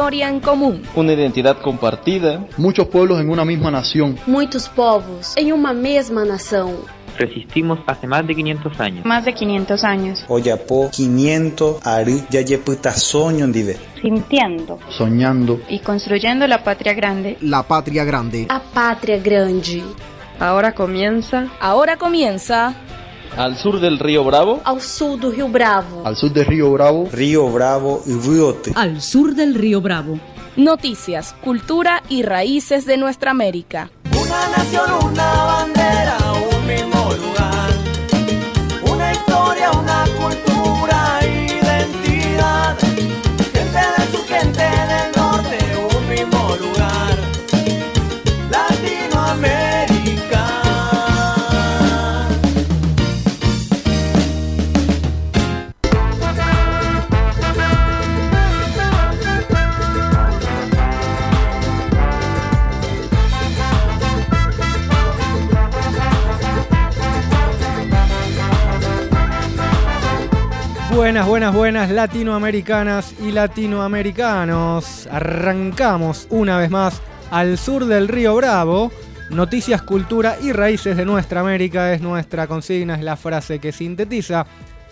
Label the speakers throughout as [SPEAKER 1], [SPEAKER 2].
[SPEAKER 1] memória em comum.
[SPEAKER 2] Uma identidade compartida.
[SPEAKER 3] Muitos pueblos em uma mesma nação.
[SPEAKER 4] Muitos povos em uma mesma nação.
[SPEAKER 5] Resistimos hace más de 500 años.
[SPEAKER 6] Más de 500 años.
[SPEAKER 7] Oyapo 500 ari yayeputa soño dive.
[SPEAKER 6] Sintiendo.
[SPEAKER 3] Soñando.
[SPEAKER 6] Y construyendo la patria grande.
[SPEAKER 8] La patria grande.
[SPEAKER 4] A pátria grande.
[SPEAKER 1] Ahora comienza.
[SPEAKER 2] Al sur del río Bravo.
[SPEAKER 4] Ao sul do Rio Bravo.
[SPEAKER 3] Al sur del río Bravo.
[SPEAKER 7] Río Bravo y Riote.
[SPEAKER 9] Al sur del río Bravo.
[SPEAKER 1] Noticias, cultura y raíces de nuestra América.
[SPEAKER 10] Una nación, una bandera, un mismo lugar. Una historia, una cultura, identidad. Gente del sur, gente del norte, un mismo lugar. Latinoamérica.
[SPEAKER 11] Buenas latinoamericanas y latinoamericanos. Arrancamos una vez más al sur del río Bravo. Noticias, cultura y raíces de nuestra América es nuestra consigna, es la frase que sintetiza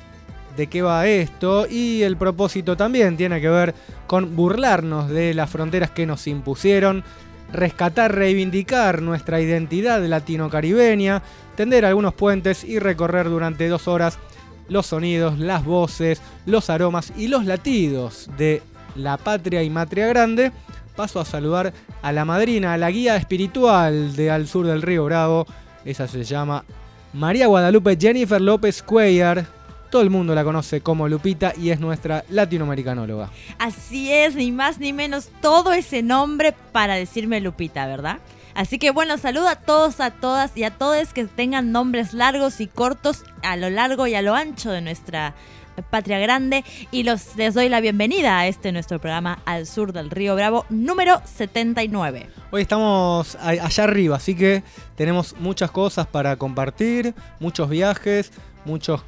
[SPEAKER 11] de qué va esto. Y el propósito también tiene que ver con burlarnos de las fronteras que nos impusieron, rescatar, reivindicar nuestra identidad latino-caribeña, tender algunos puentes y recorrer durante 2 horas los sonidos, las voces, los aromas y los latidos de la patria y matria grande. Paso a saludar a la madrina, a la guía espiritual de Al Sur del Río Bravo. Ella se llama María Guadalupe Jennifer López Cuellar. Todo el mundo la conoce como Lupita y es nuestra latinoamericanóloga.
[SPEAKER 12] Así es, ni más ni menos, todo ese nombre para decirme Lupita, ¿verdad? Así que bueno, saludo a todos, a todas y a todos que tengan nombres largos y cortos a lo largo y a lo ancho de nuestra patria grande. Y les doy la bienvenida a nuestro programa Al Sur del Río Bravo, número 79.
[SPEAKER 11] Hoy estamos allá arriba, así que tenemos muchas cosas para compartir, muchos viajes, muchas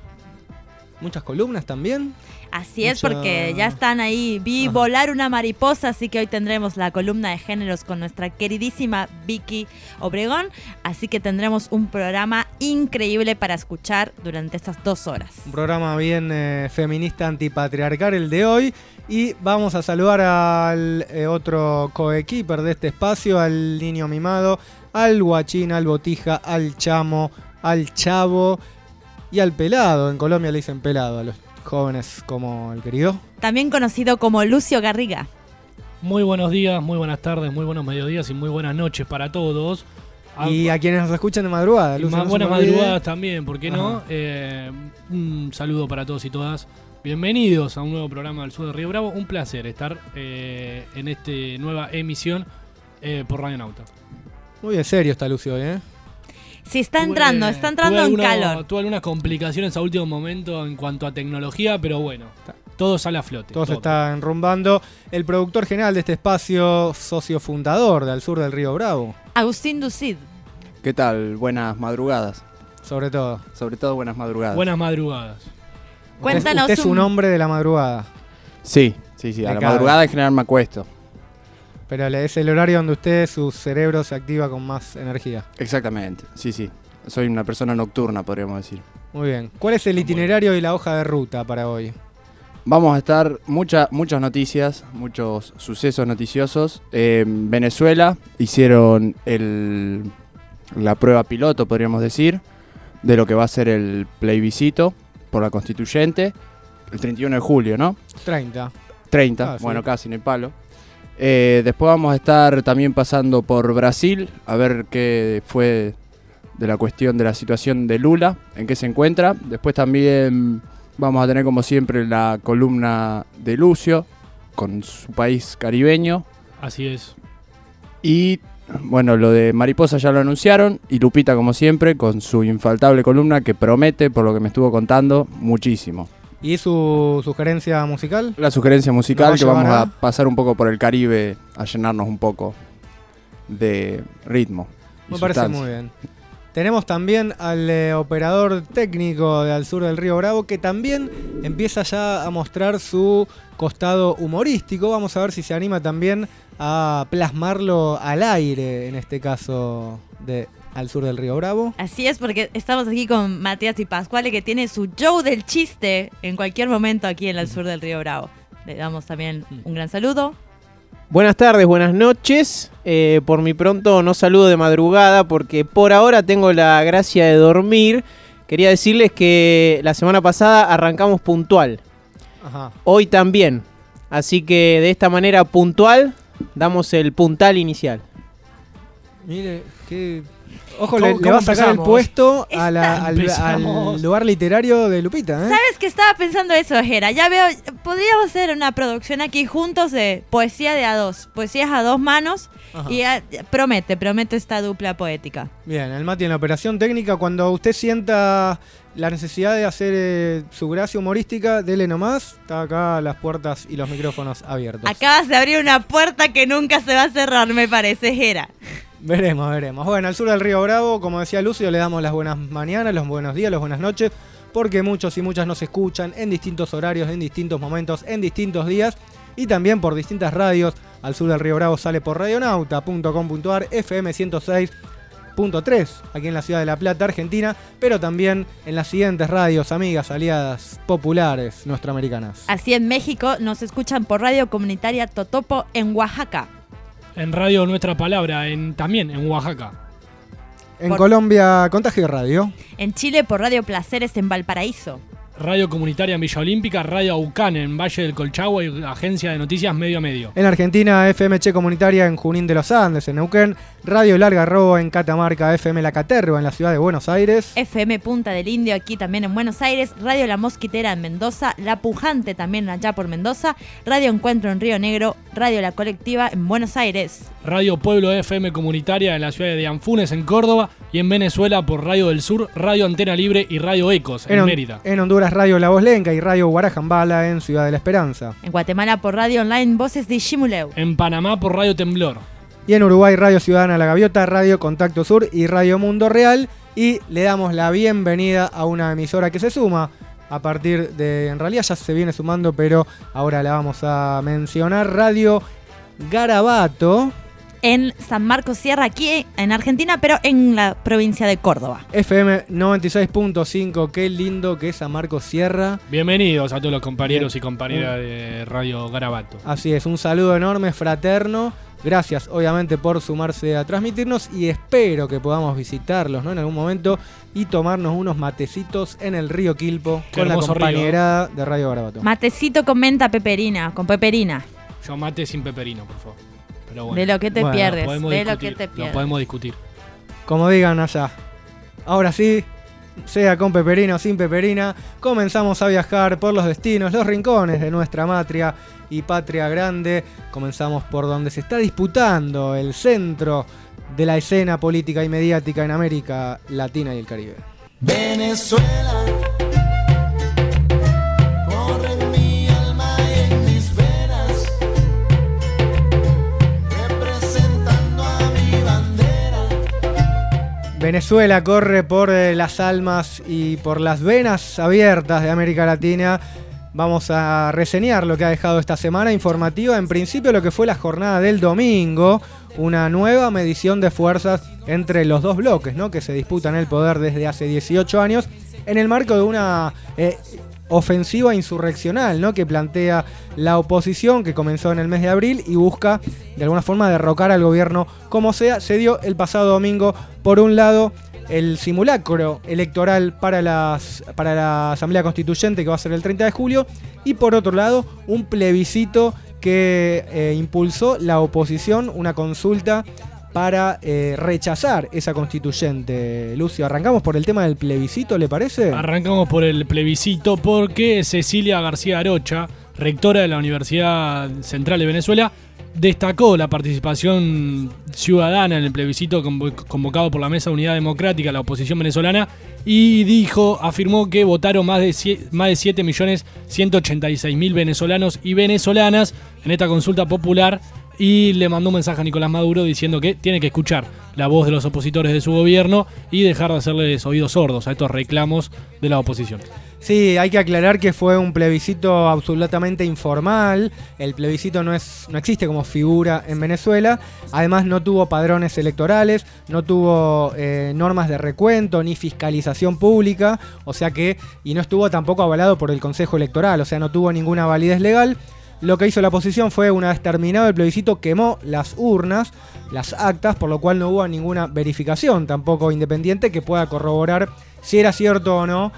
[SPEAKER 11] columnas también.
[SPEAKER 12] Así es, porque ya están ahí. Vi volar una mariposa, así que hoy tendremos la columna de géneros con nuestra queridísima Vicky Obregón. Así que tendremos un programa increíble para escuchar durante estas 2 horas.
[SPEAKER 11] Un programa bien feminista, antipatriarcal el de hoy. Y vamos a saludar al otro coequiper de este espacio, al niño mimado, al guachín, al botija, al chamo, al chavo y al pelado. En Colombia le dicen pelado a los jóvenes como el querido.
[SPEAKER 12] También conocido como Lucio Garriga.
[SPEAKER 13] Muy buenos días, muy buenas tardes, muy buenos mediodías y muy buenas noches para todos.
[SPEAKER 11] Y a quienes nos escuchan de madrugada. Lucio,
[SPEAKER 13] más
[SPEAKER 11] no
[SPEAKER 13] buenas madrugadas también, ¿por qué no? Un saludo para todos y todas. Bienvenidos a un nuevo programa del Sur del Río Bravo. Un placer estar en esta nueva emisión por Radio Nauta.
[SPEAKER 11] Muy en serio está Lucio hoy, ¿eh?
[SPEAKER 12] Sí, está entrando en calor.
[SPEAKER 13] Tuve algunas complicaciones a último momento en cuanto a tecnología, pero bueno, todo sale a flote.
[SPEAKER 11] Todo se está enrumbando. El productor general de este espacio, socio fundador de Al Sur del Río Bravo,
[SPEAKER 12] Agustín Ducid.
[SPEAKER 14] ¿Qué tal? Buenas madrugadas.
[SPEAKER 11] Sobre todo
[SPEAKER 14] buenas madrugadas.
[SPEAKER 13] Buenas madrugadas.
[SPEAKER 12] Cuéntanos.
[SPEAKER 11] Usted es un hombre de la madrugada.
[SPEAKER 14] Sí. A la madrugada en general me acuesto.
[SPEAKER 11] Pero es el horario donde su cerebro se activa con más energía.
[SPEAKER 14] Exactamente, sí. Soy una persona nocturna, podríamos decir.
[SPEAKER 11] Muy bien. ¿Cuál es el itinerario y la hoja de ruta para hoy?
[SPEAKER 14] Vamos a estar muchas noticias, muchos sucesos noticiosos. En Venezuela hicieron la prueba piloto, podríamos decir, de lo que va a ser el plebiscito por la constituyente, el 31 de julio, ¿no?
[SPEAKER 11] 30.
[SPEAKER 14] Bueno,
[SPEAKER 11] sí.
[SPEAKER 14] Casi en el palo. Después vamos a estar también pasando por Brasil, a ver qué fue de la cuestión de la situación de Lula, en qué se encuentra. Después también vamos a tener, como siempre, la columna de Lucio, con su país caribeño.
[SPEAKER 13] Así es.
[SPEAKER 14] Y, bueno, lo de Mariposa ya lo anunciaron, y Lupita, como siempre, con su infaltable columna que promete, por lo que me estuvo contando, muchísimo.
[SPEAKER 11] ¿Y su sugerencia musical?
[SPEAKER 14] La sugerencia musical, que vamos a pasar un poco por el Caribe a llenarnos un poco de ritmo.
[SPEAKER 11] Me parece muy bien. Tenemos también al operador técnico de Al Sur del Río Bravo, que también empieza ya a mostrar su costado humorístico. Vamos a ver si se anima también a plasmarlo al aire, en este caso de Al Sur del Río Bravo.
[SPEAKER 12] Así es, porque estamos aquí con Matías y Pascuale, que tiene su show del chiste en cualquier momento aquí en Al Sur del Río Bravo. Le damos también un gran saludo.
[SPEAKER 8] Buenas tardes, buenas noches. Por mi pronto no saludo de madrugada porque por ahora tengo la gracia de dormir. Quería decirles que la semana pasada arrancamos puntual.
[SPEAKER 11] Ajá.
[SPEAKER 8] Hoy también. Así que de esta manera puntual damos el puntal inicial.
[SPEAKER 11] Mire, qué... Ojo, le va a sacar el puesto al lugar literario de Lupita, ¿eh?
[SPEAKER 12] ¿Sabes que estaba pensando eso, Jera? Ya veo, podríamos hacer una producción aquí juntos de poesía de a dos, poesías a dos manos. Ajá. Y promete esta dupla poética.
[SPEAKER 11] Bien, el Mati en la operación técnica, cuando usted sienta la necesidad de hacer su gracia humorística, dele nomás, está acá las puertas y los micrófonos abiertos.
[SPEAKER 12] Acabas de abrir una puerta que nunca se va a cerrar, me parece, Jera.
[SPEAKER 11] Veremos. Bueno, Al Sur del Río Bravo, como decía Lucio, le damos las buenas mañanas, los buenos días, las buenas noches, porque muchos y muchas nos escuchan en distintos horarios, en distintos momentos, en distintos días y también por distintas radios. Al Sur del Río Bravo sale por radionauta.com.ar, FM 106.3, aquí en la ciudad de La Plata, Argentina, pero también en las siguientes radios, amigas, aliadas, populares, nuestroamericanas.
[SPEAKER 12] Así en México nos escuchan por Radio Comunitaria Totopo en Oaxaca.
[SPEAKER 13] En Radio Nuestra Palabra, también en Oaxaca.
[SPEAKER 11] En Colombia, Contagio Radio.
[SPEAKER 12] En Chile, por Radio Placeres en Valparaíso.
[SPEAKER 13] Radio Comunitaria en Villa Olímpica, Radio Aucán en Valle del Colchagua y Agencia de Noticias Medio a Medio.
[SPEAKER 11] En Argentina, FMC Comunitaria en Junín de los Andes, en Neuquén. Radio Larga Roa en Catamarca, FM La Caterva en la ciudad de Buenos Aires.
[SPEAKER 12] FM Punta del Indio aquí también en Buenos Aires. Radio La Mosquitera en Mendoza. La Pujante también allá por Mendoza. Radio Encuentro en Río Negro. Radio La Colectiva en Buenos Aires.
[SPEAKER 13] Radio Pueblo FM Comunitaria en la ciudad de Anfunes en Córdoba. Y en Venezuela por Radio del Sur, Radio Antena Libre y Radio Ecos en Mérida.
[SPEAKER 11] En Honduras, Radio La Voz Lenca y Radio Guarajambala en Ciudad de la Esperanza.
[SPEAKER 12] En Guatemala por Radio Online Voces de Ximuleu.
[SPEAKER 13] En Panamá por Radio Temblor.
[SPEAKER 11] Y en Uruguay, Radio Ciudadana La Gaviota, Radio Contacto Sur y Radio Mundo Real. Y le damos la bienvenida a una emisora que se suma a partir de... En realidad ya se viene sumando, pero ahora la vamos a mencionar. Radio Garabato.
[SPEAKER 12] En San Marcos Sierra, aquí en Argentina, pero en la provincia de Córdoba.
[SPEAKER 11] FM 96.5, qué lindo que es San Marcos Sierra.
[SPEAKER 13] Bienvenidos a todos los compañeros y compañeras de Radio Garabato.
[SPEAKER 11] Así es, un saludo enorme, fraterno. Gracias, obviamente, por sumarse a transmitirnos y espero que podamos visitarlos, ¿no?, en algún momento y tomarnos unos matecitos en el río Quilpo con la compañera de Radio Garabato.
[SPEAKER 12] Matecito con menta peperina, con peperina.
[SPEAKER 13] Yo mate sin peperino, por favor. Pero bueno.
[SPEAKER 12] De lo que te pierdes,
[SPEAKER 13] de lo que te pierdes. No podemos discutir.
[SPEAKER 11] Como digan allá. Ahora sí, sea con peperina o sin peperina, comenzamos a viajar por los destinos, los rincones de nuestra matria y patria grande. Comenzamos por donde se está disputando el centro de la escena política y mediática en América Latina y el Caribe.
[SPEAKER 10] Venezuela.
[SPEAKER 11] Venezuela corre por las almas y por las venas abiertas de América Latina. Vamos a reseñar lo que ha dejado esta semana informativa. En principio lo que fue la jornada del domingo, una nueva medición de fuerzas entre los dos bloques, ¿no?, que se disputan el poder desde hace 18 años en el marco de una ofensiva insurreccional, ¿no?, que plantea la oposición, que comenzó en el mes de abril y busca de alguna forma derrocar al gobierno como sea. Se dio el pasado domingo, por un lado, el simulacro electoral para la Asamblea Constituyente, que va a ser el 30 de julio, y por otro lado, un plebiscito que impulsó la oposición, una consulta para rechazar esa constituyente. Lucio, ¿arrancamos por el tema del plebiscito, le parece?
[SPEAKER 13] Arrancamos por el plebiscito porque Cecilia García Arocha, rectora de la Universidad Central de Venezuela, destacó la participación ciudadana en el plebiscito convocado por la Mesa de Unidad Democrática, la oposición venezolana, y afirmó que votaron más de 7.186.000 venezolanos y venezolanas en esta consulta popular y le mandó un mensaje a Nicolás Maduro diciendo que tiene que escuchar la voz de los opositores de su gobierno y dejar de hacerles oídos sordos a estos reclamos de la oposición.
[SPEAKER 11] Sí, hay que aclarar que fue un plebiscito absolutamente informal. El plebiscito no existe como figura en Venezuela. Además no tuvo padrones electorales, no tuvo normas de recuento ni fiscalización pública, y no estuvo tampoco avalado por el Consejo Electoral, o sea, no tuvo ninguna validez legal. Lo que hizo la oposición fue, una vez terminado el plebiscito, quemó las urnas, las actas, por lo cual no hubo ninguna verificación tampoco independiente que pueda corroborar si era cierto o no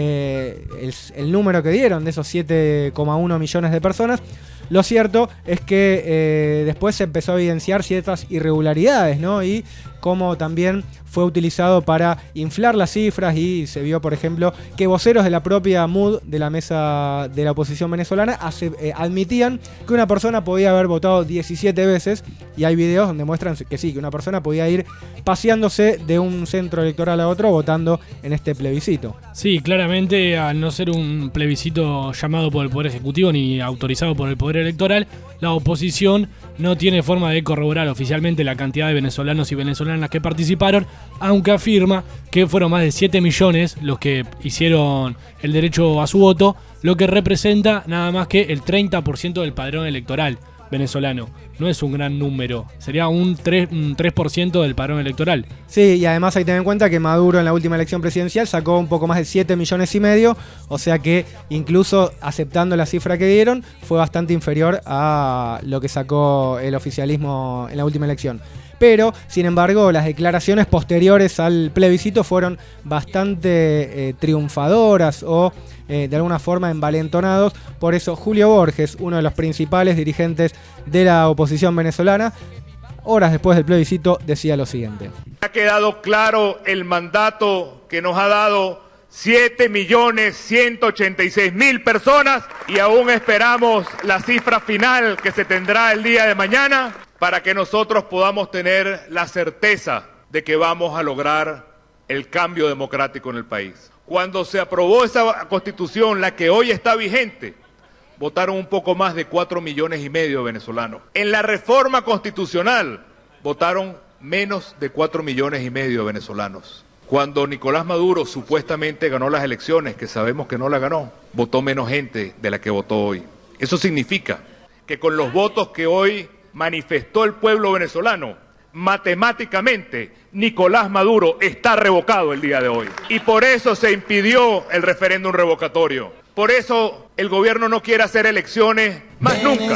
[SPEAKER 11] el número que dieron de esos 7,1 millones de personas. Lo cierto es que después se empezó a evidenciar ciertas irregularidades, ¿no? Y cómo también fue utilizado para inflar las cifras, y se vio, por ejemplo, que voceros de la propia MUD, de la mesa de la oposición venezolana, admitían que una persona podía haber votado 17 veces, y hay videos donde muestran que sí, que una persona podía ir paseándose de un centro electoral a otro votando en este plebiscito.
[SPEAKER 13] Sí, claramente, al no ser un plebiscito llamado por el Poder Ejecutivo ni autorizado por el Poder Electoral, la oposición no tiene forma de corroborar oficialmente la cantidad de venezolanos y venezolanas que participaron, aunque afirma que fueron más de 7 millones los que hicieron el derecho a su voto, lo que representa nada más que el 30% del padrón electoral venezolano. No es un gran número, sería un 3% del padrón electoral.
[SPEAKER 11] Sí, y además hay que tener en cuenta que Maduro en la última elección presidencial sacó un poco más de 7,5 millones, o sea que incluso aceptando la cifra que dieron, fue bastante inferior a lo que sacó el oficialismo en la última elección. Pero, sin embargo, las declaraciones posteriores al plebiscito fueron bastante triunfadoras o de alguna forma envalentonados. Por eso Julio Borges, uno de los principales dirigentes de la oposición venezolana, horas después del plebiscito decía lo siguiente:
[SPEAKER 9] ha quedado claro el mandato que nos ha dado 7.186.000 personas, y aún esperamos la cifra final que se tendrá el día de mañana para que nosotros podamos tener la certeza de que vamos a lograr el cambio democrático en el país. Cuando se aprobó esa constitución, la que hoy está vigente, votaron un poco más de 4,5 millones de venezolanos. En la reforma constitucional votaron menos de 4,5 millones de venezolanos. Cuando Nicolás Maduro supuestamente ganó las elecciones, que sabemos que no la ganó, votó menos gente de la que votó hoy. Eso significa que con los votos que hoy manifestó el pueblo venezolano, matemáticamente Nicolás Maduro está revocado el día de hoy. Y por eso se impidió el referéndum revocatorio. Por eso el gobierno no quiere hacer elecciones más nunca.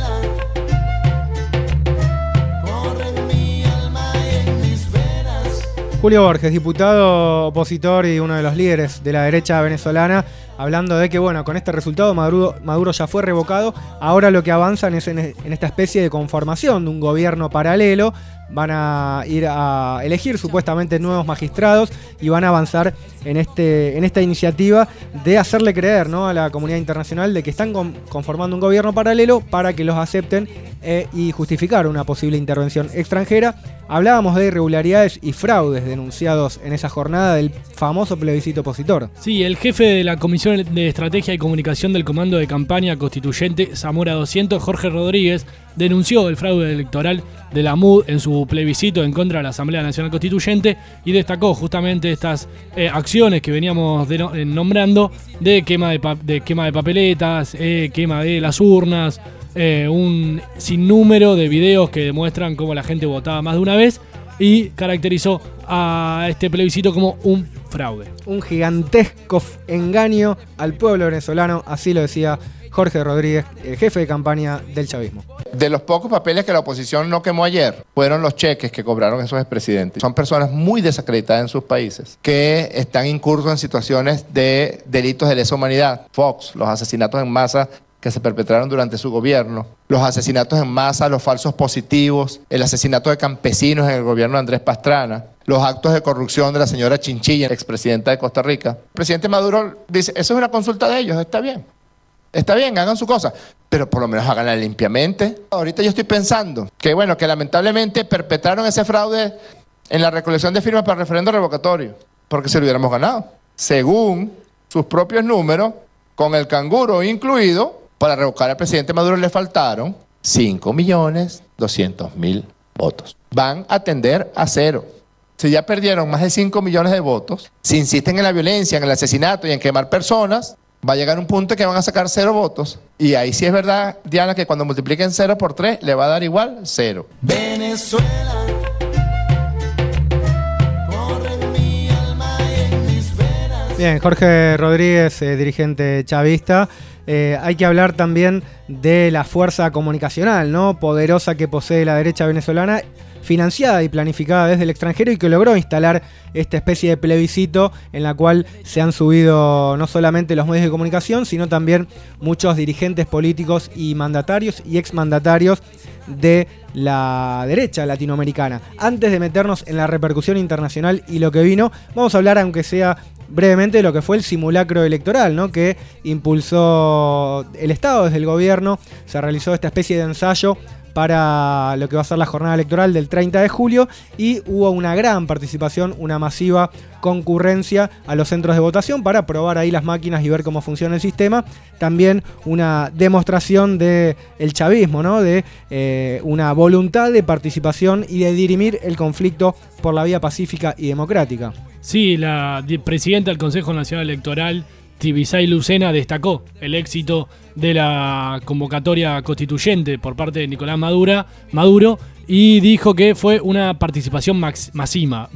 [SPEAKER 11] Julio Borges, diputado opositor y uno de los líderes de la derecha venezolana, hablando de que, bueno, con este resultado Maduro ya fue revocado. Ahora lo que avanzan es en esta especie de conformación de un gobierno paralelo. Van a ir a elegir supuestamente nuevos magistrados y van a avanzar en esta iniciativa de hacerle creer, ¿no?, a la comunidad internacional de que están conformando un gobierno paralelo para que los acepten y justificar una posible intervención extranjera. Hablábamos de irregularidades y fraudes denunciados en esa jornada del famoso plebiscito opositor.
[SPEAKER 13] Sí, el jefe de la Comisión de Estrategia y Comunicación del Comando de Campaña Constituyente Zamora 200, Jorge Rodríguez, denunció el fraude electoral de la MUD en su plebiscito en contra de la Asamblea Nacional Constituyente y destacó justamente estas acciones que veníamos nombrando de quema de papeletas, quema de las urnas, un sinnúmero de videos que demuestran cómo la gente votaba más de una vez, y caracterizó a este plebiscito como un fraude.
[SPEAKER 11] Un gigantesco engaño al pueblo venezolano, así lo decía Jorge Rodríguez, el jefe de campaña del chavismo.
[SPEAKER 15] De los pocos papeles que la oposición no quemó ayer fueron los cheques que cobraron esos expresidentes. Son personas muy desacreditadas en sus países, que están incursos en situaciones de delitos de lesa humanidad. Fox, los asesinatos en masa que se perpetraron durante su gobierno, los asesinatos en masa, los falsos positivos, el asesinato de campesinos en el gobierno de Andrés Pastrana, los actos de corrupción de la señora Chinchilla, expresidenta de Costa Rica. El presidente Maduro dice, eso es una consulta de ellos, está bien. Está bien, hagan su cosa, pero por lo menos háganla limpiamente. Ahorita yo estoy pensando que, bueno, que lamentablemente perpetraron ese fraude en la recolección de firmas para el referendo revocatorio, porque se lo hubiéramos ganado. Según sus propios números, con el canguro incluido, para revocar al presidente Maduro le faltaron 5.200.000 votos. Van a tender a cero. Si ya perdieron más de 5 millones de votos, si insisten en la violencia, en el asesinato y en quemar personas, va a llegar un punto que van a sacar 0 votos. Y ahí sí es verdad, Diana, que cuando multipliquen 0 por 3, le va a dar igual 0.
[SPEAKER 10] Venezuela.
[SPEAKER 11] Bien, Jorge Rodríguez, dirigente chavista. Hay que hablar también de la fuerza comunicacional, ¿no? Poderosa que posee la derecha venezolana, financiada y planificada desde el extranjero y que logró instalar esta especie de plebiscito en la cual se han subido no solamente los medios de comunicación, sino también muchos dirigentes políticos y mandatarios y exmandatarios de la derecha latinoamericana. Antes de meternos en la repercusión internacional y lo que vino, vamos a hablar, aunque sea brevemente, de lo que fue el simulacro electoral, ¿no? Que impulsó el Estado desde el gobierno. Se realizó esta especie de ensayo para lo que va a ser la jornada electoral del 30 de julio y hubo una gran participación, una masiva concurrencia a los centros de votación para probar ahí las máquinas y ver cómo funciona el sistema. También una demostración del chavismo, ¿no? De una voluntad de participación y de dirimir el conflicto por la vía pacífica y democrática.
[SPEAKER 13] Sí, la presidenta del Consejo Nacional Electoral, Tibisay Lucena, destacó el éxito de la convocatoria constituyente por parte de Nicolás Maduro y dijo que fue una participación máxima.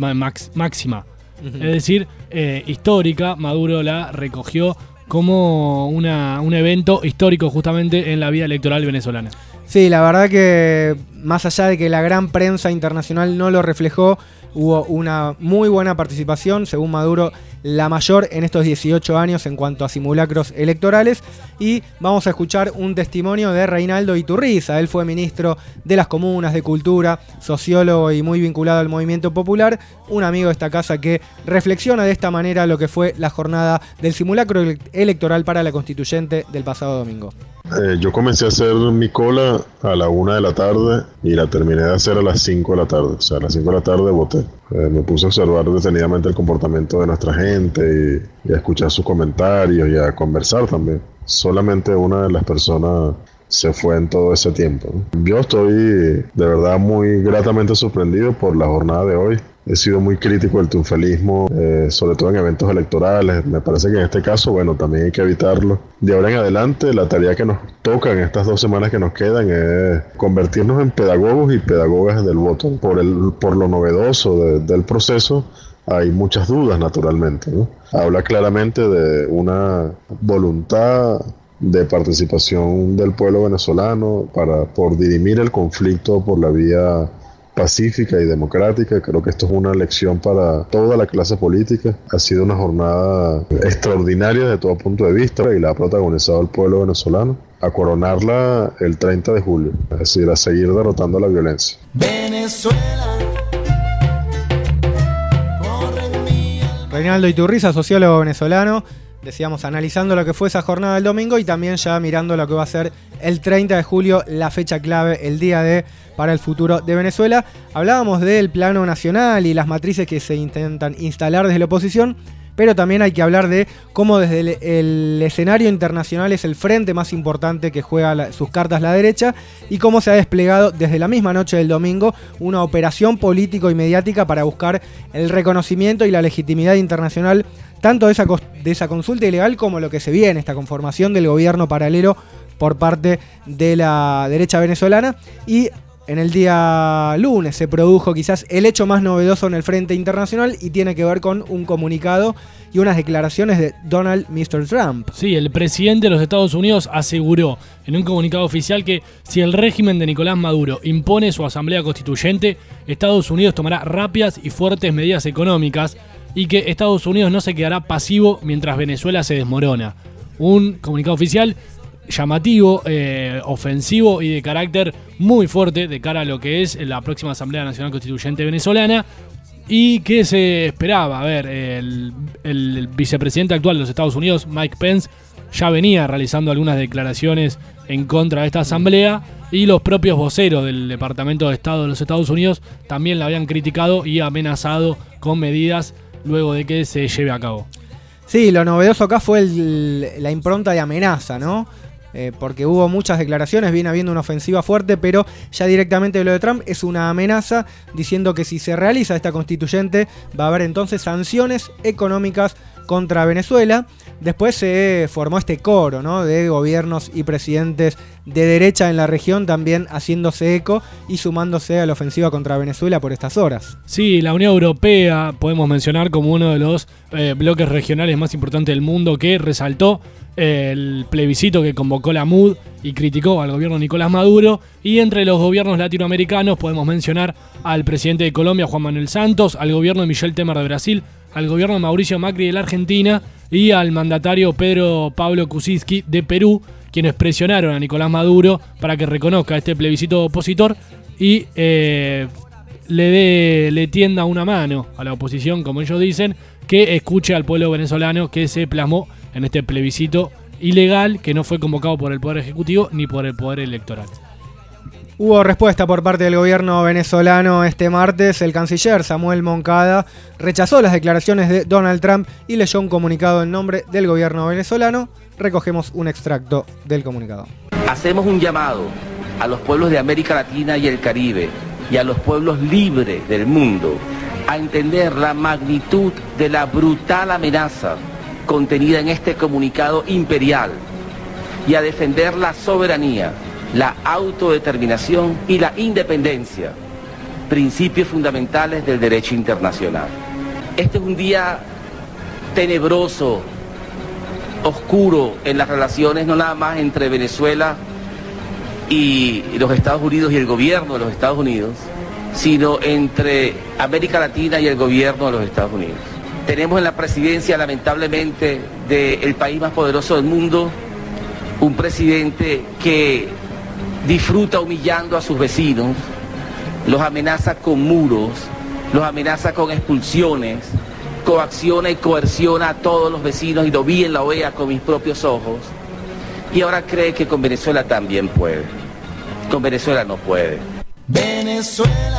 [SPEAKER 13] Es decir, histórica. Maduro la recogió como un evento histórico justamente en la vida electoral venezolana.
[SPEAKER 11] Sí, la verdad que más allá de que la gran prensa internacional no lo reflejó, hubo una muy buena participación, según Maduro, la mayor en estos 18 años en cuanto a simulacros electorales. Y vamos a escuchar un testimonio de Reinaldo Iturriza. Él fue ministro de las Comunas, de Cultura, sociólogo y muy vinculado al movimiento popular, un amigo de esta casa que reflexiona de esta manera lo que fue la jornada del simulacro electoral para la constituyente del pasado domingo.
[SPEAKER 16] Yo comencé a hacer mi cola a la 1 de la tarde y la terminé de hacer a las 5 de la tarde. O sea, a las 5 de la tarde voté. Me puse a observar detenidamente el comportamiento de nuestra gente y a escuchar sus comentarios y a conversar también. Solamente una de las personas se fue en todo ese tiempo, ¿no? Yo estoy de verdad muy gratamente sorprendido por la jornada de hoy. He sido muy crítico del triunfalismo, sobre todo en eventos electorales. Me parece que en este caso, bueno, también hay que evitarlo. De ahora en adelante, la tarea que nos toca en estas 2 semanas que nos quedan es convertirnos en pedagogos y pedagogas del voto. Por lo novedoso del proceso, hay muchas dudas, naturalmente, ¿no? Habla claramente de una voluntad de participación del pueblo venezolano por dirimir el conflicto por la vía pacífica y democrática. Creo que esto es una lección para toda la clase política. Ha sido una jornada extraordinaria desde todo punto de vista y la ha protagonizado el pueblo venezolano. A coronarla el 30 de julio, es decir, a seguir derrotando la violencia.
[SPEAKER 10] Venezuela.
[SPEAKER 11] Reinaldo Iturriza, sociólogo venezolano, decíamos, analizando lo que fue esa jornada del domingo y también ya mirando lo que va a ser el 30 de julio, la fecha clave, el día D para el futuro de Venezuela. Hablábamos del plano nacional y las matrices que se intentan instalar desde la oposición, pero también hay que hablar de cómo desde el escenario internacional es el frente más importante que juega sus cartas la derecha y cómo se ha desplegado desde la misma noche del domingo una operación político y mediática para buscar el reconocimiento y la legitimidad internacional tanto de esa consulta ilegal como lo que se viene, esta conformación del gobierno paralelo por parte de la derecha venezolana. Y en el día lunes se produjo quizás el hecho más novedoso en el frente internacional y tiene que ver con un comunicado y unas declaraciones de Donald Mr. Trump.
[SPEAKER 13] Sí, el presidente de los Estados Unidos aseguró en un comunicado oficial que si el régimen de Nicolás Maduro impone su asamblea constituyente, Estados Unidos tomará rápidas y fuertes medidas económicas y que Estados Unidos no se quedará pasivo mientras Venezuela se desmorona. Un comunicado oficial llamativo, ofensivo y de carácter muy fuerte de cara a lo que es la próxima Asamblea Nacional Constituyente venezolana y que se esperaba. A ver, el vicepresidente actual de los Estados Unidos, Mike Pence, ya venía realizando algunas declaraciones en contra de esta asamblea y los propios voceros del Departamento de Estado de los Estados Unidos también la habían criticado y amenazado con medidas luego de que se lleve a cabo.
[SPEAKER 11] Sí, lo novedoso acá fue la impronta de amenaza, ¿no? porque hubo muchas declaraciones, viene habiendo una ofensiva fuerte, pero ya directamente lo de Trump es una amenaza, diciendo que si se realiza esta constituyente va a haber entonces sanciones económicas contra Venezuela. Después se formó este coro, ¿no?, de gobiernos y presidentes de derecha en la región también haciéndose eco y sumándose a la ofensiva contra Venezuela por estas horas.
[SPEAKER 13] Sí, la Unión Europea podemos mencionar como uno de los bloques regionales más importantes del mundo, que resaltó el plebiscito que convocó la MUD y criticó al gobierno de Nicolás Maduro. Y entre los gobiernos latinoamericanos podemos mencionar al presidente de Colombia, Juan Manuel Santos, al gobierno de Michel Temer de Brasil, al gobierno de Mauricio Macri de la Argentina y al mandatario Pedro Pablo Kuczynski de Perú, quienes presionaron a Nicolás Maduro para que reconozca este plebiscito opositor y le tienda una mano a la oposición, como ellos dicen, que escuche al pueblo venezolano que se plasmó en este plebiscito ilegal que no fue convocado por el Poder Ejecutivo ni por el Poder Electoral.
[SPEAKER 11] Hubo respuesta por parte del gobierno venezolano este martes. El canciller Samuel Moncada rechazó las declaraciones de Donald Trump y leyó un comunicado en nombre del gobierno venezolano. Recogemos un extracto del comunicado.
[SPEAKER 17] Hacemos un llamado a los pueblos de América Latina y el Caribe y a los pueblos libres del mundo a entender la magnitud de la brutal amenaza contenida en este comunicado imperial y a defender la soberanía, la autodeterminación y la independencia, principios fundamentales del derecho internacional. Este es un día tenebroso, oscuro en las relaciones, no nada más entre Venezuela y los Estados Unidos y el gobierno de los Estados Unidos, sino entre América Latina y el gobierno de los Estados Unidos. Tenemos en la presidencia, lamentablemente, del país más poderoso del mundo, un presidente que disfruta humillando a sus vecinos, los amenaza con muros, los amenaza con expulsiones, coacciona y coerciona a todos los vecinos, y lo vi en la OEA con mis propios ojos, y ahora cree que con Venezuela también puede. Con Venezuela no puede.
[SPEAKER 10] Venezuela.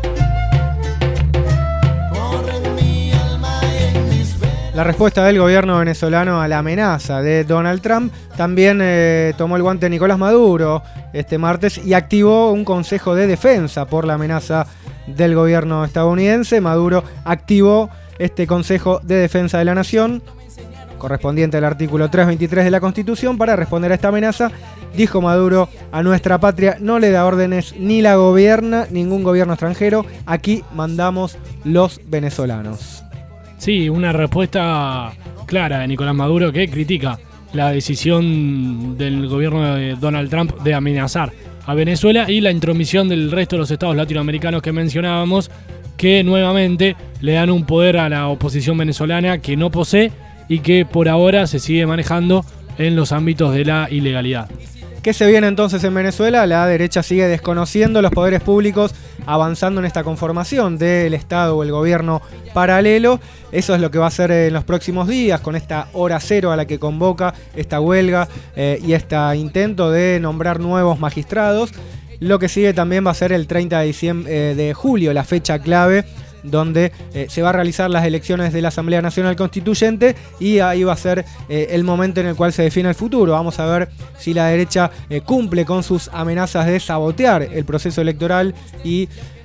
[SPEAKER 11] La respuesta del gobierno venezolano a la amenaza de Donald Trump también tomó el guante Nicolás Maduro este martes y activó un consejo de defensa por la amenaza del gobierno estadounidense. Maduro activó este consejo de defensa de la nación, correspondiente al artículo 323 de la Constitución, para responder a esta amenaza. Dijo Maduro: a nuestra patria no le da órdenes ni la gobierna ningún gobierno extranjero, aquí mandamos los venezolanos.
[SPEAKER 13] Sí, una respuesta clara de Nicolás Maduro, que critica la decisión del gobierno de Donald Trump de amenazar a Venezuela y la intromisión del resto de los estados latinoamericanos que mencionábamos, que nuevamente le dan un poder a la oposición venezolana que no posee y que por ahora se sigue manejando en los ámbitos de la ilegalidad.
[SPEAKER 11] ¿Qué se viene entonces en Venezuela? La derecha sigue desconociendo los poderes públicos, avanzando en esta conformación del Estado o el gobierno paralelo. Eso es lo que va a hacer en los próximos días, con esta hora cero a la que convoca esta huelga y este intento de nombrar nuevos magistrados. Lo que sigue también va a ser el 30 de julio, la fecha clave, donde se va a realizar las elecciones de la Asamblea Nacional Constituyente, y ahí va a ser el momento en el cual se define el futuro. Vamos a ver si la derecha cumple con sus amenazas de sabotear el proceso electoral y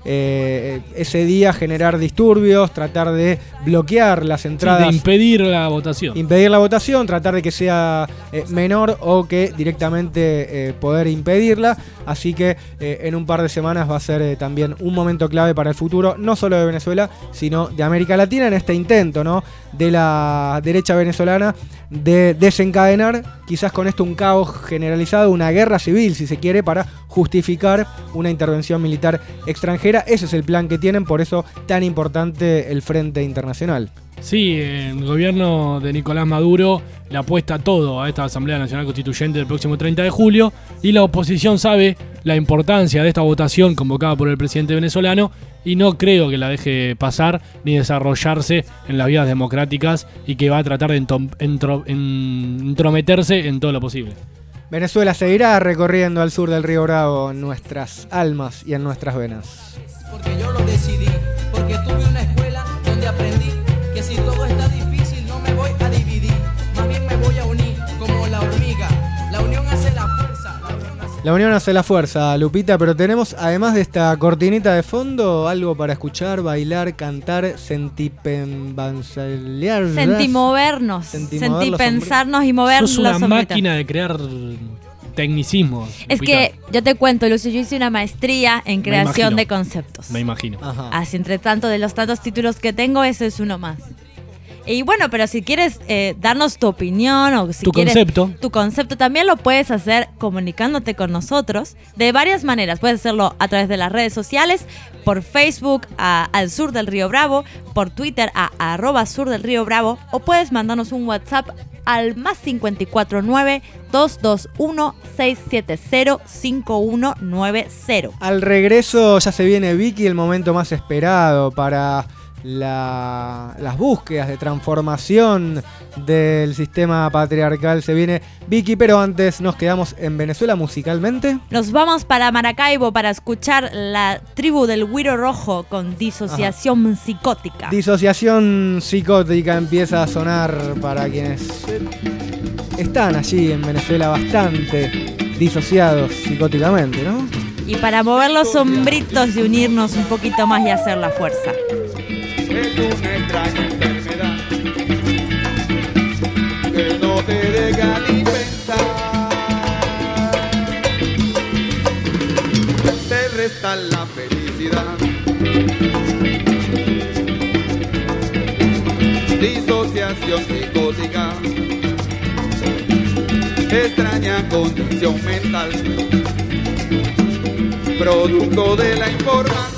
[SPEAKER 11] ese día generar disturbios, tratar de bloquear las entradas.
[SPEAKER 13] Sí, de impedir la votación.
[SPEAKER 11] Impedir la votación, tratar de que sea menor o que directamente poder impedirla. Así que en un par de semanas va a ser también un momento clave para el futuro, no solo de Venezuela, sino de América Latina, en este intento, ¿no?, de la derecha venezolana de desencadenar quizás con esto un caos generalizado, una guerra civil, si se quiere, para justificar una intervención militar extranjera. Ese es el plan que tienen, por eso tan importante el frente internacional.
[SPEAKER 13] Sí, el gobierno de Nicolás Maduro le apuesta todo a esta Asamblea Nacional Constituyente del próximo 30 de julio y la oposición sabe la importancia de esta votación convocada por el presidente venezolano y no creo que la deje pasar ni desarrollarse en las vías democráticas, y que va a tratar de entrometerse en todo lo posible.
[SPEAKER 11] Venezuela seguirá recorriendo al sur del Río Bravo en nuestras almas y en nuestras venas.
[SPEAKER 10] Porque yo lo decidí, porque tuve una escuela donde aprendí que si todo está difícil no me voy a dividir, más bien me voy a unir como la hormiga. La unión hace la
[SPEAKER 11] La unión hace la fuerza, Lupita, pero tenemos, además de esta cortinita de fondo, algo para escuchar, bailar, cantar,
[SPEAKER 12] sentimovernos, sentipensarnos y mover los
[SPEAKER 13] Sos una
[SPEAKER 12] sombritos.
[SPEAKER 13] máquina de crear tecnicismos.
[SPEAKER 12] Es
[SPEAKER 13] Lupita.
[SPEAKER 12] que yo te cuento, Lucio, yo hice una maestría en creación
[SPEAKER 13] imagino.
[SPEAKER 12] de conceptos.
[SPEAKER 13] Me imagino.
[SPEAKER 12] Así, entre tanto, de los tantos títulos que tengo, ese es uno más. Y bueno, pero si quieres darnos tu opinión o si
[SPEAKER 13] Tu
[SPEAKER 12] quieres
[SPEAKER 13] concepto.
[SPEAKER 12] tu concepto, también lo puedes hacer comunicándote con nosotros de varias maneras. Puedes hacerlo a través de las redes sociales, por Facebook al Sur del Río Bravo, por Twitter a @Sur del Río Bravo, o puedes mandarnos un WhatsApp al +549 221 670 5190.
[SPEAKER 11] Al regreso ya se viene Vicky, el momento más esperado para las búsquedas de transformación del sistema patriarcal. Se viene Vicky, pero antes nos quedamos en Venezuela musicalmente.
[SPEAKER 12] Nos vamos para Maracaibo para escuchar la tribu del Güiro Rojo con Disociación Psicótica.
[SPEAKER 11] Disociación psicótica empieza a sonar para quienes están allí en Venezuela bastante disociados psicóticamente, ¿no?
[SPEAKER 12] Y para mover los sombritos y unirnos un poquito más y hacer la fuerza.
[SPEAKER 18] Es una extraña enfermedad que no te deja ni pensar. Te resta la felicidad. Disociación psicótica, extraña condición mental, producto de la información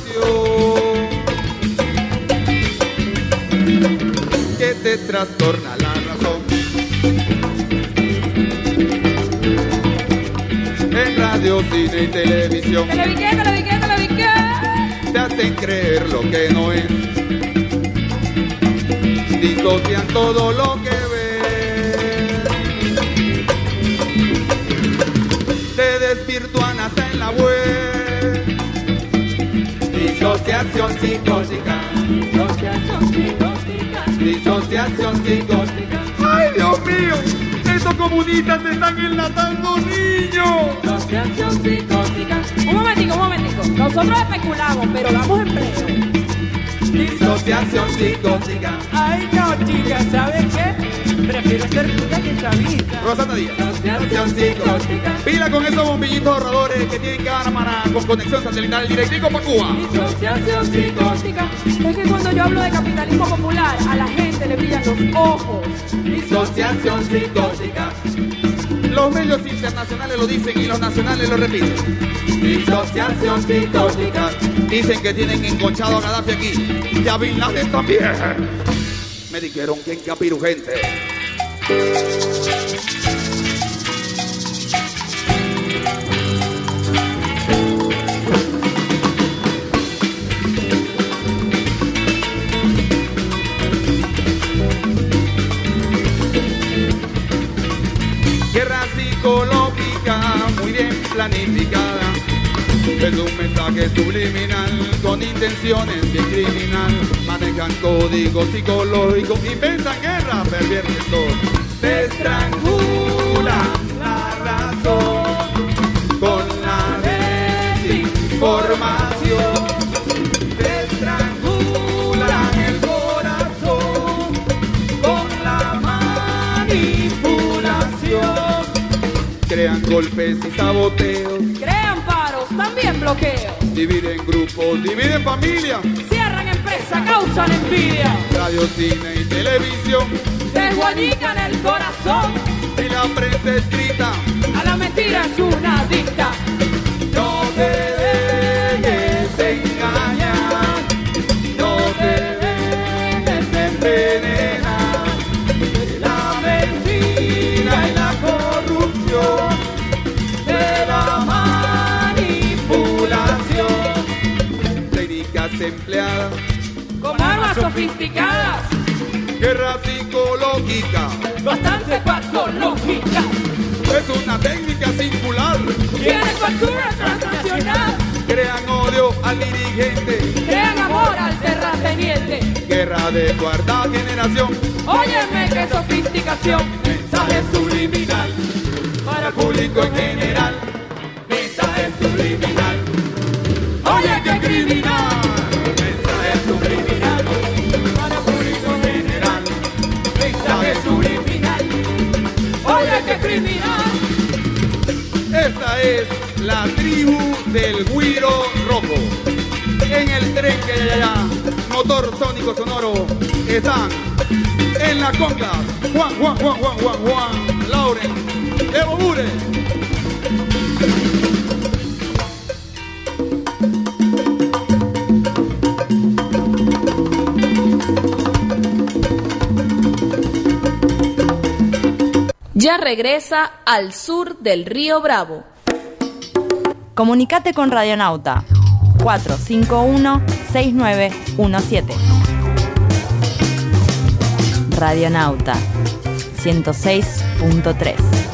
[SPEAKER 18] que te trastorna la razón. En radio, cine y televisión te hacen creer lo que no es. Disocian todo lo que ves. Te desvirtúan hasta en la web. Disociación psicótica. Disociación psicótica. Disociación psicótica. ¡Ay, Dios mío! ¡Estos comunistas se están enlatando niños!
[SPEAKER 1] Disociación psicótica. Un momentico. Nosotros especulamos, pero damos empleo.
[SPEAKER 18] Disociación psicótica.
[SPEAKER 10] Ay, no, chicas, ¿sabes qué? Prefiero ser rica que chavita.
[SPEAKER 18] Rosana Díaz. Disociación psicótica. Pila con esos bombillitos ahorradores que tienen cámara con conexión satelital directico para Cuba.
[SPEAKER 1] Disociación psicótica. Es que cuando yo hablo de capitalismo popular, a la gente le brillan los ojos.
[SPEAKER 18] Disociación psicótica. Los medios internacionales lo dicen y los nacionales lo repiten. Disociación psicótica. Dicen que tienen enconchado a Gaddafi aquí y a Bin Laden también. Me dijeron que en Capiru, gente. Guerra psicológica muy bien planificada. Es un mensaje subliminal con intenciones bien criminal. Manejan códigos psicológicos, inventan guerra, pervierten todo. Te estrangulan la razón con la desinformación. Te estrangulan el corazón con la manipulación. Crean golpes y saboteos.
[SPEAKER 1] Crean paros, también bloqueos.
[SPEAKER 18] Dividen grupos, dividen familias.
[SPEAKER 1] Cierran empresas, causan envidia.
[SPEAKER 18] Radio, cine y televisión
[SPEAKER 1] Desguayican el corazón.
[SPEAKER 18] y la prensa escrita.
[SPEAKER 1] A la mentira es una adicta.
[SPEAKER 18] No te dejes engañar, no te dejes envenenar. La mentira y la corrupción, de la manipulación. Técnicas empleadas
[SPEAKER 1] Con armas sofisticadas,
[SPEAKER 18] guerra psicológica,
[SPEAKER 1] bastante patológica.
[SPEAKER 18] es una técnica singular.
[SPEAKER 1] Tiene factura transnacional.
[SPEAKER 18] Crean odio al dirigente,
[SPEAKER 1] Crean amor al terrateniente.
[SPEAKER 18] guerra de cuarta generación.
[SPEAKER 1] Óyeme qué sofisticación.
[SPEAKER 18] Mensaje subliminal para el público en general.
[SPEAKER 1] criminal.
[SPEAKER 18] Esta es la tribu del Güiro Rojo. En el tren que hay allá, motor sónico sonoro, están en la conga Juan, Lauren, Evo Mure.
[SPEAKER 19] Ya regresa al sur del Río Bravo.
[SPEAKER 12] Comunicate con Radionauta 451-6917. Radionauta 106.3.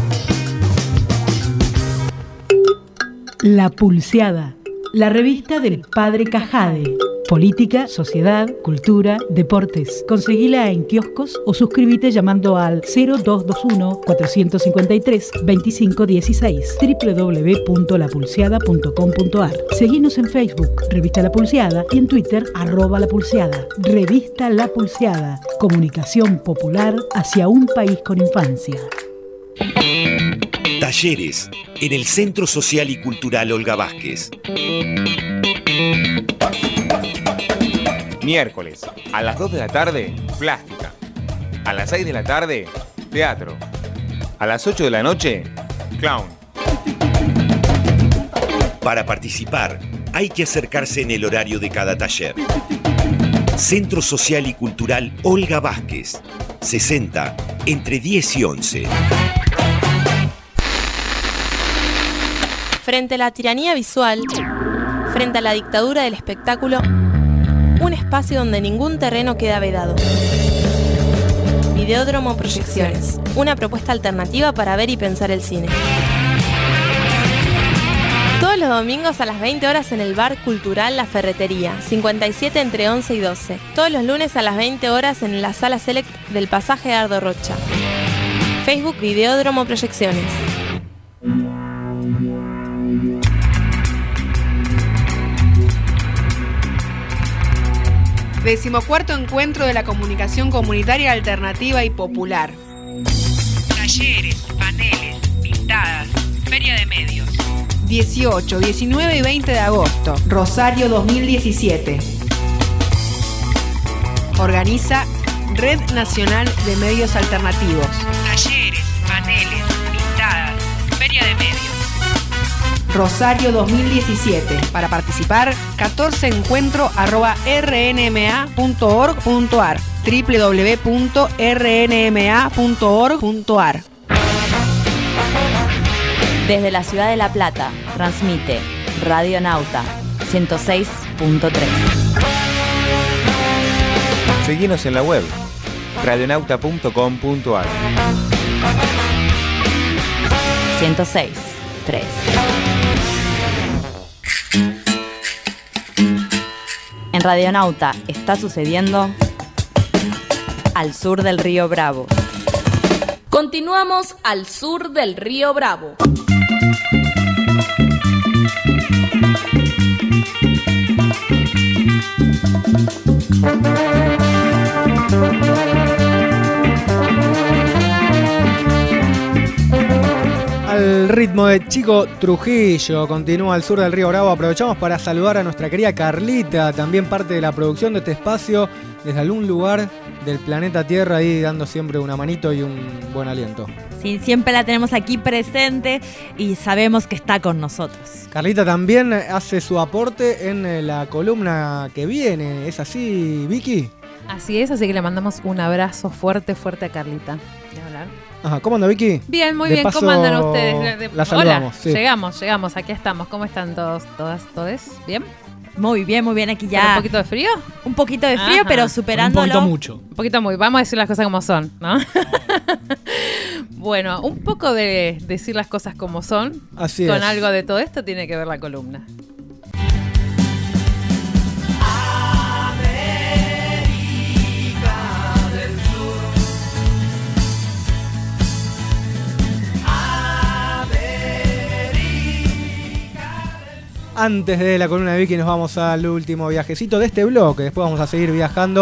[SPEAKER 20] La Pulseada, la revista del Padre Cajade. Política, sociedad, cultura, deportes. Conseguila en kioscos o suscríbete llamando al 0221-453-2516 www.lapulseada.com.ar. Seguinos en Facebook, Revista La Pulseada, y en Twitter, @lapulseada. Revista La Pulseada. Comunicación popular hacia un país con infancia.
[SPEAKER 21] Talleres en el Centro Social y Cultural Olga Vázquez.
[SPEAKER 22] Miércoles, a las 2 de la tarde, plástica. A las 6 de la tarde, teatro. A las 8 de la noche, clown.
[SPEAKER 21] Para participar, hay que acercarse en el horario de cada taller. Centro Social y Cultural Olga Vázquez, 60, entre 10 y 11.
[SPEAKER 23] Frente a la tiranía visual, frente a la dictadura del espectáculo, un espacio donde ningún terreno queda vedado. Videódromo Proyecciones, una propuesta alternativa para ver y pensar el cine. Todos los domingos a las 20 horas en el Bar Cultural La Ferretería, 57 entre 11 y 12. Todos los lunes a las 20 horas en la Sala Select del Pasaje Ardo Rocha. Facebook Videódromo Proyecciones.
[SPEAKER 1] 14º Encuentro de la Comunicación Comunitaria Alternativa y Popular. Talleres, paneles, pintadas, Feria de Medios. 18, 19 y 20 de agosto, Rosario 2017. Organiza Red Nacional de Medios Alternativos. Talleres, paneles, pintadas, Feria de Medios. Rosario 2017. Para participar, 14encuentro@rnma.org.ar, www.rnma.org.ar.
[SPEAKER 12] Desde la ciudad de La Plata, transmite Radionauta 106.3.
[SPEAKER 22] Seguinos en la web, radionauta.com.ar.
[SPEAKER 12] 106.3. En Radionauta está sucediendo al sur del Río Bravo.
[SPEAKER 19] Continuamos al sur del Río Bravo.
[SPEAKER 11] Al ritmo de Chico Trujillo, continúa al sur del Río Bravo. Aprovechamos para saludar a nuestra querida Carlita, también parte de la producción de este espacio, desde algún lugar del planeta Tierra, ahí dando siempre una manito y un buen aliento.
[SPEAKER 12] Sí, siempre la tenemos aquí presente y sabemos que está con nosotros.
[SPEAKER 11] Carlita también hace su aporte en la columna que viene, ¿es así, Vicky?
[SPEAKER 24] Así es, así que le mandamos un abrazo fuerte, fuerte a Carlita. ¿De hablar?
[SPEAKER 11] Ajá, ¿cómo anda, Vicky?
[SPEAKER 24] Bien, muy
[SPEAKER 11] de
[SPEAKER 24] bien,
[SPEAKER 11] paso,
[SPEAKER 24] ¿cómo andan ustedes?
[SPEAKER 11] La saludamos.
[SPEAKER 24] Hola, sí. Llegamos, aquí estamos. ¿Cómo están todos, todas? ¿Bien?
[SPEAKER 12] Muy bien, aquí ya.
[SPEAKER 24] ¿Con un poquito de frío?
[SPEAKER 12] Un poquito de frío, pero superándolo.
[SPEAKER 13] Un poquito mucho.
[SPEAKER 24] Un poquito muy. Vamos a decir las cosas como son, ¿no? Bueno, un poco de decir las cosas como son.
[SPEAKER 11] Así
[SPEAKER 24] con
[SPEAKER 11] es.
[SPEAKER 24] Algo de todo esto tiene que ver la columna.
[SPEAKER 11] Antes de la columna de Vicky nos vamos al último viajecito de este bloque. Después vamos a seguir viajando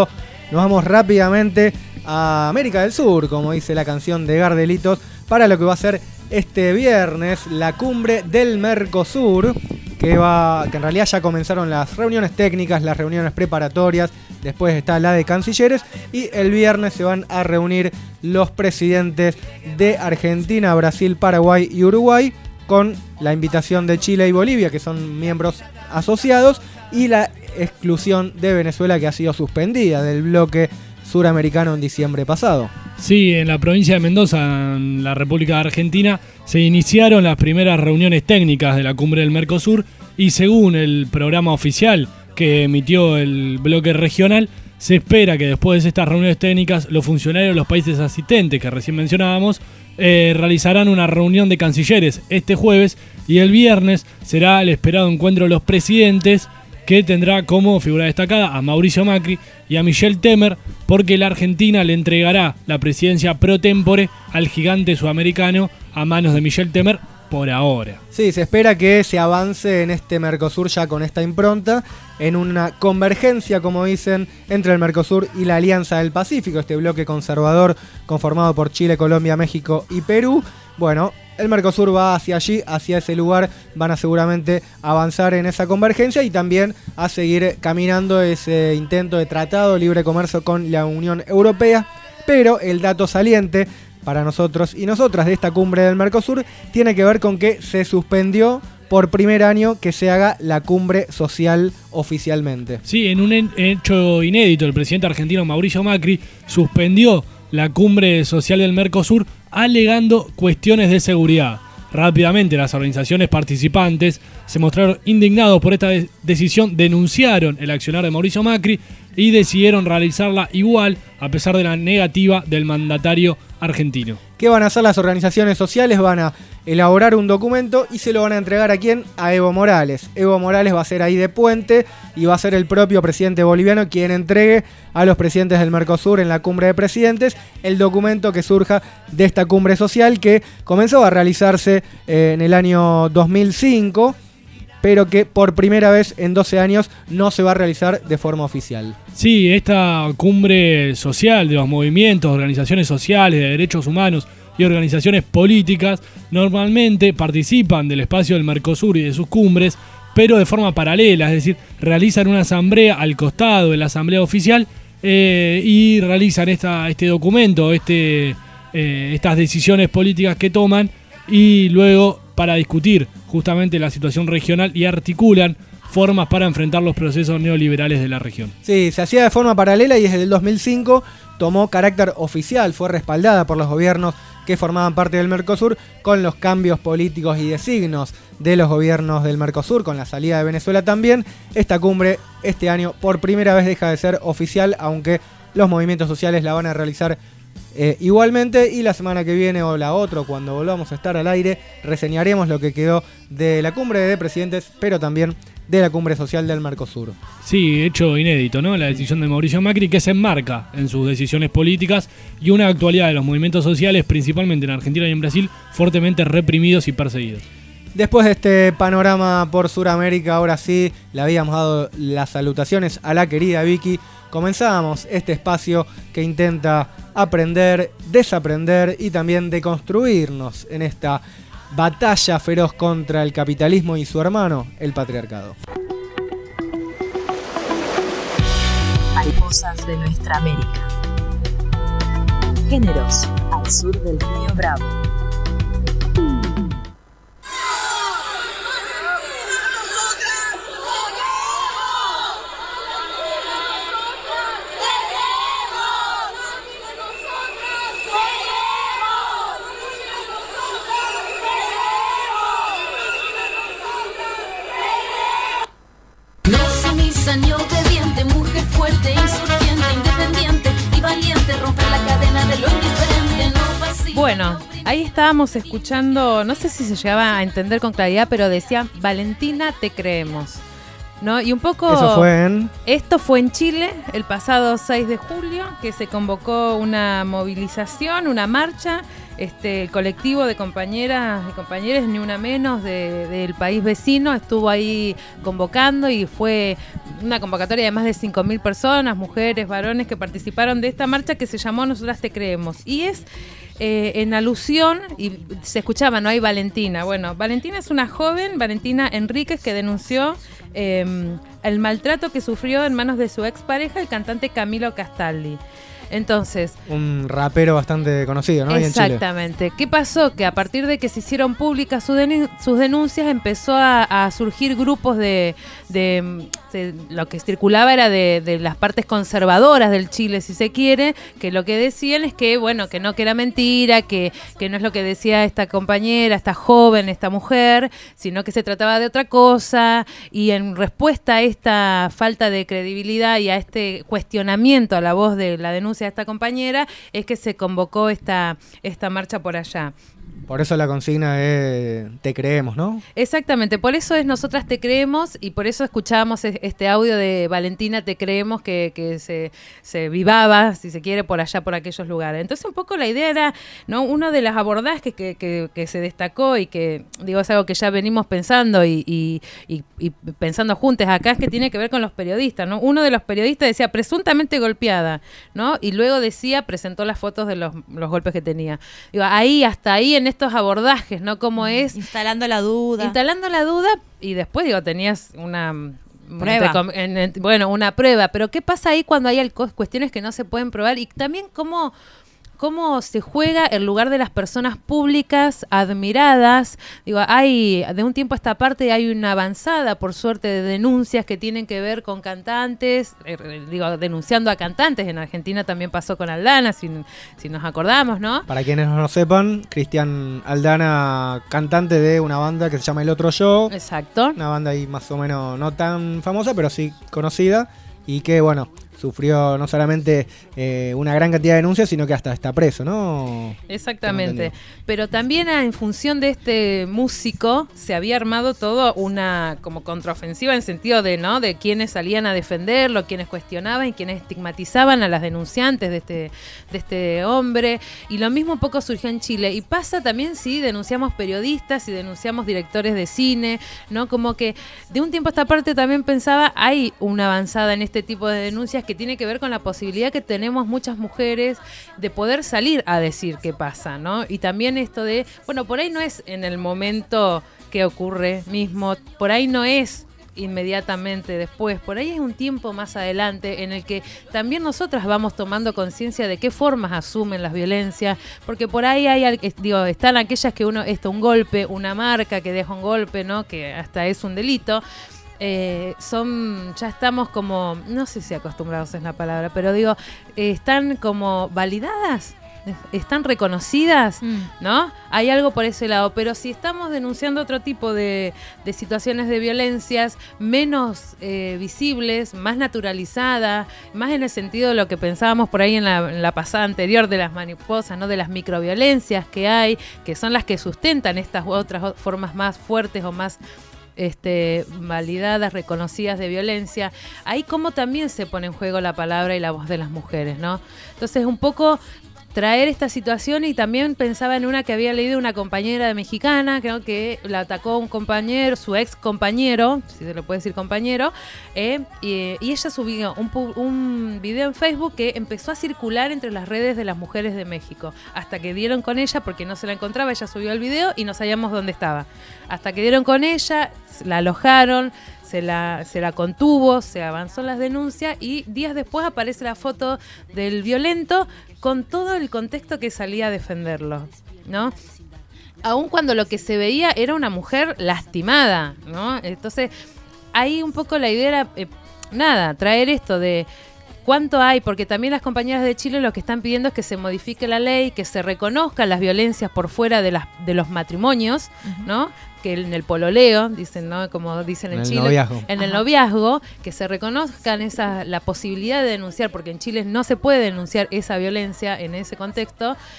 [SPEAKER 11] nos vamos rápidamente a América del Sur, como dice la canción de Gardelitos, para lo que va a ser este viernes la cumbre del Mercosur, que en realidad ya comenzaron las reuniones técnicas, las reuniones preparatorias, después está la de cancilleres, y el viernes se van a reunir los presidentes de Argentina, Brasil, Paraguay y Uruguay, con la invitación de Chile y Bolivia, que son miembros asociados, y la exclusión de Venezuela, que ha sido suspendida del bloque suramericano en diciembre pasado.
[SPEAKER 13] Sí, en la provincia de Mendoza, en la República de Argentina, se iniciaron las primeras reuniones técnicas de la cumbre del Mercosur y según el programa oficial que emitió el bloque regional, se espera que después de estas reuniones técnicas los funcionarios de los países asistentes que recién mencionábamos realizarán una reunión de cancilleres este jueves y el viernes será el esperado encuentro de los presidentes, que tendrá como figura destacada a Mauricio Macri y a Michel Temer, porque la Argentina le entregará la presidencia pro tempore al gigante sudamericano a manos de Michel Temer por ahora.
[SPEAKER 11] Sí, se espera que se avance en este Mercosur ya con esta impronta, en una convergencia, como dicen, entre el Mercosur y la Alianza del Pacífico, este bloque conservador conformado por Chile, Colombia, México y Perú. Bueno, el Mercosur va hacia allí, hacia ese lugar, van a seguramente avanzar en esa convergencia y también a seguir caminando ese intento de tratado de libre comercio con la Unión Europea, pero el dato saliente para nosotros y nosotras de esta cumbre del Mercosur tiene que ver con que se suspendió por primer año que se haga la cumbre social oficialmente.
[SPEAKER 13] Sí, en un hecho inédito, el presidente argentino Mauricio Macri suspendió la cumbre social del Mercosur alegando cuestiones de seguridad. Rápidamente las organizaciones participantes se mostraron indignados por esta decisión, denunciaron el accionar de Mauricio Macri y decidieron realizarla igual a pesar de la negativa del mandatario argentino.
[SPEAKER 11] ¿Qué van a hacer las organizaciones sociales? Van a elaborar un documento y se lo van a entregar ¿a quién? A Evo Morales. Evo Morales va a ser ahí de puente y va a ser el propio presidente boliviano quien entregue a los presidentes del Mercosur en la cumbre de presidentes el documento que surja de esta cumbre social que comenzó a realizarse en el año 2005, pero que por primera vez en 12 años no se va a realizar de forma oficial.
[SPEAKER 13] Sí, esta cumbre social de los movimientos, organizaciones sociales, de derechos humanos y organizaciones políticas normalmente participan del espacio del Mercosur y de sus cumbres, pero de forma paralela, es decir, realizan una asamblea al costado de la asamblea oficial y realizan este documento, estas decisiones políticas que toman y luego para discutir justamente la situación regional y articulan formas para enfrentar los procesos neoliberales de la región.
[SPEAKER 11] Sí, se hacía de forma paralela y desde el 2005 tomó carácter oficial, fue respaldada por los gobiernos que formaban parte del Mercosur con los cambios políticos y designios de los gobiernos del Mercosur, con la salida de Venezuela también. Esta cumbre este año por primera vez deja de ser oficial, aunque los movimientos sociales la van a realizar igualmente, y la semana que viene o la otra, cuando volvamos a estar al aire, reseñaremos lo que quedó de la cumbre de presidentes, pero también de la cumbre social del Mercosur.
[SPEAKER 13] Sí, hecho inédito, ¿no? La decisión de Mauricio Macri que se enmarca en sus decisiones políticas y una actualidad de los movimientos sociales, principalmente en Argentina y en Brasil, fuertemente reprimidos y perseguidos.
[SPEAKER 11] Después de este panorama por Sudamérica, ahora sí, le habíamos dado las salutaciones a la querida Vicky. Comenzamos este espacio que intenta aprender, desaprender y también deconstruirnos en esta batalla feroz contra el capitalismo y su hermano, el patriarcado.
[SPEAKER 2] Mariposas de nuestra América. Géneros al sur del Río Bravo.
[SPEAKER 4] Ni obediente, mujer fuerte, insurgente, independiente y valiente, romper la cadena de lo indiferente, no pasivo.
[SPEAKER 24] Bueno, ahí estábamos escuchando, no sé si se llegaba a entender con claridad, pero decía, Valentina, te creemos. ¿no? Y un poco...
[SPEAKER 11] Eso fue en...
[SPEAKER 24] Esto fue en Chile el pasado 6 de julio, que se convocó una movilización, una marcha, el colectivo de compañeras y compañeros, ni una menos, del país vecino, estuvo ahí convocando y fue una convocatoria de más de 5.000 personas, mujeres, varones, que participaron de esta marcha que se llamó Nosotras Te Creemos. Y es... en alusión, y se escuchaba, ¿no? Hay Valentina. Bueno, Valentina es una joven, Valentina Enríquez, que denunció el maltrato que sufrió en manos de su expareja, el cantante Camilo Castaldi. Entonces...
[SPEAKER 11] Un rapero bastante conocido, ¿no?
[SPEAKER 24] Exactamente. ¿Qué pasó? Que a partir de que se hicieron públicas sus denuncias, empezó a surgir grupos de lo que circulaba era de las partes conservadoras del Chile, si se quiere, que lo que decían es que, bueno, que era mentira, que no es lo que decía esta compañera, esta joven, esta mujer, sino que se trataba de otra cosa, y en respuesta a esta falta de credibilidad y a este cuestionamiento a la voz de la denuncia de esta compañera, es que se convocó esta marcha por allá.
[SPEAKER 11] Por eso la consigna es Te Creemos, ¿no?
[SPEAKER 24] Exactamente, por eso es Nosotras Te Creemos, y por eso escuchábamos este audio de Valentina Te Creemos que se vivaba, si se quiere, por allá, por aquellos lugares. Entonces un poco la idea era, ¿no? Uno de los abordajes que se destacó y que, digo, es algo que ya venimos pensando y pensando juntos acá, es que tiene que ver con los periodistas, ¿no? Uno de los periodistas decía presuntamente golpeada, ¿no? Y luego presentó las fotos de los golpes que tenía. Digo, hasta ahí en estos abordajes, ¿no? Cómo es...
[SPEAKER 12] Instalando la duda,
[SPEAKER 24] y después, digo, tenías una...
[SPEAKER 12] Prueba.
[SPEAKER 24] Una prueba. Pero ¿qué pasa ahí cuando hay cuestiones que no se pueden probar? Y también cómo se juega el lugar de las personas públicas admiradas. Digo, de un tiempo a esta parte hay una avanzada, por suerte, de denuncias que tienen que ver con cantantes, denunciando a cantantes. En Argentina también pasó con Aldana, si nos acordamos, ¿no?
[SPEAKER 11] Para quienes no lo sepan, Cristian Aldana, cantante de una banda que se llama El Otro Yo.
[SPEAKER 24] Exacto.
[SPEAKER 11] Una banda ahí más o menos no tan famosa, pero sí conocida, y que, bueno, sufrió no solamente una gran cantidad de denuncias, sino que hasta está preso, ¿no?
[SPEAKER 24] Exactamente. Pero también en función de este músico se había armado todo una como contraofensiva en sentido de, ¿no? De quienes salían a defenderlo, quienes cuestionaban y quienes estigmatizaban a las denunciantes de este hombre. Y lo mismo un poco surgió en Chile. Y pasa también si denunciamos periodistas, si denunciamos directores de cine, ¿no? Como que de un tiempo a esta parte también pensaba, hay una avanzada en este tipo de denuncias que tiene que ver con la posibilidad que tenemos muchas mujeres de poder salir a decir qué pasa, ¿no? Y también esto de, bueno, por ahí no es en el momento que ocurre mismo, por ahí no es inmediatamente después, por ahí es un tiempo más adelante en el que también nosotras vamos tomando conciencia de qué formas asumen las violencias, porque por ahí están aquellas que un golpe, una marca que deja un golpe, ¿no? Que hasta es un delito. Ya estamos como, no sé si acostumbrados es la palabra, pero digo, están como validadas, están reconocidas, ¿no? Hay algo por ese lado, pero si estamos denunciando otro tipo de situaciones de violencias menos visibles, más naturalizadas, más en el sentido de lo que pensábamos por ahí en la pasada anterior de las mariposas, ¿no? De las microviolencias que hay, que son las que sustentan estas otras formas más fuertes o más validadas, reconocidas de violencia. Ahí como también se pone en juego la palabra y la voz de las mujeres, ¿no? Entonces un poco traer esta situación, y también pensaba en una que había leído una compañera de mexicana, creo que la atacó un compañero, su ex compañero, si se le puede decir compañero, y ella subió un video en Facebook que empezó a circular entre las redes de las mujeres de México, hasta que dieron con ella porque no se la encontraba. Ella subió el video y no sabíamos dónde estaba, hasta que dieron con ella, la alojaron, se la contuvo, se avanzó las denuncias, y días después aparece la foto del violento con todo el contexto que salía a defenderlo, ¿no? Aun cuando lo que se veía era una mujer lastimada, ¿no? Entonces, ahí un poco la idea era, traer esto de cuánto hay, porque también las compañeras de Chile lo que están pidiendo es que se modifique la ley, que se reconozcan las violencias por fuera de los matrimonios, ¿no? Que en el pololeo, dicen, ¿no? Como dicen en Chile,
[SPEAKER 11] noviazgo.
[SPEAKER 24] En el noviazgo, que se reconozcan la posibilidad de denunciar, porque en Chile no se puede denunciar esa violencia en ese contexto,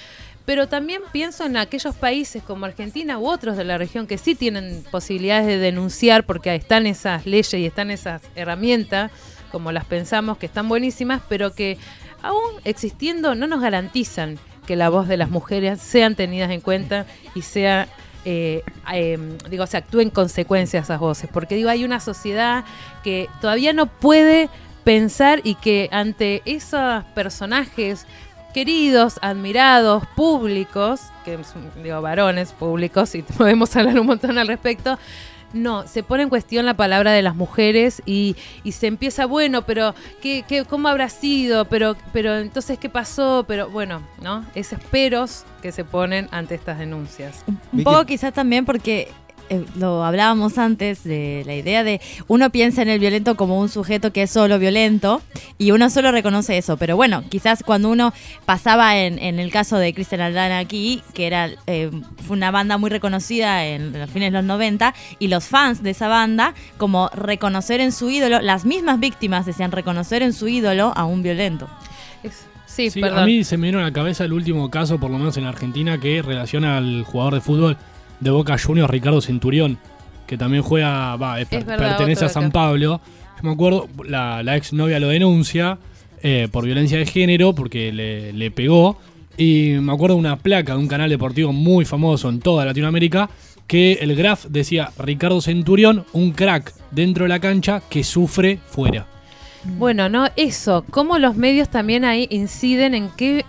[SPEAKER 24] pero también pienso en aquellos países como Argentina u otros de la región que sí tienen posibilidades de denunciar porque están esas leyes y están esas herramientas, como las pensamos, que están buenísimas, pero que aún existiendo no nos garantizan que la voz de las mujeres sean tenidas en cuenta y sea... se actúe en consecuencia a esas voces, porque hay una sociedad que todavía no puede pensar y que ante esos personajes queridos, admirados, públicos, que varones públicos, y podemos hablar un montón al respecto, no, se pone en cuestión la palabra de las mujeres y se empieza, bueno, pero ¿cómo habrá sido? Pero entonces, ¿qué pasó? Pero bueno, ¿no? Esos peros que se ponen ante estas denuncias.
[SPEAKER 12] Un poco quizás también porque lo hablábamos antes de la idea de uno piensa en el violento como un sujeto que es solo violento y uno solo reconoce eso, pero bueno, quizás cuando uno pasaba en el caso de Cristian Aldana aquí, que era fue una banda muy reconocida en los fines de los 90 y los fans de esa banda, como reconocer en su ídolo, las mismas víctimas decían reconocer en su ídolo a un violento.
[SPEAKER 24] Sí,
[SPEAKER 13] a mí se me vino a la cabeza el último caso, por lo menos en Argentina, que relaciona al jugador de fútbol de Boca Juniors, Ricardo Centurión, que también juega, pertenece a San Pablo. Yo me acuerdo, la ex novia lo denuncia por violencia de género, porque le pegó, y me acuerdo de una placa de un canal deportivo muy famoso en toda Latinoamérica, que el graf decía Ricardo Centurión, un crack dentro de la cancha que sufre fuera.
[SPEAKER 24] Bueno, no, eso, cómo los medios también ahí inciden en que,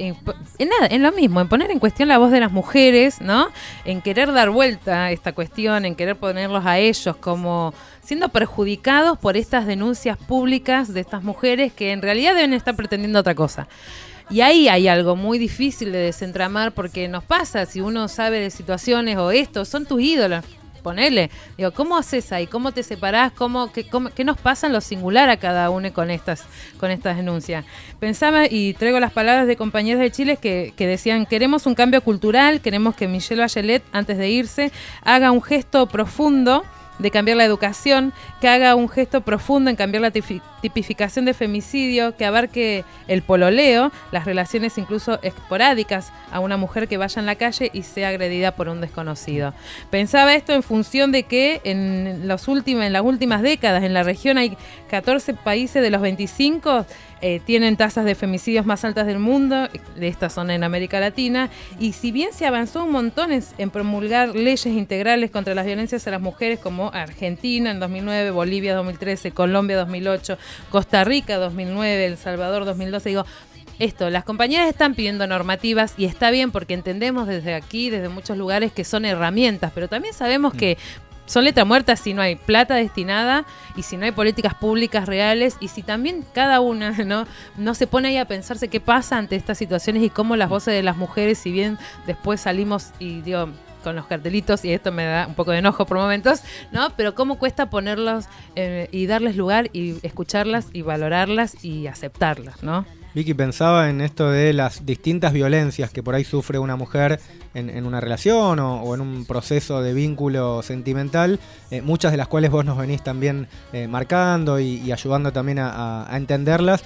[SPEAKER 24] en lo mismo, en poner en cuestión la voz de las mujeres, ¿no? En querer dar vuelta a esta cuestión, en querer ponerlos a ellos como siendo perjudicados por estas denuncias públicas de estas mujeres que en realidad deben estar pretendiendo otra cosa. Y ahí hay algo muy difícil de desentramar porque nos pasa, si uno sabe de situaciones o esto, son tus ídolos. Ponele, digo, ¿cómo haces ahí? ¿Cómo te separás? ¿Qué nos pasa en lo singular a cada uno con estas denuncias? Pensaba, y traigo las palabras de compañeros de Chile que decían, queremos un cambio cultural, queremos que Michelle Bachelet, antes de irse, haga un gesto profundo de cambiar la educación, que haga un gesto profundo en cambiar la tipificación de femicidio, que abarque el pololeo, las relaciones incluso esporádicas a una mujer que vaya en la calle y sea agredida por un desconocido. Pensaba esto en función de que en las últimas décadas en la región hay 14 países de los 25 tienen tasas de femicidios más altas del mundo, de estas son en América Latina, y si bien se avanzó un montón en promulgar leyes integrales contra las violencias a las mujeres, como Argentina en 2009, Bolivia 2013, Colombia 2008, Costa Rica 2009, El Salvador 2012, las compañeras están pidiendo normativas y está bien porque entendemos desde aquí, desde muchos lugares, que son herramientas, pero también sabemos que son letra muerta si no hay plata destinada y si no hay políticas públicas reales y si también cada una no se pone ahí a pensarse qué pasa ante estas situaciones y cómo las voces de las mujeres, si bien después salimos y con los cartelitos, y esto me da un poco de enojo por momentos, ¿no? Pero cómo cuesta ponerlos y darles lugar y escucharlas y valorarlas y aceptarlas, ¿no?
[SPEAKER 11] Vicky, pensaba en esto de las distintas violencias que por ahí sufre una mujer en una relación o en un proceso de vínculo sentimental, muchas de las cuales vos nos venís también marcando y ayudando también a entenderlas.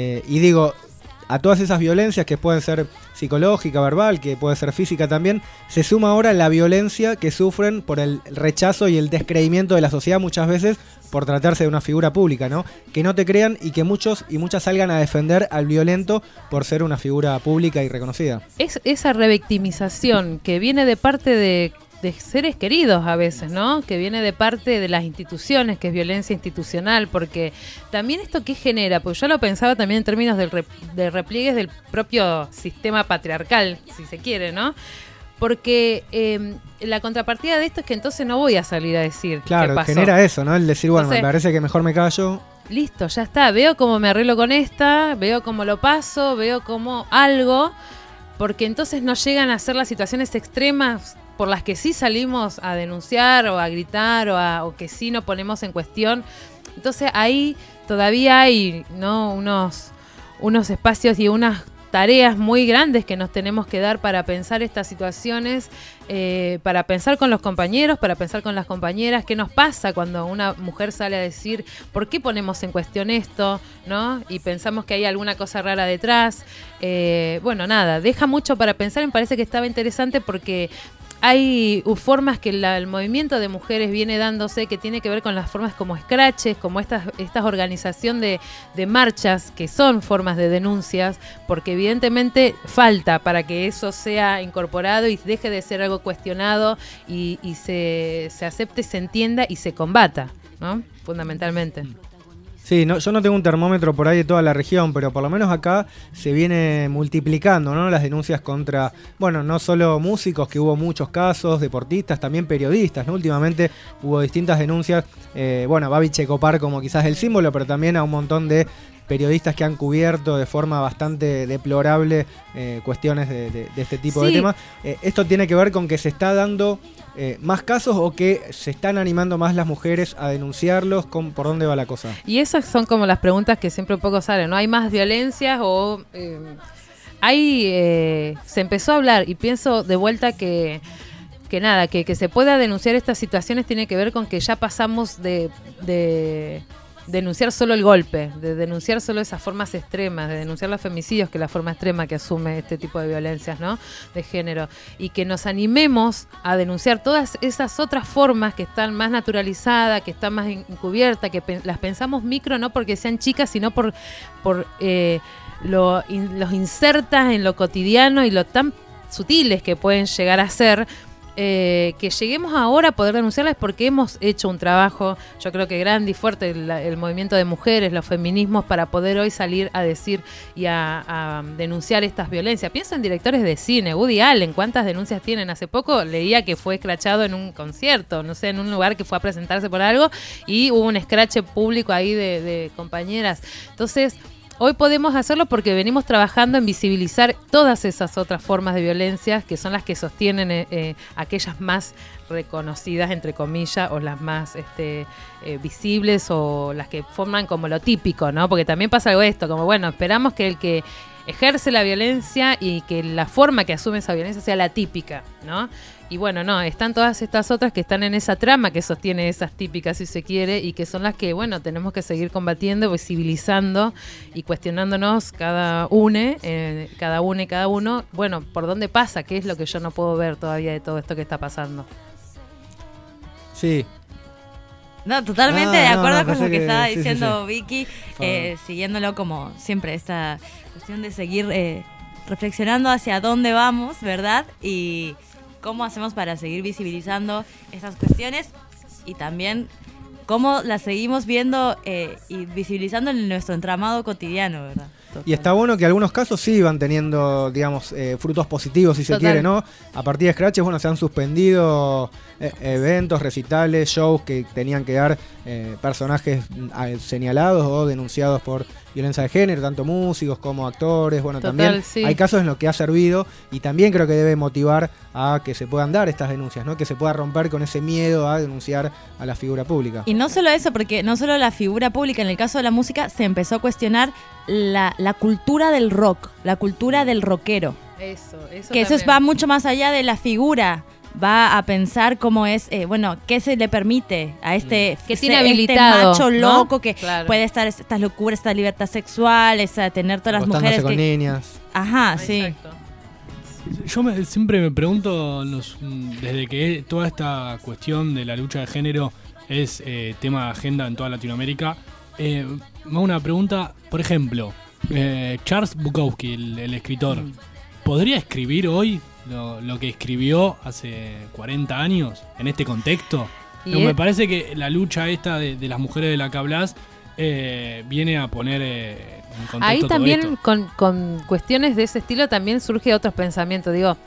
[SPEAKER 11] Y digo, a todas esas violencias que pueden ser psicológica, verbal, que puede ser física también, se suma ahora la violencia que sufren por el rechazo y el descreimiento de la sociedad muchas veces por tratarse de una figura pública, ¿no? Que no te crean y que muchos y muchas salgan a defender al violento por ser una figura pública y reconocida.
[SPEAKER 24] Es esa revictimización que viene de parte de seres queridos a veces, ¿no? Que viene de parte de las instituciones, que es violencia institucional, porque también esto ¿qué genera? Pues yo lo pensaba también en términos de repliegues del propio sistema patriarcal, si se quiere, ¿no? Porque la contrapartida de esto es que entonces no voy a salir a decir
[SPEAKER 11] claro,
[SPEAKER 24] qué pasó.
[SPEAKER 11] Genera eso, ¿no? El decir, bueno,
[SPEAKER 24] entonces,
[SPEAKER 11] me parece que mejor me callo.
[SPEAKER 24] Listo, ya está. Veo cómo me arreglo con esta, veo cómo lo paso, veo cómo algo, porque entonces no llegan a ser las situaciones extremas por las que sí salimos a denunciar o a gritar o que sí no ponemos en cuestión. Entonces ahí todavía hay, ¿no? unos espacios y unas tareas muy grandes que nos tenemos que dar para pensar estas situaciones, para pensar con los compañeros, para pensar con las compañeras, qué nos pasa cuando una mujer sale a decir por qué ponemos en cuestión esto, ¿no? Y pensamos que hay alguna cosa rara detrás. Bueno, nada, deja mucho para pensar. Me parece que estaba interesante porque hay formas que el movimiento de mujeres viene dándose, que tiene que ver con las formas como scratches, como estas organización de marchas, que son formas de denuncias, porque evidentemente falta para que eso sea incorporado y deje de ser algo cuestionado y se acepte, se entienda y se combata, ¿no? Fundamentalmente.
[SPEAKER 11] Sí, yo no tengo un termómetro por ahí de toda la región, pero por lo menos acá se viene multiplicando, ¿no? Las denuncias contra, bueno, no solo músicos, que hubo muchos casos, deportistas, también periodistas, ¿no? Últimamente hubo distintas denuncias, a Babi Checopar como quizás el símbolo, pero también a un montón de periodistas que han cubierto de forma bastante deplorable cuestiones de este tipo de temas. Esto tiene que ver con que se está dando más casos o que se están animando más las mujeres a denunciarlos. ¿Por dónde va la cosa?
[SPEAKER 24] Y esas son como las preguntas que siempre un poco salen, ¿no? ¿Hay más violencias o se empezó a hablar? Y pienso de vuelta que se pueda denunciar estas situaciones tiene que ver con que ya pasamos de denunciar solo el golpe, de denunciar solo esas formas extremas, de denunciar los femicidios, que es la forma extrema que asume este tipo de violencias, ¿no? De género, y que nos animemos a denunciar todas esas otras formas que están más naturalizadas, que están más encubiertas, que las pensamos micro, no porque sean chicas, sino por los insertas en lo cotidiano y lo tan sutiles que pueden llegar a ser. Que lleguemos ahora a poder denunciarlas porque hemos hecho un trabajo, yo creo que grande y fuerte, el movimiento de mujeres, los feminismos, para poder hoy salir a decir y a denunciar estas violencias. Pienso en directores de cine, Woody Allen, ¿cuántas denuncias tienen? Hace poco leía que fue escrachado en un concierto, no sé, en un lugar que fue a presentarse por algo y hubo un escrache público ahí de compañeras. Entonces, hoy podemos hacerlo porque venimos trabajando en visibilizar todas esas otras formas de violencia que son las que sostienen aquellas más reconocidas, entre comillas, o las más visibles o las que forman como lo típico, ¿no? Porque también pasa algo esto, como bueno, esperamos que el que ejerce la violencia y que la forma que asume esa violencia sea la típica, ¿no? Y bueno, no, están todas estas otras que están en esa trama que sostiene esas típicas, si se quiere, y que son las que, bueno, tenemos que seguir combatiendo, visibilizando y cuestionándonos cada uno, bueno, por dónde pasa, qué es lo que yo no puedo ver todavía de todo esto que está pasando.
[SPEAKER 11] Sí.
[SPEAKER 12] No, totalmente de acuerdo con lo que estaba
[SPEAKER 11] sí,
[SPEAKER 12] diciendo Vicky, siguiéndolo como siempre, esta cuestión de seguir reflexionando hacia dónde vamos, ¿verdad? Y cómo hacemos para seguir visibilizando estas cuestiones y también cómo las seguimos viendo y visibilizando en nuestro entramado cotidiano, ¿verdad?
[SPEAKER 11] Y está bueno que algunos casos sí van teniendo, digamos, frutos positivos, si se quiere, ¿no? A partir de scratches, bueno, se han suspendido eventos, recitales, shows que tenían que dar personajes señalados o denunciados por violencia de género, tanto músicos como actores. Bueno, también hay casos en los que ha servido y también creo que debe motivar a que se puedan dar estas denuncias, ¿no? Que se pueda romper con ese miedo a denunciar a la figura pública.
[SPEAKER 12] Y no solo eso, porque no solo la figura pública, en el caso de la música se empezó a cuestionar la cultura del rock, la cultura del rockero.
[SPEAKER 24] Eso
[SPEAKER 12] que eso va mucho más allá de la figura. Va a pensar cómo es, qué se le permite a que
[SPEAKER 24] tiene habilitado,
[SPEAKER 12] macho loco,
[SPEAKER 24] ¿no?
[SPEAKER 12] Que puede estar estas locuras, esta libertad sexual, tener todas las mujeres
[SPEAKER 11] con niñas.
[SPEAKER 12] Ajá, sí.
[SPEAKER 13] Yo siempre me pregunto, desde que toda esta cuestión de la lucha de género es tema de agenda en toda Latinoamérica, me hago una pregunta, por ejemplo, Charles Bukowski, el escritor, ¿podría escribir hoy lo que escribió hace 40 años en este contexto? Me parece que la lucha esta de las mujeres de la que hablas viene a poner en contexto
[SPEAKER 24] ahí
[SPEAKER 13] todo
[SPEAKER 24] también
[SPEAKER 13] esto.
[SPEAKER 24] Con cuestiones de ese estilo también surge otros pensamientos. Digo,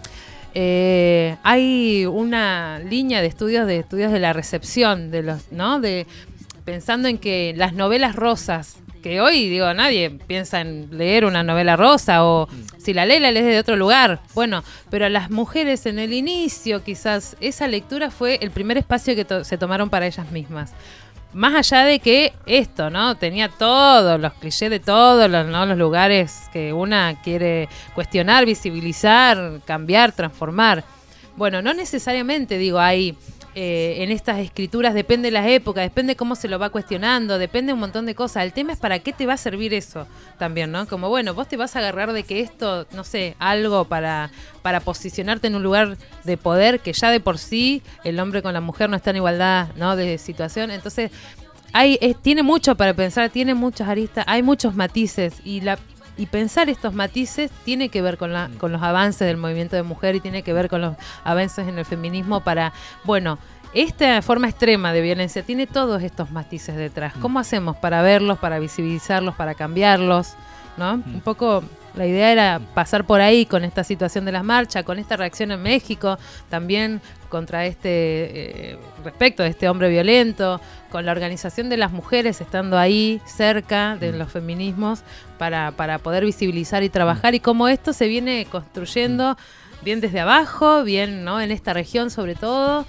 [SPEAKER 24] hay una línea de estudios de la recepción de los, ¿no? Pensando en que las novelas rosas, que hoy, digo, nadie piensa en leer una novela rosa o si la lees de otro lugar. Bueno, pero a las mujeres en el inicio quizás esa lectura fue el primer espacio que se tomaron para ellas mismas. más allá de que esto, ¿no? Tenía todos los clichés de todos los, ¿no? los lugares que una quiere cuestionar, visibilizar, cambiar, transformar. Bueno, no necesariamente, digo, hay en estas escrituras, depende de las épocas, depende cómo se lo va cuestionando, depende un montón de cosas. El tema es para qué te va a servir eso también, ¿no? Como, bueno, vos te vas a agarrar de que esto, no sé, algo para posicionarte en un lugar de poder, que ya de por sí el hombre con la mujer no está en igualdad, ¿no? De situación. Entonces, tiene mucho para pensar, tiene muchas aristas, hay muchos matices y pensar estos matices tiene que ver con los avances del movimiento de mujer y tiene que ver con los avances en el feminismo para, bueno, esta forma extrema de violencia tiene todos estos matices detrás. ¿Cómo hacemos para verlos, para visibilizarlos, para cambiarlos? ¿No? Un poco la idea era pasar por ahí con esta situación de las marchas, con esta reacción en México, también contra respecto de este hombre violento, con la organización de las mujeres estando ahí cerca de los feminismos para poder visibilizar y trabajar, y cómo esto se viene construyendo bien desde abajo, bien, ¿no? En esta región sobre todo,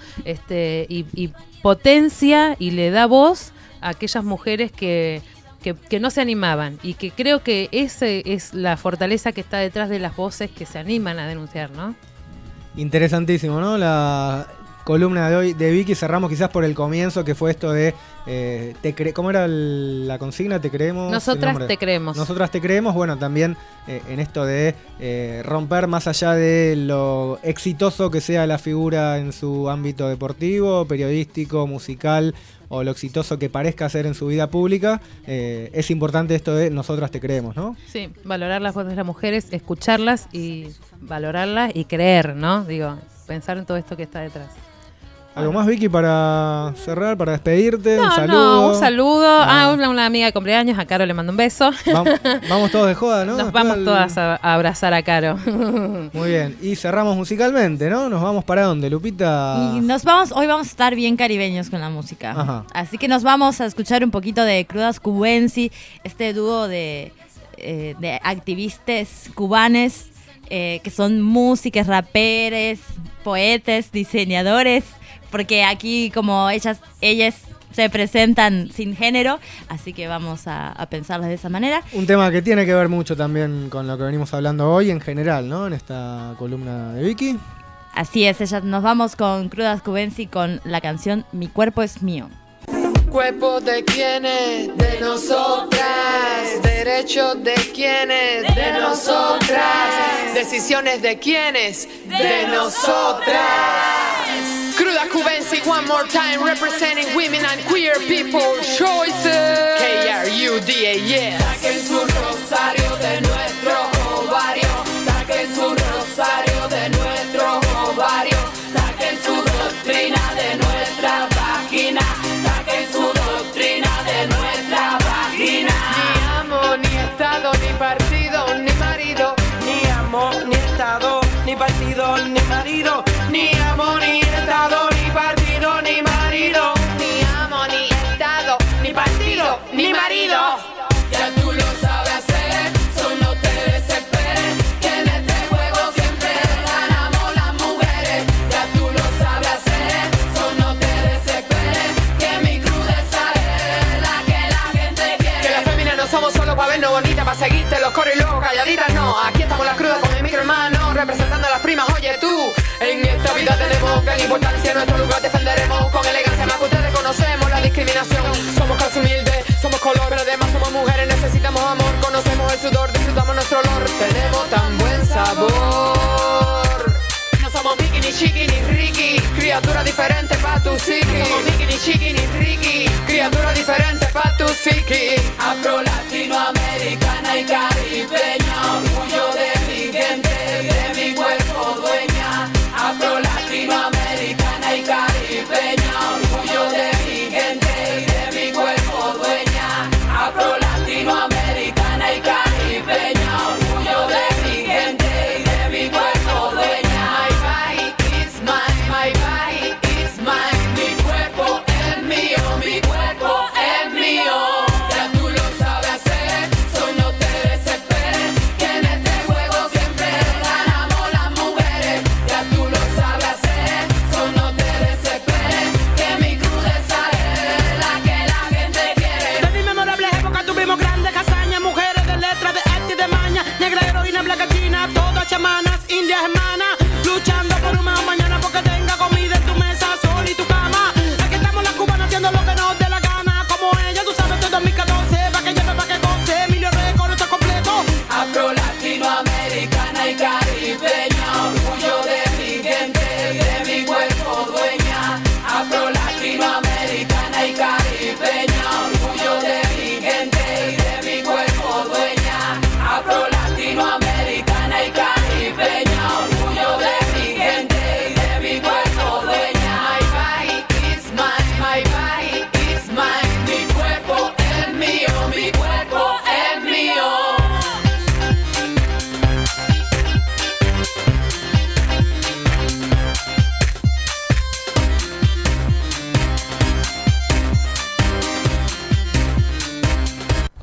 [SPEAKER 24] y potencia y le da voz a aquellas mujeres que no se animaban, y que creo que esa es la fortaleza que está detrás de las voces que se animan a denunciar, ¿no?
[SPEAKER 11] Interesantísimo, ¿no? La columna de hoy de Vicky, cerramos quizás por el comienzo, que fue esto de ¿cómo era la consigna? ¿Te creemos?
[SPEAKER 24] Nosotras te creemos.
[SPEAKER 11] Nosotras te creemos, bueno, también en esto de romper más allá de lo exitoso que sea la figura en su ámbito deportivo, periodístico, musical, o lo exitoso que parezca ser en su vida pública, es importante esto de nosotras te creemos, ¿no?
[SPEAKER 24] Sí, valorar las voces de las mujeres, escucharlas y valorarlas y creer, ¿no? Digo, pensar en todo esto que está detrás.
[SPEAKER 11] ¿Algo más, Vicky, para cerrar, para despedirte?
[SPEAKER 24] No,
[SPEAKER 11] un saludo.
[SPEAKER 24] Un saludo. Una amiga de cumpleaños, a Caro le mando un beso.
[SPEAKER 11] Vamos todos de joda, ¿no?
[SPEAKER 24] Nos vamos todas a abrazar a Caro.
[SPEAKER 11] Muy bien. Y cerramos musicalmente, ¿no? ¿Nos vamos para dónde, Lupita?
[SPEAKER 12] Y hoy vamos a estar bien caribeños con la música.
[SPEAKER 11] Ajá.
[SPEAKER 12] Así que nos vamos a escuchar un poquito de Crudas Cubensi, este dúo de activistas cubanes que son músicos, raperes, poetas, diseñadores, porque aquí como ellas se presentan sin género, así que vamos a pensarlas de esa manera.
[SPEAKER 11] Un tema que tiene que ver mucho también con lo que venimos hablando hoy en general, ¿no? En esta columna de Vicky.
[SPEAKER 12] Así es, nos vamos con Crudas Cubensi con la canción Mi cuerpo es mío.
[SPEAKER 3] Cuerpo de quienes, de nosotras. Derechos de quienes, de nosotras. Decisiones de quienes, de nosotras. Crudas Cubensi, one more time, representing women and queer people choices. KRUDA, saquen su rosario de nuestro ovario. Saquen su rosario de nuestro ovario. Saquen su doctrina de nuestra vagina. Saquen su doctrina de nuestra vagina. Ni amo, ni estado, ni partido, ni marido. Ni amo, ni estado, ni partido, ni marido. Ni amo, ni estado, ni partido, ni marido. Ni amo, ni estado, ni partido, ni marido. Ya tú lo sabes hacer, solo no te desesperes, que en este juego siempre ganamos las mujeres. Ya tú lo sabes hacer, solo no te desesperes, que mi crudeza es la que la gente quiere. Que las féminas no somos solo para vernos bonitas, para seguirte los coros y luego calladitas, no. Aquí estamos las crudas con el micro hermano, representando a las primas, oye tú. En esta vida tenemos gran importancia, nuestro lugar defenderemos con elegancia, más que ustedes conocemos la discriminación. Somos casi humildes, somos color, pero además somos mujeres, necesitamos amor, conocemos el sudor, disfrutamos nuestro olor, tenemos tan buen sabor. No somos Mickey, ni Chiqui, ni Ricky, criaturas diferentes pa' tu psiqui. No somos Mickey, ni Chiqui, ni Ricky, criaturas diferentes pa' tu psiqui. Afro, latinoamericana y caribeña, orgullo de mi gente, de mi cuerpo dueña. Afro, latinoamericana y caribeña, orgullo de mi gente y de mi cuerpo dueña. Afro, latinoamericana y caribeña, orgullo de mi gente y de mi cuerpo dueña. My body is mine, my body is mine. Mi cuerpo es mío, mi cuerpo es mío. Ya tú lo sabes hacer, solo no te desesperes, que en este juego siempre ganamos las mujeres.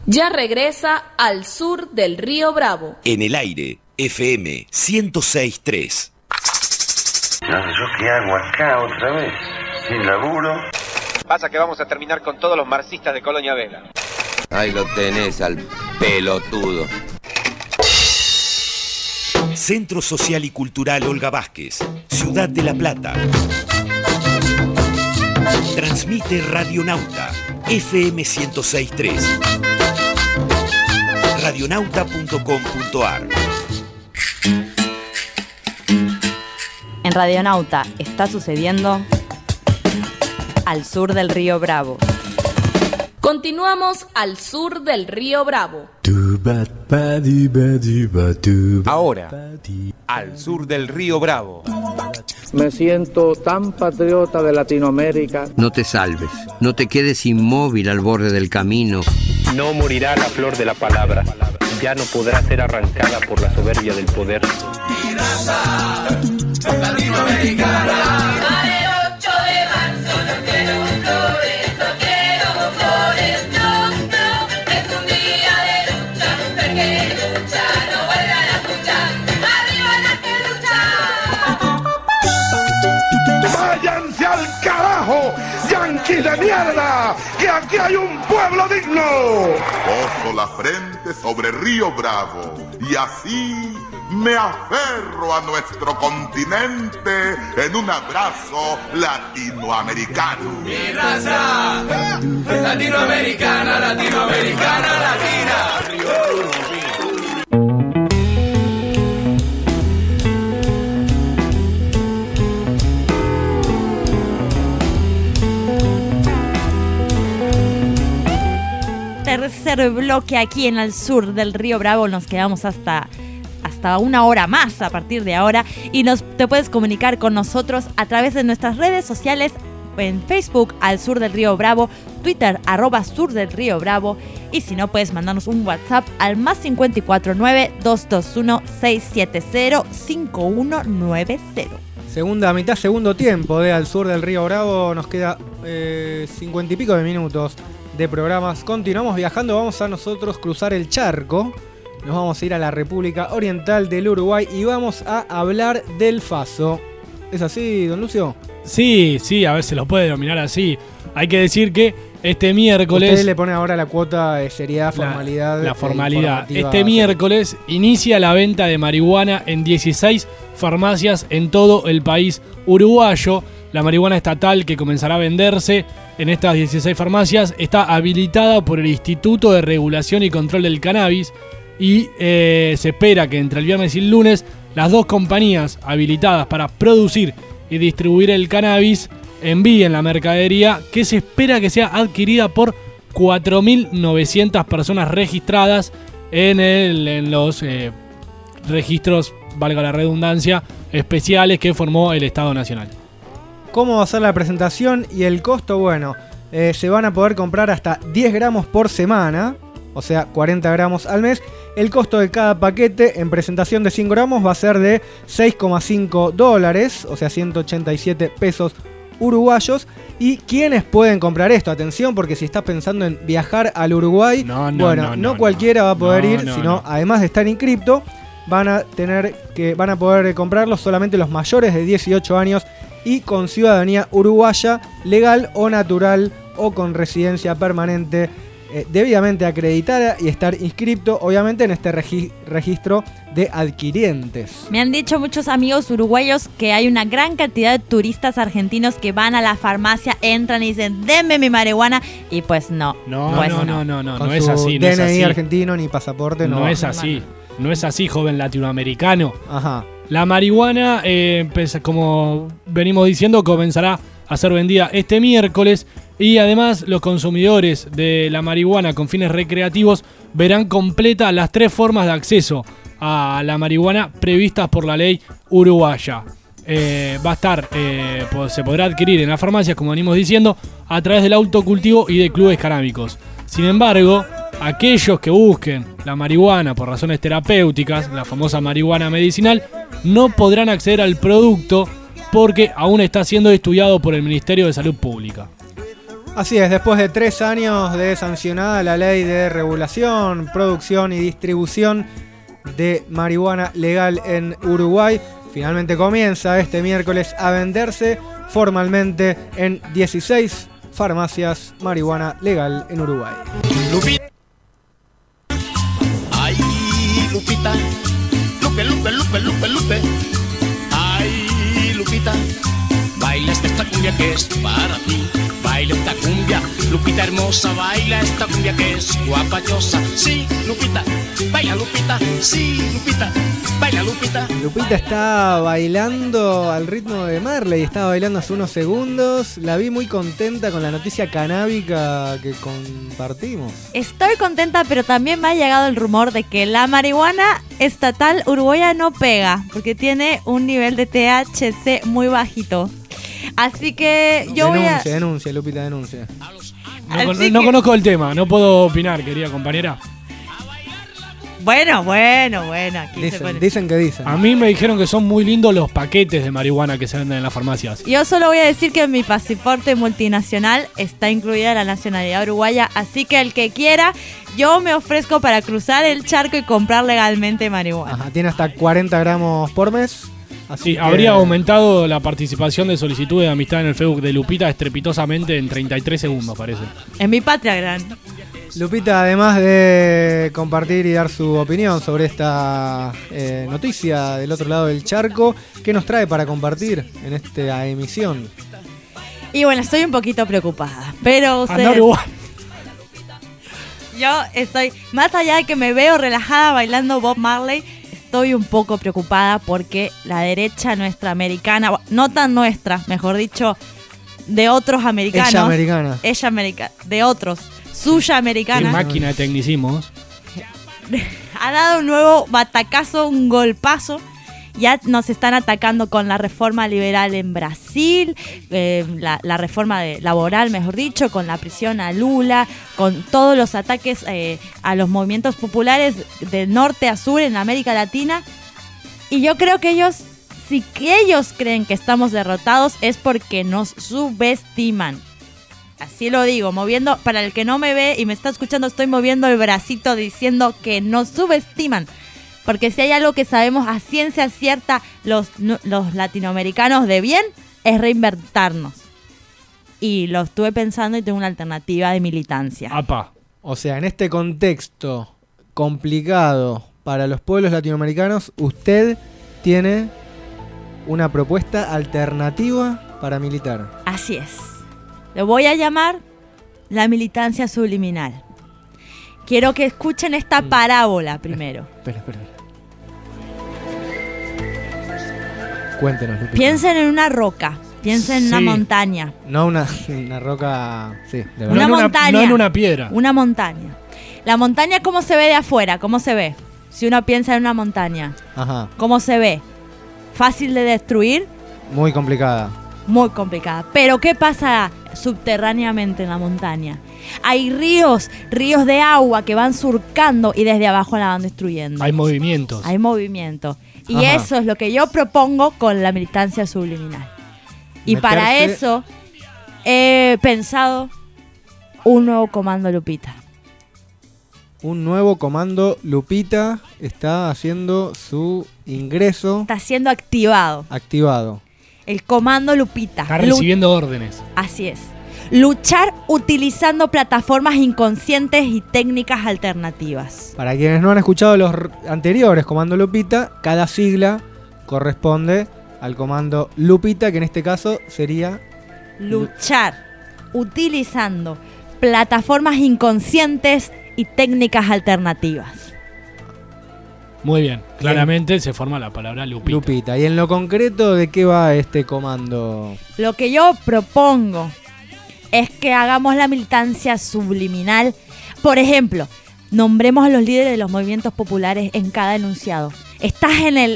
[SPEAKER 19] Ya regresa Al Sur del Río Bravo.
[SPEAKER 21] En el aire, FM 106.3.
[SPEAKER 5] ¿Yo qué hago acá otra vez? Sin laburo.
[SPEAKER 6] Pasa que vamos a terminar con todos los marxistas de Colonia Vela.
[SPEAKER 7] Ahí lo tenés al pelotudo.
[SPEAKER 21] Centro Social y Cultural Olga Vázquez, Ciudad de La Plata. Transmite Radionauta, FM 106.3. Radionauta.com.ar.
[SPEAKER 14] En Radionauta está sucediendo Al Sur del Río Bravo.
[SPEAKER 19] Continuamos Al Sur del Río Bravo.
[SPEAKER 22] Ahora, Al Sur del Río Bravo.
[SPEAKER 25] Me siento tan patriota de Latinoamérica.
[SPEAKER 26] No te salves, no te quedes inmóvil al borde del camino.
[SPEAKER 27] No morirá la flor de la palabra, ya no podrá ser arrancada por la soberbia del poder.
[SPEAKER 10] Mi raza latinoamericana. Para el 8 de marzo no quiero flores, no quiero flores, no, no. Es un día de lucha, mujer que lucha, no vuelvan a escuchar. Arriba las que luchan.
[SPEAKER 28] ¡Váyanse al carajo, yanquis de mierda! ¡Que aquí hay un pueblo digno!
[SPEAKER 29] Poso la frente sobre Río Bravo y así me aferro a nuestro continente en un abrazo latinoamericano.
[SPEAKER 10] Mi raza latinoamericana, latinoamericana, latina.
[SPEAKER 12] Tercer bloque aquí en Al Sur del Río Bravo. Nos quedamos hasta una hora más a partir de ahora y te puedes comunicar con nosotros a través de nuestras redes sociales, en Facebook Al Sur del Río Bravo, Twitter @Sur del Río Bravo, y si no puedes mandarnos un WhatsApp al +549 221 670 5190.
[SPEAKER 11] Segunda mitad, segundo tiempo de Al Sur del Río Bravo. Nos queda 50 y pico de minutos de programas. Continuamos viajando, vamos a nosotros cruzar el charco. Nos vamos a ir a la República Oriental del Uruguay y vamos a hablar del Faso. ¿Es así, don Lucio?
[SPEAKER 13] Sí, a ver, se lo puede denominar así. Hay que decir que este miércoles...
[SPEAKER 11] Usted le pone ahora la cuota de seriedad, formalidad.
[SPEAKER 13] La formalidad. Este miércoles inicia la venta de marihuana en 16 farmacias en todo el país uruguayo. La marihuana estatal que comenzará a venderse en estas 16 farmacias está habilitada por el Instituto de Regulación y Control del Cannabis. Y se espera que entre el viernes y el lunes las dos compañías habilitadas para producir y distribuir el cannabis envíen la mercadería, que se espera que sea adquirida por 4.900 personas registradas en los registros, valga la redundancia, especiales que formó el Estado Nacional.
[SPEAKER 11] ¿Cómo va a ser la presentación y el costo? Bueno, se van a poder comprar hasta 10 gramos por semana, o sea, 40 gramos al mes. El costo de cada paquete en presentación de 100 gramos va a ser de $6,5, o sea, 187 pesos uruguayos. ¿Y quiénes pueden comprar esto? Atención, porque si estás pensando en viajar al Uruguay, no cualquiera va a poder ir, sino además de estar inscripto, van a poder comprarlo solamente los mayores de 18 años y con ciudadanía uruguaya, legal o natural, o con residencia permanente debidamente acreditada y estar inscripto, obviamente, en este registro de adquirientes.
[SPEAKER 12] Me han dicho muchos amigos uruguayos que hay una gran cantidad de turistas argentinos que van a la farmacia, entran y dicen, denme mi marihuana, y pues no. No
[SPEAKER 13] es así.
[SPEAKER 11] No es así. Argentino ni pasaporte.
[SPEAKER 13] No es así. No es así, joven latinoamericano.
[SPEAKER 11] Ajá.
[SPEAKER 13] La marihuana, como venimos diciendo, comenzará a ser vendida este miércoles. Y además los consumidores de la marihuana con fines recreativos verán completa las 3 formas de acceso a la marihuana previstas por la ley uruguaya. Va a estar, se podrá adquirir en las farmacias, como venimos diciendo, a través del autocultivo y de clubes canábicos. Sin embargo, aquellos que busquen la marihuana por razones terapéuticas, la famosa marihuana medicinal, no podrán acceder al producto porque aún está siendo estudiado por el Ministerio de Salud Pública.
[SPEAKER 11] Así es, después de 3 años de sancionada la ley de regulación, producción y distribución de marihuana legal en Uruguay, finalmente comienza este miércoles a venderse formalmente en 16 farmacias marihuana legal en Uruguay.
[SPEAKER 10] Lupita. Ay, Lupita. Lupe, Lupe, Lupe, Lupe, Lupe. Ay, Lupita. Baila esta cumbia que es para ti. Baila esta cumbia, Lupita hermosa. Baila esta cumbia que es guapachosa. Sí, Lupita. Baila, Lupita. Sí, Lupita. Baila, Lupita.
[SPEAKER 11] Lupita está bailando al ritmo de Marley. Estaba bailando hace unos segundos. La vi muy contenta con la noticia canábica que compartimos.
[SPEAKER 12] Estoy contenta, pero también me ha llegado el rumor de que la marihuana estatal uruguaya no pega, porque tiene un nivel de THC muy bajito. Así que yo
[SPEAKER 11] Denuncia, Lupita, denuncia.
[SPEAKER 13] No conozco el tema, no puedo opinar, querida compañera.
[SPEAKER 12] Bueno, aquí
[SPEAKER 11] dicen que dicen.
[SPEAKER 13] A mí me dijeron que son muy lindos los paquetes de marihuana que se venden en las farmacias.
[SPEAKER 12] Yo solo voy a decir que en mi pasaporte multinacional está incluida la nacionalidad uruguaya, así que el que quiera, yo me ofrezco para cruzar el charco y comprar legalmente marihuana.
[SPEAKER 11] Ajá, tiene hasta 40 gramos por mes.
[SPEAKER 13] Así que habría aumentado la participación de solicitud de amistad en el Facebook de Lupita estrepitosamente en 33 segundos, parece.
[SPEAKER 12] En mi patria gran.
[SPEAKER 11] Lupita, además de compartir y dar su opinión sobre esta noticia del otro lado del charco, ¿qué nos trae para compartir en esta emisión?
[SPEAKER 12] Y bueno, estoy un poquito preocupada, pero yo estoy, más allá de que me veo relajada bailando Bob Marley, estoy un poco preocupada porque la derecha nuestra americana, no tan nuestra, mejor dicho, de otros americanos. Ella americana. De otros. Suya americana.
[SPEAKER 13] Qué máquina de tecnicismos.
[SPEAKER 12] Ha dado un nuevo batacazo, un golpazo. Ya nos están atacando con la reforma liberal en Brasil, la reforma laboral, mejor dicho, con la prisión a Lula, con todos los ataques a los movimientos populares del norte a sur en América Latina. Y yo creo que ellos creen que estamos derrotados es porque nos subestiman. Así lo digo, moviendo, para el que no me ve y me está escuchando, estoy moviendo el bracito diciendo que nos subestiman. Porque si hay algo que sabemos a ciencia cierta los latinoamericanos de bien, es reinventarnos. Y lo estuve pensando y tengo una alternativa de militancia.
[SPEAKER 13] ¡Apa!
[SPEAKER 11] O sea, en este contexto complicado para los pueblos latinoamericanos, usted tiene una propuesta alternativa para militar.
[SPEAKER 12] Así es. Lo voy a llamar la militancia subliminal. Quiero que escuchen esta parábola primero.
[SPEAKER 11] Espera. Cuéntenos, Lupita.
[SPEAKER 12] Piensen en una roca. Piensen en una montaña.
[SPEAKER 11] No una roca... Sí, de verdad.
[SPEAKER 12] Una montaña.
[SPEAKER 13] No en una piedra.
[SPEAKER 12] Una montaña. La montaña, ¿cómo se ve de afuera? ¿Cómo se ve? Si uno piensa en una montaña.
[SPEAKER 11] Ajá.
[SPEAKER 12] ¿Cómo se ve? ¿Fácil de destruir?
[SPEAKER 11] Muy complicada.
[SPEAKER 12] Muy complicada. Pero ¿qué pasa subterráneamente en la montaña? Hay ríos de agua que van surcando y desde abajo la van destruyendo.
[SPEAKER 13] Hay movimientos.
[SPEAKER 12] Hay movimiento. Y eso es lo que yo propongo con la militancia subliminal. Y para eso he pensado un nuevo comando Lupita.
[SPEAKER 11] Un nuevo comando Lupita está haciendo su ingreso.
[SPEAKER 12] Está siendo activado. El comando Lupita.
[SPEAKER 13] Está recibiendo órdenes.
[SPEAKER 12] Así es. Luchar utilizando plataformas inconscientes y técnicas alternativas.
[SPEAKER 11] Para quienes no han escuchado los anteriores comando Lupita, cada sigla corresponde al comando Lupita, que en este caso sería...
[SPEAKER 12] Luchar utilizando plataformas inconscientes y técnicas alternativas.
[SPEAKER 13] Muy bien, claramente se forma la palabra Lupita.
[SPEAKER 11] ¿Y en lo concreto de qué va este comando?
[SPEAKER 12] Lo que yo propongo es que hagamos la militancia subliminal. Por ejemplo, nombremos a los líderes de los movimientos populares en cada enunciado. Estás en el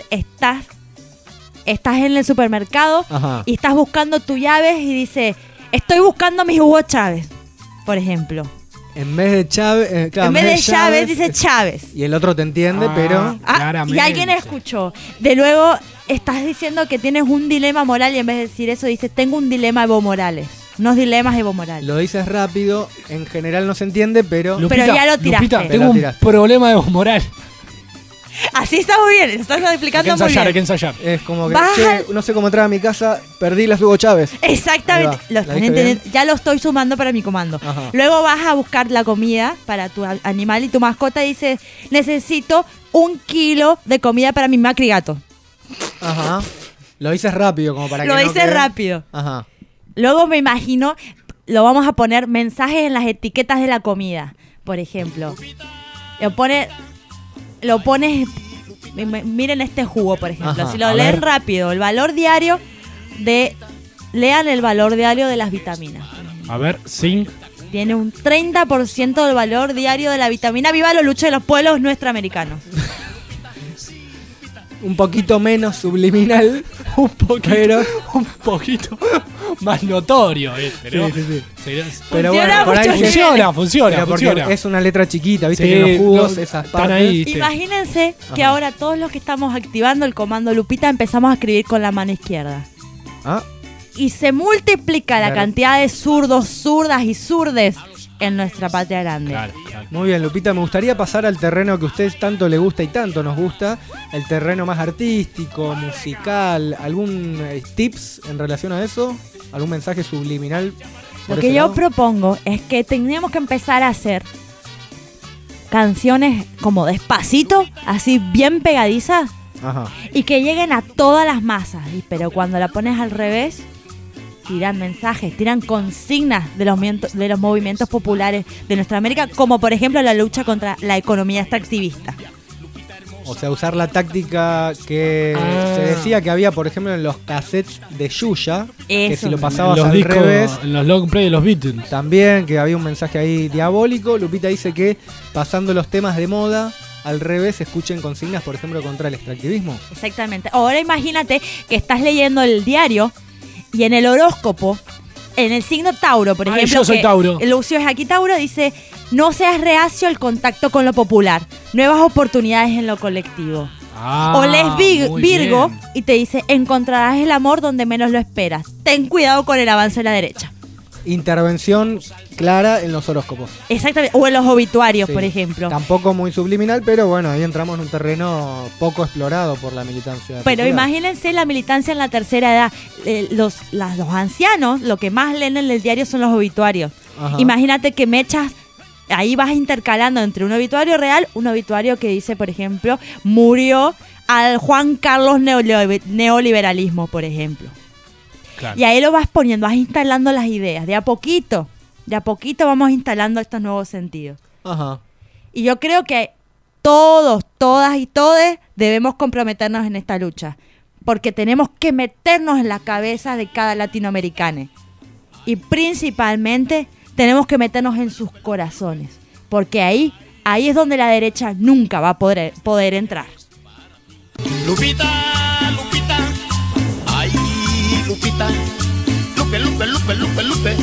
[SPEAKER 12] supermercado y estás buscando tu llaves y dice, estoy buscando mis Hugo Chávez, por ejemplo.
[SPEAKER 11] En vez de Chávez,
[SPEAKER 12] en vez de Chávez dice Chávez.
[SPEAKER 11] Y el otro te entiende, pero...
[SPEAKER 12] Y alguien escuchó. De luego estás diciendo que tienes un dilema moral y en vez de decir eso dices, tengo un dilema Evo Morales. unos dilemas Evo Morales.
[SPEAKER 11] Lo dices rápido, en general no se entiende, pero...
[SPEAKER 12] Lupita, pero ya lo tiraste.
[SPEAKER 13] Lupita, tengo un problema de Evo Morales.
[SPEAKER 12] Así está muy bien, estás explicando muy bien.
[SPEAKER 13] Hay que ensayar.
[SPEAKER 11] Es como que, che, no sé cómo entrar a mi casa, perdí las Hugo Chávez.
[SPEAKER 12] Exactamente, lo están entendiendo. Ya lo estoy sumando para mi comando.
[SPEAKER 11] Ajá.
[SPEAKER 12] Luego vas a buscar la comida para tu animal y tu mascota y dices, necesito 1 kilo de comida para mi macrigato.
[SPEAKER 11] Ajá. Lo dices rápido, como para que
[SPEAKER 12] Lo
[SPEAKER 11] no
[SPEAKER 12] dices
[SPEAKER 11] quede...
[SPEAKER 12] rápido.
[SPEAKER 11] Ajá.
[SPEAKER 12] Luego me imagino, lo vamos a poner mensajes en las etiquetas de la comida. Por ejemplo, lo pones, miren este jugo, por ejemplo.
[SPEAKER 11] Ajá,
[SPEAKER 12] Si lo lees rápido, el valor diario lean el valor diario de las vitaminas.
[SPEAKER 13] A ver, zinc.
[SPEAKER 12] Tiene un 30% del valor diario de la vitamina. ¡Viva la lucha de los pueblos nuestroamericanos!
[SPEAKER 11] Un poquito menos subliminal,
[SPEAKER 13] un poquito más notorio, pero
[SPEAKER 11] sí.
[SPEAKER 13] Pero
[SPEAKER 11] bueno, por ahí
[SPEAKER 13] funciona.
[SPEAKER 11] Porque es una letra chiquita, viste,
[SPEAKER 13] Sí,
[SPEAKER 11] que en los jugos esas
[SPEAKER 13] están
[SPEAKER 11] partes.
[SPEAKER 13] ahí.
[SPEAKER 12] Imagínense que
[SPEAKER 11] Ajá.
[SPEAKER 12] ahora todos los que estamos activando el comando Lupita empezamos a escribir con la mano izquierda.
[SPEAKER 11] Ah,
[SPEAKER 12] Y se multiplica la
[SPEAKER 11] Claro.
[SPEAKER 12] cantidad de zurdos, zurdas y zurdes en nuestra patria grande.
[SPEAKER 13] Claro.
[SPEAKER 11] muy bien, Lupita, me gustaría pasar al terreno que a usted tanto le gusta y tanto nos gusta, el terreno más artístico, musical. ¿Algún tips en relación a eso? ¿Algún mensaje subliminal? por
[SPEAKER 12] Lo que
[SPEAKER 11] ese
[SPEAKER 12] yo
[SPEAKER 11] lado?
[SPEAKER 12] propongo es que tendríamos que empezar a hacer canciones como despacito, así bien pegadizas,
[SPEAKER 11] Ajá.
[SPEAKER 12] y que lleguen a todas las masas. Pero cuando la pones al revés, tiran mensajes, tiran consignas de los movimientos populares de nuestra América, como por ejemplo la lucha contra la economía extractivista.
[SPEAKER 11] O sea, usar la táctica que se decía que había, por ejemplo, en los cassettes de Yuya, que si lo pasabas
[SPEAKER 13] los
[SPEAKER 11] al
[SPEAKER 13] discos,
[SPEAKER 11] revés,
[SPEAKER 13] en los long play de los Beatles.
[SPEAKER 11] también, que había un mensaje ahí diabólico. Lupita dice que pasando los temas de moda al revés, escuchen consignas, por ejemplo, contra el extractivismo.
[SPEAKER 12] Exactamente. Ahora imagínate que estás leyendo el diario y en el horóscopo, en el signo Tauro, por ejemplo,
[SPEAKER 13] yo soy Tauro.
[SPEAKER 12] Lucio es aquí Tauro, dice, no seas reacio al contacto con lo popular, nuevas oportunidades en lo colectivo. O lees
[SPEAKER 13] muy
[SPEAKER 12] Virgo
[SPEAKER 13] bien.
[SPEAKER 12] y te dice, encontrarás el amor donde menos lo esperas. Ten cuidado con el avance de la derecha.
[SPEAKER 11] Intervención clara en los horóscopos.
[SPEAKER 12] Exactamente. O en los obituarios,
[SPEAKER 11] Sí.
[SPEAKER 12] por ejemplo.
[SPEAKER 11] Tampoco muy subliminal, pero bueno, ahí entramos en un terreno poco explorado por la militancia.
[SPEAKER 12] Pero
[SPEAKER 11] popular.
[SPEAKER 12] imagínense la militancia en la tercera edad. Los ancianos, lo que más leen en el diario son los obituarios.
[SPEAKER 11] Ajá.
[SPEAKER 12] Imagínate que mechas, ahí vas intercalando entre un obituario real, un obituario que dice, por ejemplo, murió al Juan Carlos neoliberalismo, por ejemplo.
[SPEAKER 13] Claro.
[SPEAKER 12] Y ahí lo vas poniendo, vas instalando las ideas. De a poquito vamos instalando estos nuevos sentidos.
[SPEAKER 11] Ajá.
[SPEAKER 12] Y yo creo que todos, todas y todes debemos comprometernos en esta lucha. Porque tenemos que meternos en la cabeza de cada latinoamericano. Y principalmente tenemos que meternos en sus corazones. Porque ahí es donde la derecha nunca va a poder entrar.
[SPEAKER 10] Lupita, Lupita, ay, Lupita, Lupe, Lupe, Lupe, Lupe, Lupe,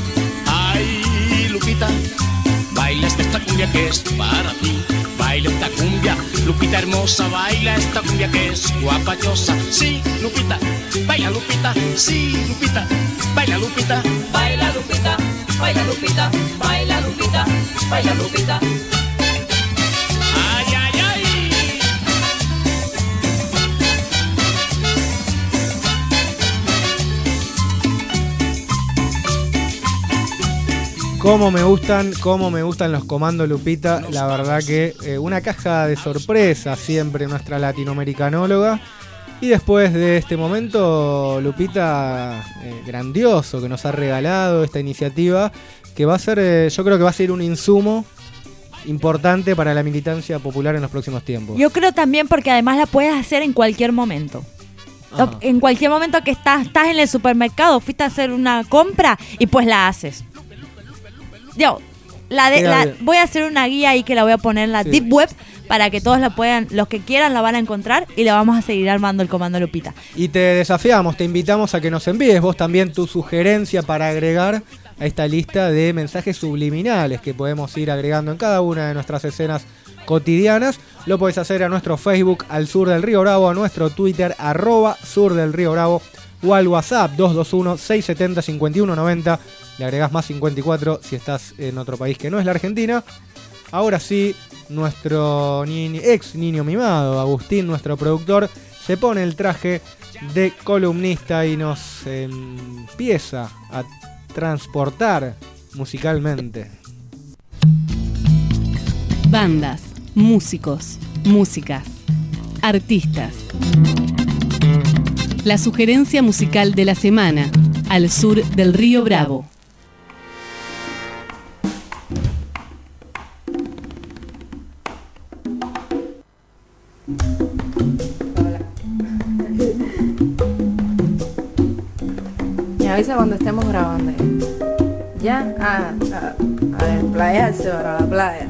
[SPEAKER 10] ay, Lupita, baila esta cumbia que es para ti, baila esta cumbia, Lupita hermosa, baila esta cumbia que es guapachosa, sí, Lupita, baila Lupita, sí, Lupita, baila Lupita, baila Lupita, baila Lupita, baila Lupita, baila Lupita. Ay, ay, ay.
[SPEAKER 11] Cómo me gustan los comandos, Lupita. La verdad que una caja de sorpresa siempre nuestra latinoamericanóloga. Y después de este momento, Lupita, grandioso que nos ha regalado esta iniciativa, que va a ser, yo creo que va a ser un insumo importante para la militancia popular en los próximos tiempos.
[SPEAKER 12] Yo creo también porque además la puedes hacer en cualquier momento.
[SPEAKER 11] Ajá.
[SPEAKER 12] En cualquier momento que estás en el supermercado, fuiste a hacer una compra y pues la haces. Yo, voy a hacer una guía ahí que la voy a poner en la Deep Web para que todos la puedan, los que quieran la van a encontrar y le vamos a seguir armando el comando Lupita.
[SPEAKER 11] Y te desafiamos, te invitamos a que nos envíes vos también tu sugerencia para agregar a esta lista de mensajes subliminales que podemos ir agregando en cada una de nuestras escenas cotidianas. Lo podés hacer a nuestro Facebook, Al Sur del Río Bravo, a nuestro Twitter, @Sur del Río Bravo. o al WhatsApp 221-670-5190. Le agregás más 54 si estás en otro país que no es la Argentina. Ahora sí, nuestro ex niño mimado, Agustín, nuestro productor, se pone el traje de columnista y nos empieza a transportar musicalmente.
[SPEAKER 1] Bandas, músicos, músicas, artistas. La sugerencia musical de la semana, al sur del Río Bravo.
[SPEAKER 8] Me avisa cuando estemos grabando. ¿Ya? A desplayarse para la playa.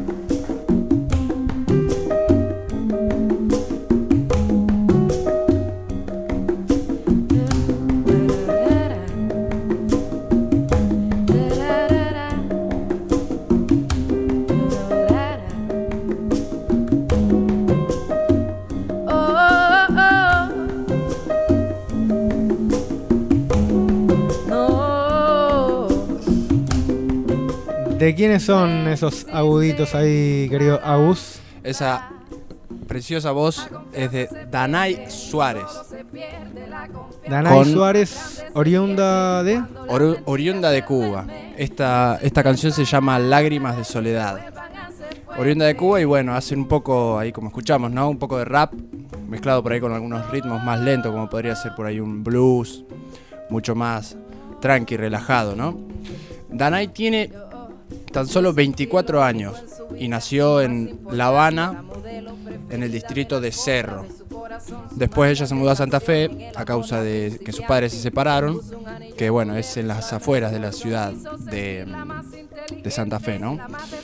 [SPEAKER 11] ¿De quiénes son esos aguditos ahí, querido Agus?
[SPEAKER 9] Esa preciosa voz es de Danay Suárez.
[SPEAKER 11] Danay Suárez, oriunda de...
[SPEAKER 9] Oriunda de Cuba. Esta canción se llama Lágrimas de Soledad. Oriunda de Cuba y bueno, hacen un poco, ahí como escuchamos, ¿no? Un poco de rap, mezclado por ahí con algunos ritmos más lentos, como podría ser por ahí un blues, mucho más tranqui, relajado, ¿no? Danay tiene tan solo 24 años y nació en La Habana, en el distrito de Cerro. Después ella se mudó a Santa Fe a causa de que sus padres se separaron, que bueno, es en las afueras de la ciudad de Santa Fe, ¿no?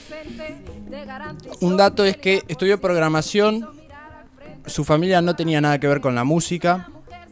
[SPEAKER 9] Un dato es que estudió programación, su familia no tenía nada que ver con la música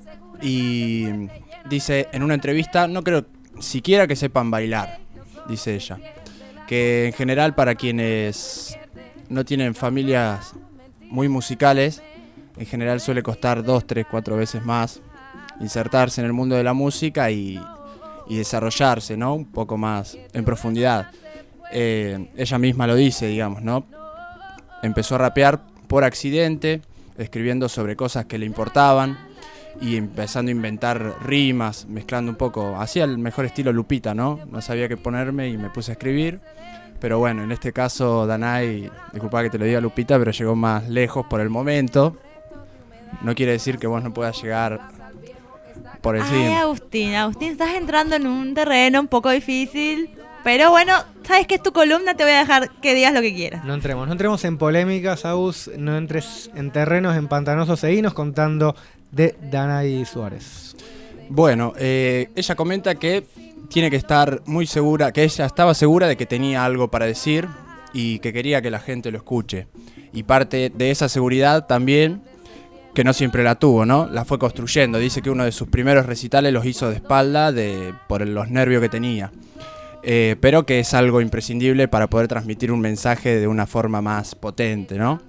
[SPEAKER 9] y dice en una entrevista, no creo siquiera que sepan bailar, dice ella. Que en general para quienes no tienen familias muy musicales, en general suele costar 2, 3, 4 veces más insertarse en el mundo de la música y desarrollarse, ¿no? Un poco más en profundidad. Ella misma lo dice, digamos, ¿no? Empezó a rapear por accidente, escribiendo sobre cosas que le importaban y empezando a inventar rimas, mezclando un poco, hacía el mejor estilo Lupita, ¿no? No sabía qué ponerme y me puse a escribir. Pero bueno, en este caso Danay, disculpa que te lo diga Lupita, pero llegó más lejos por el momento. No quiere decir que vos no puedas llegar por encima.
[SPEAKER 12] Ay, Agustín, estás entrando en un terreno un poco difícil. Pero bueno, sabes que es tu columna, te voy a dejar que digas lo que quieras.
[SPEAKER 11] No entremos en polémicas, Agus, no entres en terrenos empantanosos, seguinos contando de Danay Suárez.
[SPEAKER 9] Bueno, ella comenta que tiene que estar muy segura, que ella estaba segura de que tenía algo para decir y que quería que la gente lo escuche. Y parte de esa seguridad también, que no siempre la tuvo, ¿no? La fue construyendo. Dice que uno de sus primeros recitales los hizo de espalda por los nervios que tenía. Pero que es algo imprescindible para poder transmitir un mensaje de una forma más potente, ¿no?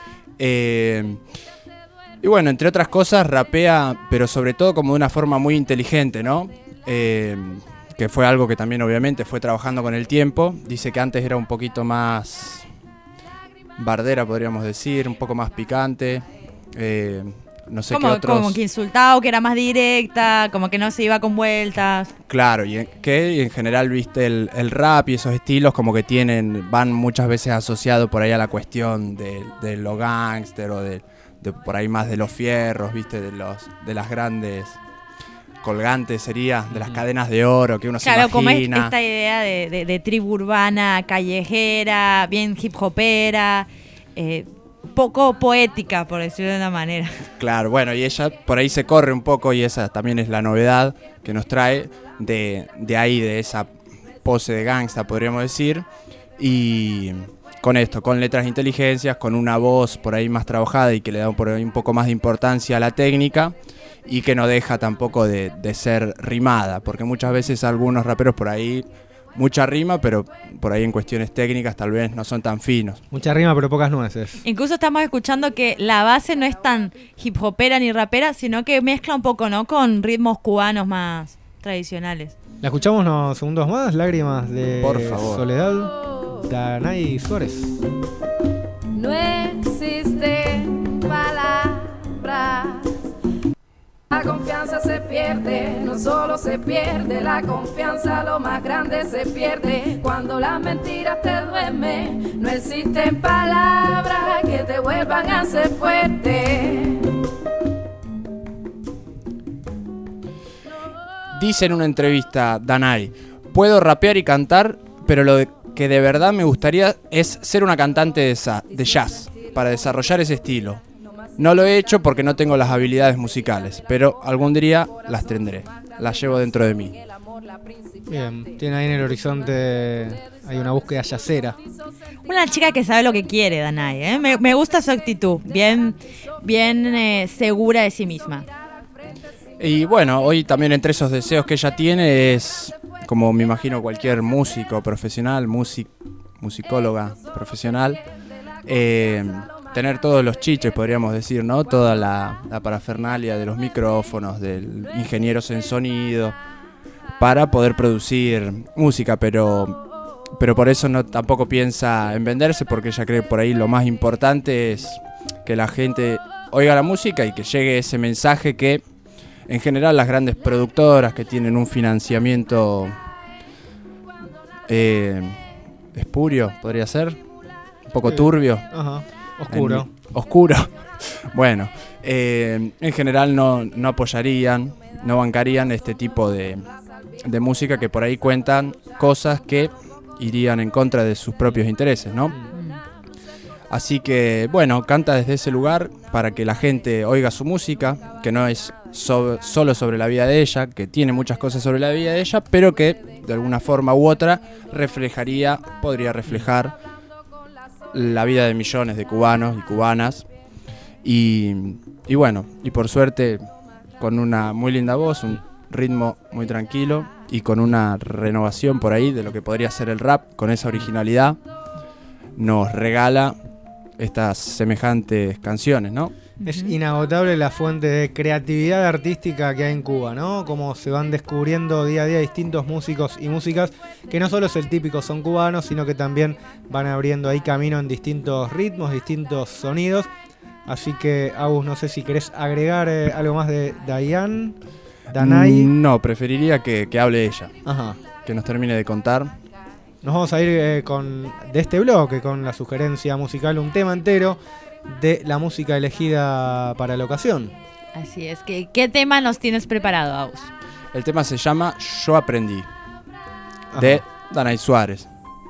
[SPEAKER 9] Y bueno, entre otras cosas, rapea, pero sobre todo como de una forma muy inteligente, ¿no? Que fue algo que también obviamente fue trabajando con el tiempo. Dice que antes era un poquito más bardera, podríamos decir, un poco más picante. No sé qué otros...
[SPEAKER 12] Como que insultaba o que era más directa, como que no se iba con vueltas.
[SPEAKER 9] Claro, y en general, viste, el rap y esos estilos como que van muchas veces asociados por ahí a la cuestión de lo gángster o de por ahí más de los fierros, viste, de las grandes colgantes sería, de las cadenas de oro que uno se imagina. Claro, como
[SPEAKER 12] esta idea de tribu urbana, callejera, bien hip hopera, poco poética, por decirlo de una manera.
[SPEAKER 9] Claro, bueno, y ella por ahí se corre un poco y esa también es la novedad que nos trae de ahí, de esa pose de gangsta, podríamos decir, y con esto, con letras de inteligencias, con una voz por ahí más trabajada y que le da por ahí un poco más de importancia a la técnica y que no deja tampoco de ser rimada, porque muchas veces algunos raperos por ahí mucha rima, pero por ahí en cuestiones técnicas tal vez no son tan finos.
[SPEAKER 11] Mucha rima, pero pocas nueces.
[SPEAKER 12] Incluso estamos escuchando que la base no es tan hip hopera ni rapera, sino que mezcla un poco, ¿no? Con ritmos cubanos más tradicionales.
[SPEAKER 11] La escuchamos unos segundos más, Lágrimas de
[SPEAKER 9] Por favor.
[SPEAKER 11] Soledad, Danay Suárez.
[SPEAKER 8] No existen palabras. La confianza se pierde, no solo se pierde la confianza, lo más grande se pierde cuando las mentiras te duermen. No existen palabras que te vuelvan a hacer fuerte.
[SPEAKER 9] Dice en una entrevista Danay: puedo rapear y cantar, pero lo que de verdad me gustaría es ser una cantante de jazz, para desarrollar ese estilo. No lo he hecho porque no tengo las habilidades musicales, pero algún día las tendré. Las llevo dentro de mí.
[SPEAKER 11] Bien, tiene ahí en el horizonte, hay una búsqueda yacera.
[SPEAKER 12] Una chica que sabe lo que quiere, Danay, ¿eh? Me gusta su actitud, bien segura de sí misma.
[SPEAKER 9] Y bueno, hoy también entre esos deseos que ella tiene es, como me imagino cualquier músico profesional, musicóloga profesional, tener todos los chiches, podríamos decir, ¿no? Toda la parafernalia de los micrófonos, del ingenieros en sonido, para poder producir música, pero por eso no tampoco piensa en venderse, porque ella cree por ahí lo más importante es que la gente oiga la música y que llegue ese mensaje que en general las grandes productoras que tienen un financiamiento espurio, podría ser, un poco turbio.
[SPEAKER 11] Ajá. Oscuro.
[SPEAKER 9] Oscuro. Bueno, en general no apoyarían, no bancarían este tipo de música que por ahí cuentan cosas que irían en contra de sus propios intereses, ¿no? Así que, bueno, canta desde ese lugar para que la gente oiga su música, que no es solo sobre la vida de ella, que tiene muchas cosas sobre la vida de ella, pero que de alguna forma u otra podría reflejar la vida de millones de cubanos y cubanas. Y bueno, y por suerte con una muy linda voz, un ritmo muy tranquilo y con una renovación por ahí de lo que podría ser el rap, con esa originalidad, nos regala estas semejantes canciones, ¿no?
[SPEAKER 11] Es inagotable la fuente de creatividad artística que hay en Cuba, ¿no? Como se van descubriendo día a día distintos músicos y músicas que no solo es el típico son cubanos, sino que también van abriendo ahí camino en distintos ritmos, distintos sonidos. Así que, Agus, no sé si querés agregar algo más de Danay.
[SPEAKER 9] No, preferiría que hable ella.
[SPEAKER 11] Ajá.
[SPEAKER 9] Que nos termine de contar.
[SPEAKER 11] Nos vamos a ir de este bloque con la sugerencia musical, un tema entero de la música elegida para la ocasión.
[SPEAKER 12] Así es. ¿Qué tema nos tienes preparado, Agus?
[SPEAKER 9] El tema se llama Yo Aprendí, de Danay Suárez.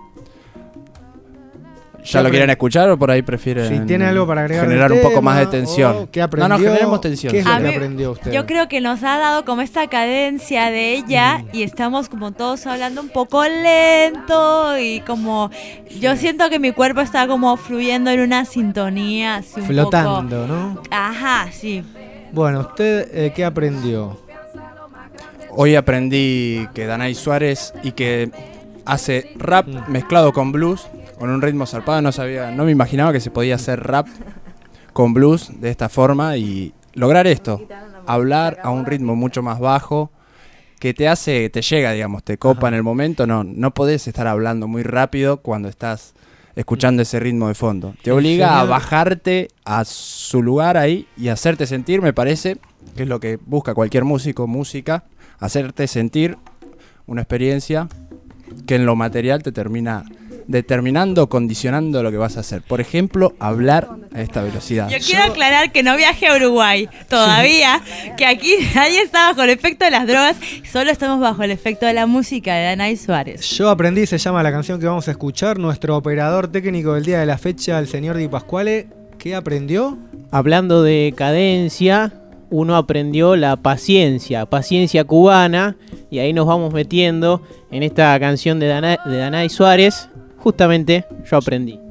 [SPEAKER 9] ¿Ya lo quieren escuchar o por ahí prefieren
[SPEAKER 11] si tiene algo para agregar
[SPEAKER 9] generar un poco más de tensión?
[SPEAKER 11] ¿Qué aprendió?
[SPEAKER 9] No, generemos tensión.
[SPEAKER 11] ¿Qué es lo que aprendió usted?
[SPEAKER 12] Yo creo que nos ha dado como esta cadencia de ella y estamos como todos hablando un poco lento y como yo siento que mi cuerpo está como fluyendo en una sintonía así un
[SPEAKER 11] flotando,
[SPEAKER 12] poco.
[SPEAKER 11] ¿no?
[SPEAKER 12] Ajá, sí.
[SPEAKER 11] Bueno, ¿usted qué aprendió?
[SPEAKER 9] Hoy aprendí que Danay Suárez y que hace rap mezclado con blues, con un ritmo zarpado. No me imaginaba que se podía hacer rap con blues de esta forma y lograr esto, hablar a un ritmo mucho más bajo, que te llega, digamos, te copa en el momento. No podés estar hablando muy rápido cuando estás escuchando ese ritmo de fondo. Te obliga a bajarte a su lugar ahí y hacerte sentir, me parece, que es lo que busca cualquier música, hacerte sentir una experiencia que en lo material te termina determinando, condicionando lo que vas a hacer. Por ejemplo, hablar a esta velocidad.
[SPEAKER 12] Yo quiero aclarar que no viajé a Uruguay todavía, que aquí nadie está bajo el efecto de las drogas, solo estamos bajo el efecto de la música de Danay Suárez.
[SPEAKER 11] Yo aprendí, se llama la canción que vamos a escuchar. Nuestro operador técnico del día de la fecha, el señor Di Pasquale, ¿qué aprendió?
[SPEAKER 2] Hablando de cadencia, uno aprendió la paciencia cubana, y ahí nos vamos metiendo en esta canción de Danay Suárez. Justamente yo aprendí.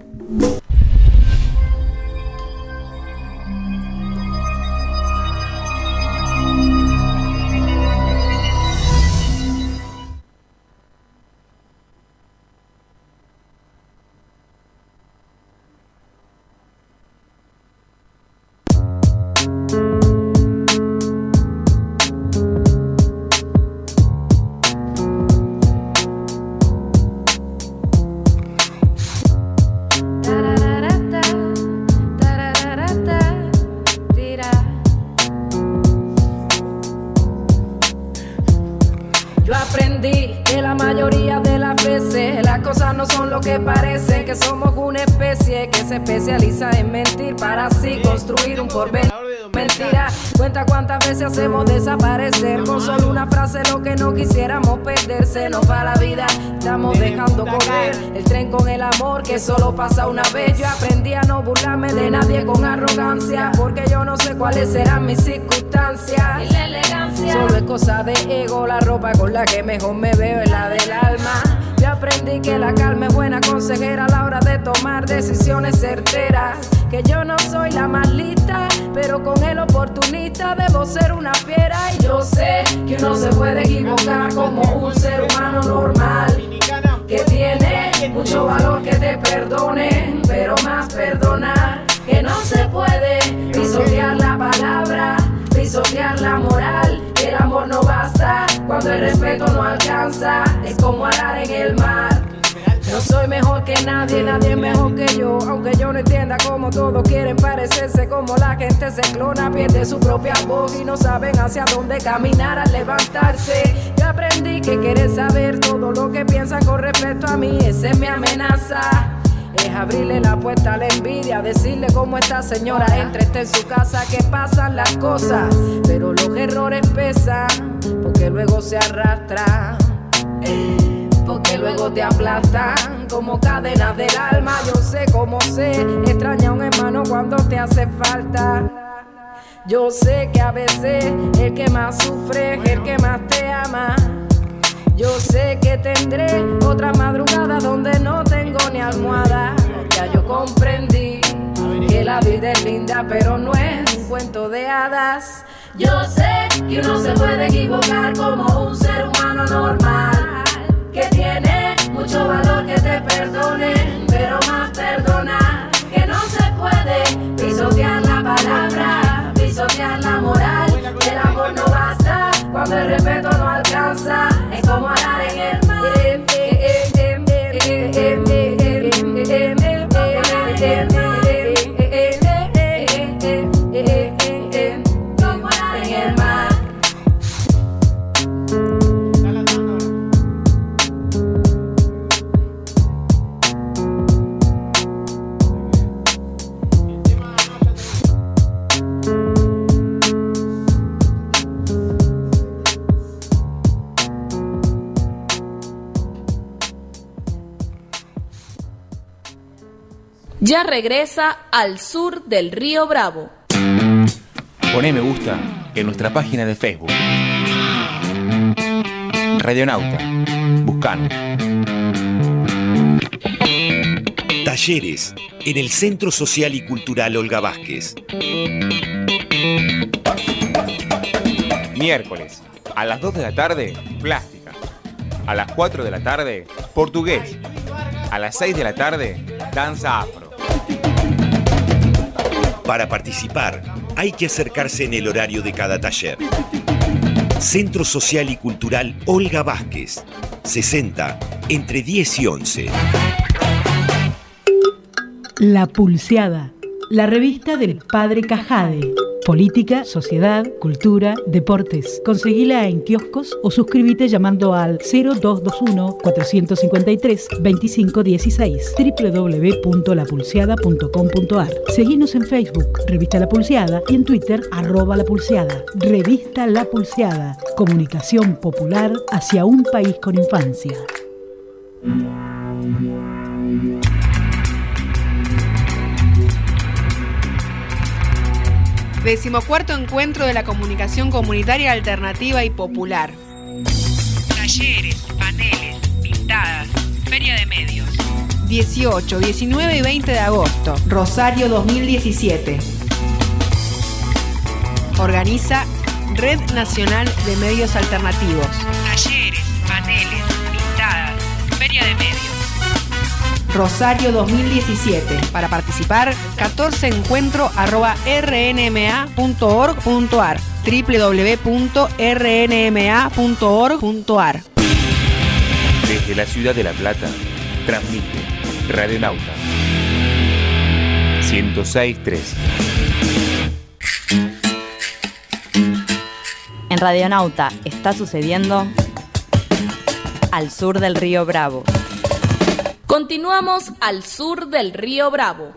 [SPEAKER 8] Yo aprendí que la mayoría de las veces las cosas no son lo que parecen, que somos una especie que se especializa en mentir para así construir un porvenir. Mentira, cuenta cuántas veces hacemos desaparecer con solo una frase lo que no quisiéramos perder. Se nos va la vida, estamos dejando correr el tren con el amor que solo pasa una vez. Yo aprendí a no burlarme de nadie con arrogancia, porque yo no sé cuáles serán mis circunstancias. Y la elegancia solo es cosa de ego, la ropa con la que mejor me veo es la del alma. Yo aprendí que la calma es buena consejera a la hora de tomar decisiones certeras, que yo no soy la más lista, pero con el oportunista debo ser una fiera. Y yo sé que uno se puede equivocar como un ser humano normal, que tiene mucho valor que te perdonen, pero más perdonar que no se puede. Pisotear la palabra, pisotear la moral, el amor no basta cuando el respeto no alcanza, es como arar en el mar. No soy mejor que nadie, nadie es mejor que yo, aunque yo no entienda cómo todos quieren parecerse, como la gente se clona, pierde su propia voz y no saben hacia dónde caminar al levantarse. Yo aprendí que querer saber todo lo que piensan con respecto a mí, esa es mi amenaza. Es abrirle la puerta a la envidia, decirle cómo está señora, entre esté en su casa, que pasan las cosas, pero los errores pesan, porque luego se arrastran, porque luego te aplastan como cadenas del alma. Yo sé cómo se extraña a un hermano cuando te hace falta. Yo sé que a veces el que más sufre es el que más te ama. Yo sé que tendré otra madrugada donde no tengo ni almohada. Ya yo comprendí que la vida es linda, pero no es un cuento de hadas. Yo sé que uno se puede equivocar como un ser humano normal, que tiene mucho valor que te perdonen, pero más perdonar que no se puede. Pisotear la palabra, pisotear la moral, el amor no basta cuando el respeto no alcanza, es como arar en el mar. Como arar en el mar.
[SPEAKER 19] Ya regresa al sur del río Bravo.
[SPEAKER 22] Poné me gusta en nuestra página de Facebook. Radionauta. Buscanos.
[SPEAKER 21] Talleres en el Centro Social y Cultural Olga Vázquez.
[SPEAKER 22] Miércoles, a las 2 de la tarde, plástica. A las 4 de la tarde, portugués. A las 6 de la tarde, danza afro.
[SPEAKER 21] Para participar, hay que acercarse en el horario de cada taller. Centro Social y Cultural Olga Vázquez, 60, entre 10 y 11.
[SPEAKER 1] La Pulseada, la revista del Padre Cajade. Política, sociedad, cultura, deportes. Conseguila en kioscos o suscríbete llamando al 0221-453-2516 www.lapulseada.com.ar. Seguinos en Facebook, Revista La Pulseada, y en Twitter, @lapulseada. Revista La Pulseada, comunicación popular hacia un país con infancia.
[SPEAKER 3] 14º Encuentro de la Comunicación Comunitaria Alternativa y Popular. Talleres, paneles, pintadas, Feria de Medios. 18, 19 y 20 de agosto. Rosario 2017. Organiza Red Nacional de Medios Alternativos. Talleres, paneles, pintadas, Feria de Medios. Rosario 2017. Para participar, 14encuentro@rnma.org.ar, www.rnma.org.ar.
[SPEAKER 22] Desde la ciudad de La Plata, transmite Radionauta 106.3.
[SPEAKER 14] En Radionauta está sucediendo al sur del río Bravo.
[SPEAKER 19] Continuamos al sur del río Bravo.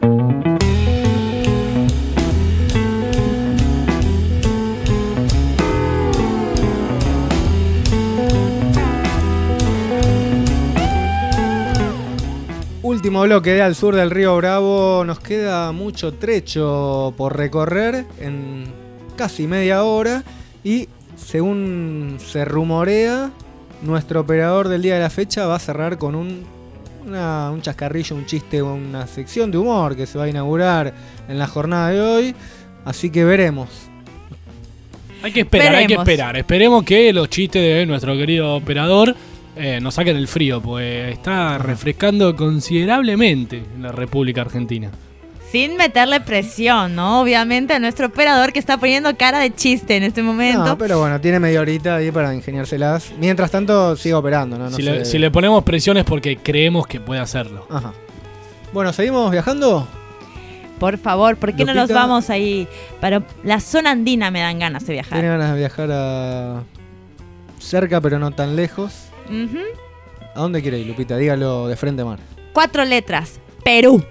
[SPEAKER 11] Último bloque de Al Sur del Río Bravo. Nos queda mucho trecho por recorrer en casi media hora. Y según se rumorea, nuestro operador del día de la fecha va a cerrar con un chascarrillo, un chiste, una sección de humor que se va a inaugurar en la jornada de hoy. Así que veremos.
[SPEAKER 13] Hay que esperar. Esperemos que los chistes de nuestro querido operador nos saquen el frío, pues está refrescando considerablemente en la República Argentina.
[SPEAKER 12] Sin meterle presión, ¿no? Obviamente a nuestro operador que está poniendo cara de chiste en este momento.
[SPEAKER 11] No, pero bueno, tiene media horita ahí para ingeniárselas. Mientras tanto, sigue operando, ¿no?
[SPEAKER 13] Si le ponemos presión es porque creemos que puede hacerlo.
[SPEAKER 11] Ajá. Bueno, ¿seguimos viajando?
[SPEAKER 12] Por favor, ¿por qué
[SPEAKER 11] Lupita,
[SPEAKER 12] no nos vamos ahí? Para la zona andina me dan ganas de viajar.
[SPEAKER 11] Tiene ganas de viajar a cerca, pero no tan lejos.
[SPEAKER 12] Uh-huh.
[SPEAKER 11] ¿A dónde quiere ir, Lupita? Dígalo de frente, Mar.
[SPEAKER 12] 4 letras. Perú.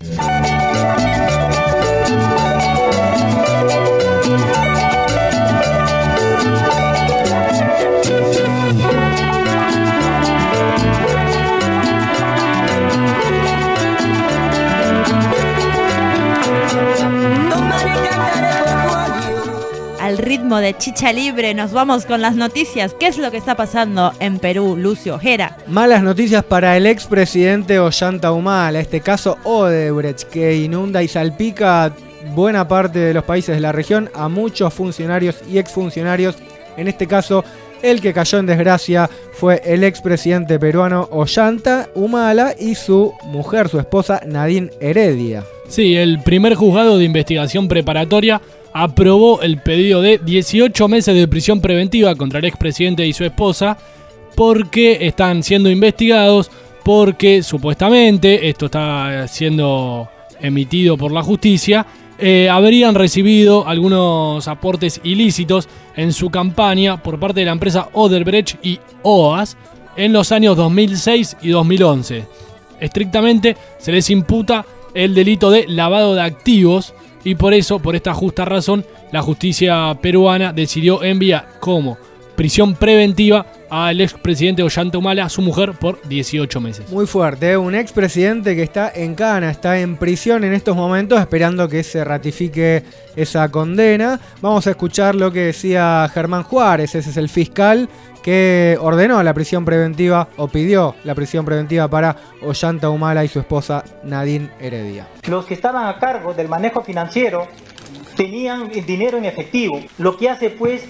[SPEAKER 12] Al ritmo de Chicha Libre nos vamos con las noticias. ¿Qué es lo que está pasando en Perú, Lucio Ojera?
[SPEAKER 11] Malas noticias para el expresidente Ollanta Humala. Este caso Odebrecht que inunda y salpica buena parte de los países de la región, a muchos funcionarios y exfuncionarios. En este caso, el que cayó en desgracia fue el expresidente peruano Ollanta Humala y su mujer, su esposa Nadine Heredia.
[SPEAKER 13] Sí, el primer juzgado de investigación preparatoria aprobó el pedido de 18 meses de prisión preventiva contra el expresidente y su esposa porque están siendo investigados, porque supuestamente, esto está siendo emitido por la justicia, habrían recibido algunos aportes ilícitos en su campaña por parte de la empresa Odebrecht y OAS en los años 2006 y 2011. Estrictamente se les imputa el delito de lavado de activos y por esta justa razón, la justicia peruana decidió enviar como prisión preventiva al expresidente Ollanta Humala, a su mujer, por 18 meses.
[SPEAKER 11] Muy fuerte, un expresidente que está en cana, está en prisión en estos momentos esperando que se ratifique esa condena. Vamos a escuchar lo que decía Germán Juárez, ese es el fiscal que ordenó la prisión preventiva o pidió la prisión preventiva para Ollanta Humala y su esposa Nadine Heredia.
[SPEAKER 4] Los que estaban a cargo del manejo financiero tenían dinero en efectivo, lo que hace pues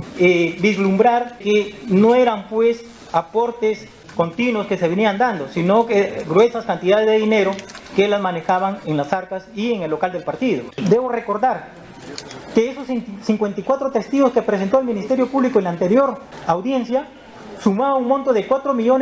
[SPEAKER 4] vislumbrar que no eran pues aportes continuos que se venían dando, sino que gruesas cantidades de dinero que las manejaban en las arcas y en el local del partido. Debo recordar que esos 54 testigos que presentó el Ministerio Público en la anterior audiencia sumaba un monto de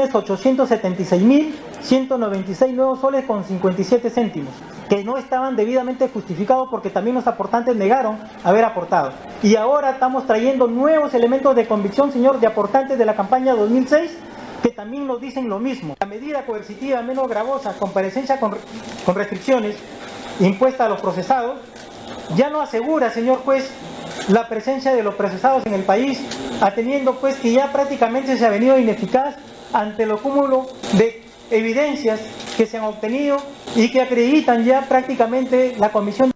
[SPEAKER 4] 4.876.196 nuevos soles con 57 céntimos, que no estaban debidamente justificados porque también los aportantes negaron haber aportado. Y ahora estamos trayendo nuevos elementos de convicción, señor, de aportantes de la campaña 2006, que también nos dicen lo mismo. La medida coercitiva menos gravosa, comparecencia con restricciones impuesta a los procesados, ya no asegura, señor juez, la presencia de los procesados en el país, atendiendo pues que ya prácticamente se ha venido ineficaz ante lo cúmulo de evidencias que se han obtenido y que acreditan ya prácticamente la comisión.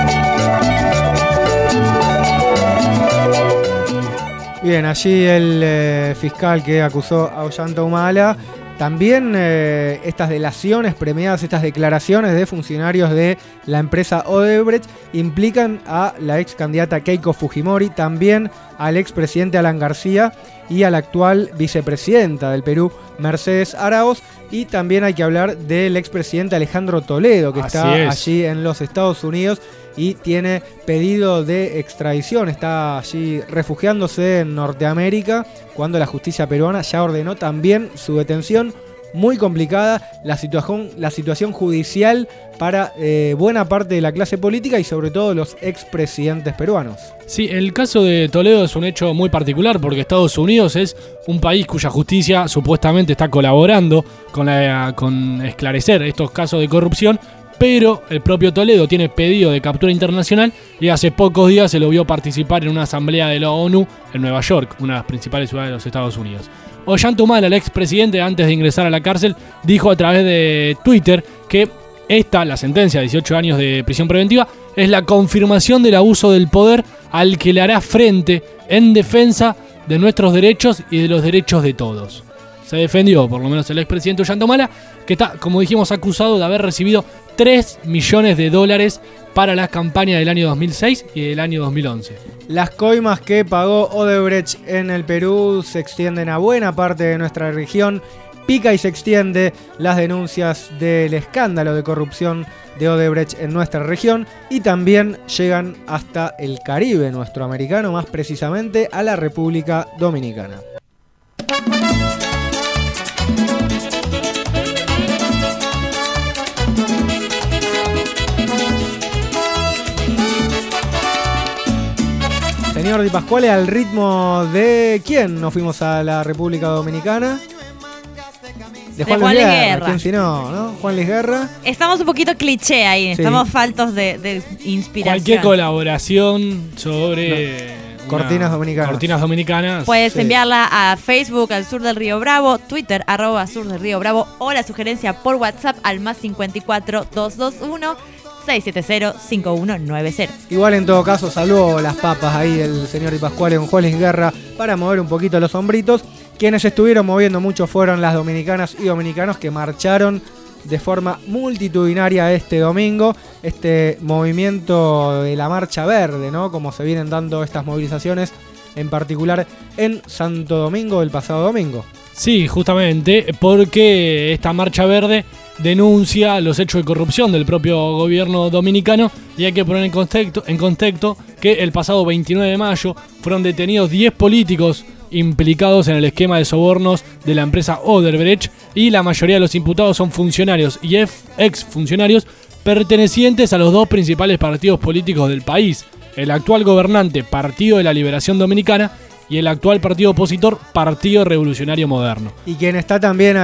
[SPEAKER 11] Bien, allí el fiscal que acusó a Ollanta Humala. También estas delaciones premiadas, estas declaraciones de funcionarios de la empresa Odebrecht implican a la ex candidata Keiko Fujimori, también al expresidente Alan García y a la actual vicepresidenta del Perú, Mercedes Araoz, y también hay que hablar del expresidente Alejandro Toledo, que está allí en los Estados Unidos y tiene pedido de extradición, está allí refugiándose en Norteamérica cuando la justicia peruana ya ordenó también su detención muy complicada la situación judicial para buena parte de la clase política y sobre todo los expresidentes peruanos.
[SPEAKER 13] Sí, el caso de Toledo es un hecho muy particular porque Estados Unidos es un país cuya justicia supuestamente está colaborando con esclarecer estos casos de corrupción, pero el propio Toledo tiene pedido de captura internacional y hace pocos días se lo vio participar en una asamblea de la ONU en Nueva York, una de las principales ciudades de los Estados Unidos. Ollanta Humala, el expresidente, antes de ingresar a la cárcel, dijo a través de Twitter que la sentencia de 18 años de prisión preventiva, es la confirmación del abuso del poder al que le hará frente en defensa de nuestros derechos y de los derechos de todos. Se defendió, por lo menos el expresidente Ollanta Humala, que está, como dijimos, acusado de haber recibido $3 millones para las campañas del año 2006 y del año 2011.
[SPEAKER 11] Las coimas que pagó Odebrecht en el Perú se extienden a buena parte de nuestra región. Pica y se extiende las denuncias del escándalo de corrupción de Odebrecht en nuestra región y también llegan hasta el Caribe nuestroamericano, más precisamente a la República Dominicana. Señor Di Pasquale, ¿al ritmo de quién nos fuimos a la República Dominicana? De Juan Luis Guerra. ¿Quién si no? Juan Luis Guerra.
[SPEAKER 12] Estamos un poquito cliché ahí, estamos faltos de inspiración.
[SPEAKER 13] Cualquier colaboración sobre
[SPEAKER 11] cortinas dominicanas.
[SPEAKER 12] Puedes enviarla a Facebook, al Sur del Río Bravo, Twitter, @Sur del Río Bravo, o la sugerencia por WhatsApp al +54 221 670-5190.
[SPEAKER 11] Igual en todo caso saludó las papas ahí el señor Di Pasquale con Juan Luis Guerra para mover un poquito los hombritos. Quienes estuvieron moviendo mucho fueron las dominicanas y dominicanos que marcharon de forma multitudinaria este domingo. Este movimiento de la Marcha Verde, ¿no? Como se vienen dando estas movilizaciones, en particular en Santo Domingo el pasado domingo.
[SPEAKER 13] Sí, justamente, porque esta Marcha Verde denuncia los hechos de corrupción del propio gobierno dominicano y hay que poner en contexto que el pasado 29 de mayo fueron detenidos 10 políticos implicados en el esquema de sobornos de la empresa Odebrecht y la mayoría de los imputados son funcionarios y exfuncionarios pertenecientes a los dos principales partidos políticos del país, el actual gobernante Partido de la Liberación Dominicana y el actual partido opositor Partido Revolucionario Moderno.
[SPEAKER 11] Y quien está también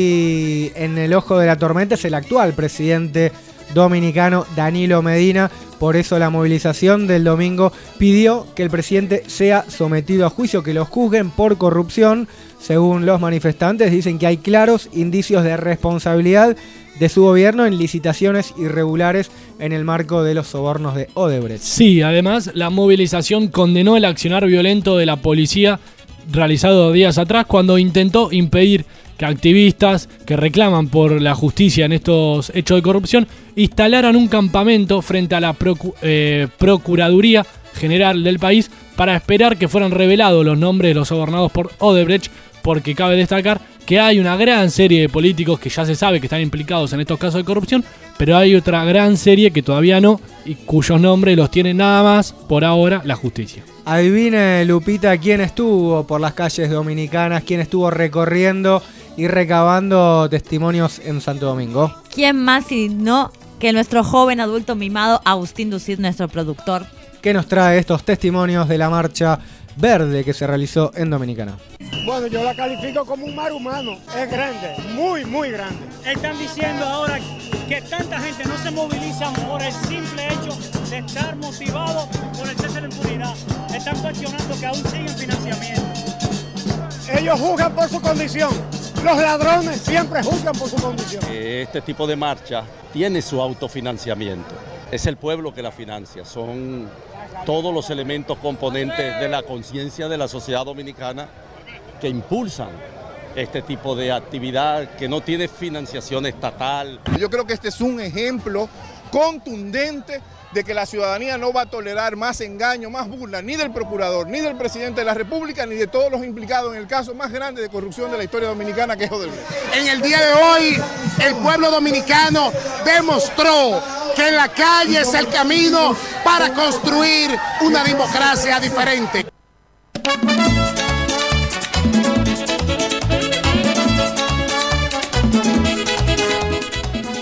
[SPEAKER 11] ahí en el ojo de la tormenta es el actual presidente dominicano Danilo Medina. Por eso la movilización del domingo pidió que el presidente sea sometido a juicio, que lo juzguen por corrupción. Según los manifestantes, dicen que hay claros indicios de responsabilidad de su gobierno en licitaciones irregulares en el marco de los sobornos de Odebrecht.
[SPEAKER 13] Sí, además la movilización condenó el accionar violento de la policía realizado días atrás cuando intentó impedir que activistas que reclaman por la justicia en estos hechos de corrupción instalaran un campamento frente a la Procuraduría General del país para esperar que fueran revelados los nombres de los sobornados por Odebrecht, porque cabe destacar que hay una gran serie de políticos que ya se sabe que están implicados en estos casos de corrupción, pero hay otra gran serie que todavía no y cuyos nombres los tiene nada más por ahora la justicia.
[SPEAKER 11] Adivine, Lupita, quién estuvo por las calles dominicanas, quién estuvo recorriendo y recabando testimonios en Santo Domingo.
[SPEAKER 12] ¿Quién más sino que nuestro joven adulto mimado Agustín Ducid, nuestro productor?
[SPEAKER 11] ¿Qué nos trae estos testimonios de la Marcha Verde que se realizó en Dominicana?
[SPEAKER 5] Bueno, yo la califico como un mar humano. Es grande, muy, muy grande. Están diciendo ahora que tanta gente no se moviliza por el simple hecho de estar motivado por el cese de impunidad. Están cuestionando que aún siguen financiamiento. Ellos juzgan por su condición. Los ladrones siempre juzgan por su condición.
[SPEAKER 6] Este tipo de marcha tiene su autofinanciamiento. Es el pueblo que la financia. Son todos los elementos componentes de la conciencia de la sociedad dominicana que impulsan este tipo de actividad que no tiene financiación estatal.
[SPEAKER 28] Yo creo que este es un ejemplo contundente de que la ciudadanía no va a tolerar más engaño, más burla, ni del procurador, ni del presidente de la República, ni de todos los implicados en el caso más grande de corrupción de la historia dominicana, que es Odebrecht.
[SPEAKER 15] En el día de hoy, el pueblo dominicano demostró que la calle es el camino para construir una democracia diferente.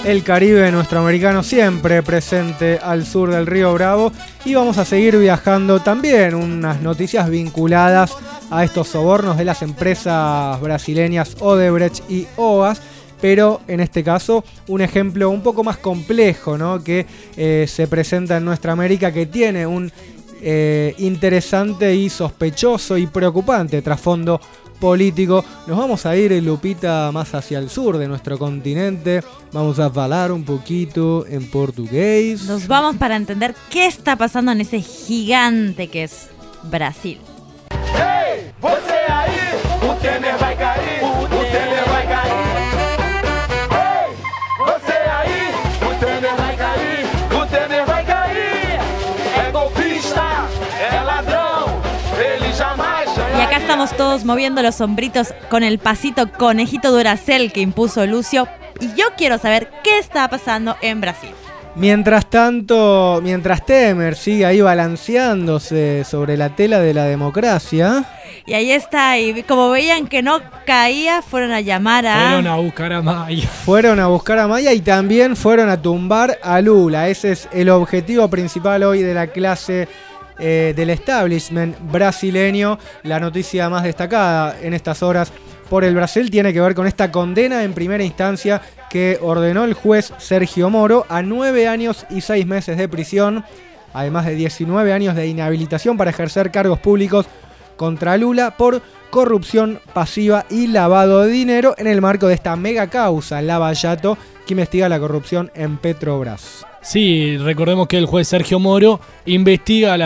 [SPEAKER 11] el Caribe nuestroamericano siempre presente al sur del Río Bravo, y vamos a seguir viajando también unas noticias vinculadas a estos sobornos de las empresas brasileñas Odebrecht y OAS, pero en este caso un ejemplo un poco más complejo, ¿no? Que se presenta en nuestra América, que tiene un interesante y sospechoso y preocupante trasfondo político. Nos vamos a ir, Lupita, más hacia el sur de nuestro continente. Vamos a hablar un poquito en portugués.
[SPEAKER 12] Nos vamos para entender qué está pasando en ese gigante que es Brasil.
[SPEAKER 10] Ei, você aí, o Temer vai cair, o Temer vai cair. Ei, você aí, o Temer vai cair, o Temer vai cair. É golpista, é ladrão, ele jamais.
[SPEAKER 12] Y acá estamos todos moviendo los hombritos con el pasito conejito Duracell que impuso Lucio. Y yo quiero saber qué está pasando en Brasil.
[SPEAKER 11] Mientras tanto, mientras Temer sigue ahí balanceándose sobre la tela de la democracia.
[SPEAKER 12] Y ahí está, y como veían que no caía, fueron a llamar a...
[SPEAKER 13] Fueron a buscar a Maya.
[SPEAKER 11] Fueron a buscar a Maya y también fueron a tumbar a Lula. Ese es el objetivo principal hoy de la clase del establishment brasileño. La noticia más destacada en estas horas por el Brasil tiene que ver con esta condena en primera instancia que ordenó el juez Sergio Moro a 9 años y 6 meses de prisión, además de 19 años de inhabilitación para ejercer cargos públicos contra Lula por corrupción pasiva y lavado de dinero en el marco de esta mega causa Lava Jato que investiga la corrupción en Petrobras.
[SPEAKER 13] Sí, recordemos que el juez Sergio Moro investiga